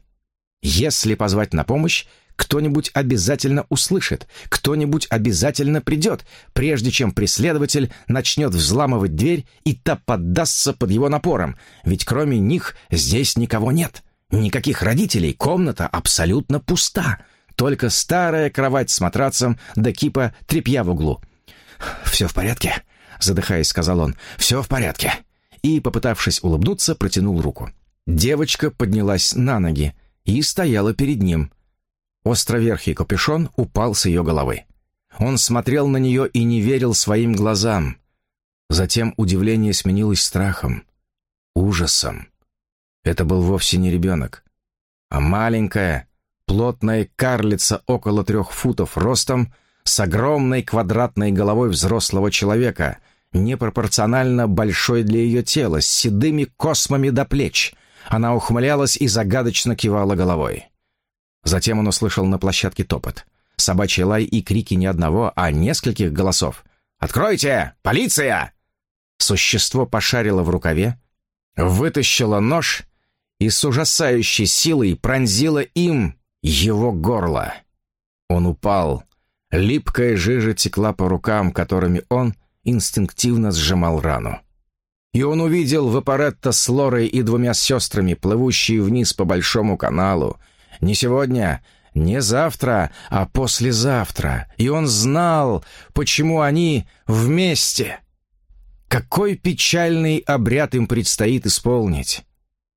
Если позвать на помощь, кто-нибудь обязательно услышит, кто-нибудь обязательно придет, прежде чем преследователь начнет взламывать дверь, и та поддастся под его напором, ведь кроме них здесь никого нет. Никаких родителей, комната абсолютно пуста, только старая кровать с матрацем да кипа тряпья в углу. «Все в порядке?» — задыхаясь, сказал он. «Все в порядке». И, попытавшись улыбнуться, протянул руку. Девочка поднялась на ноги и стояла перед ним. Островерхий капюшон упал с ее головы. Он смотрел на нее и не верил своим глазам. Затем удивление сменилось страхом, ужасом. Это был вовсе не ребенок, а маленькая, плотная карлица около трех футов ростом, с огромной квадратной головой взрослого человека, непропорционально большой для ее тела, с седыми космами до плеч. Она ухмылялась и загадочно кивала головой. Затем он услышал на площадке топот, собачий лай и крики не одного, а нескольких голосов. «Откройте! Полиция!» Существо пошарило в рукаве, вытащило нож и с ужасающей силой пронзило им его горло. Он упал. Липкая жижа текла по рукам, которыми он инстинктивно сжимал рану. И он увидел Вапоретто с Лорой и двумя сестрами, плывущие вниз по большому каналу. Не сегодня, не завтра, а послезавтра. И он знал, почему они вместе. Какой печальный обряд им предстоит исполнить.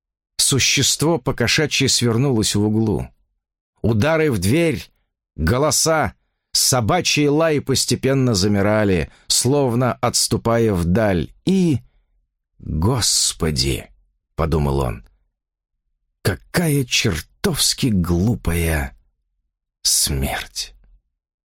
Существо покошачьи свернулось в углу. Удары в дверь, голоса, собачьи лаи постепенно замирали, словно отступая вдаль. И... «Господи!» — подумал он. «Какая чертовски глупая смерть!»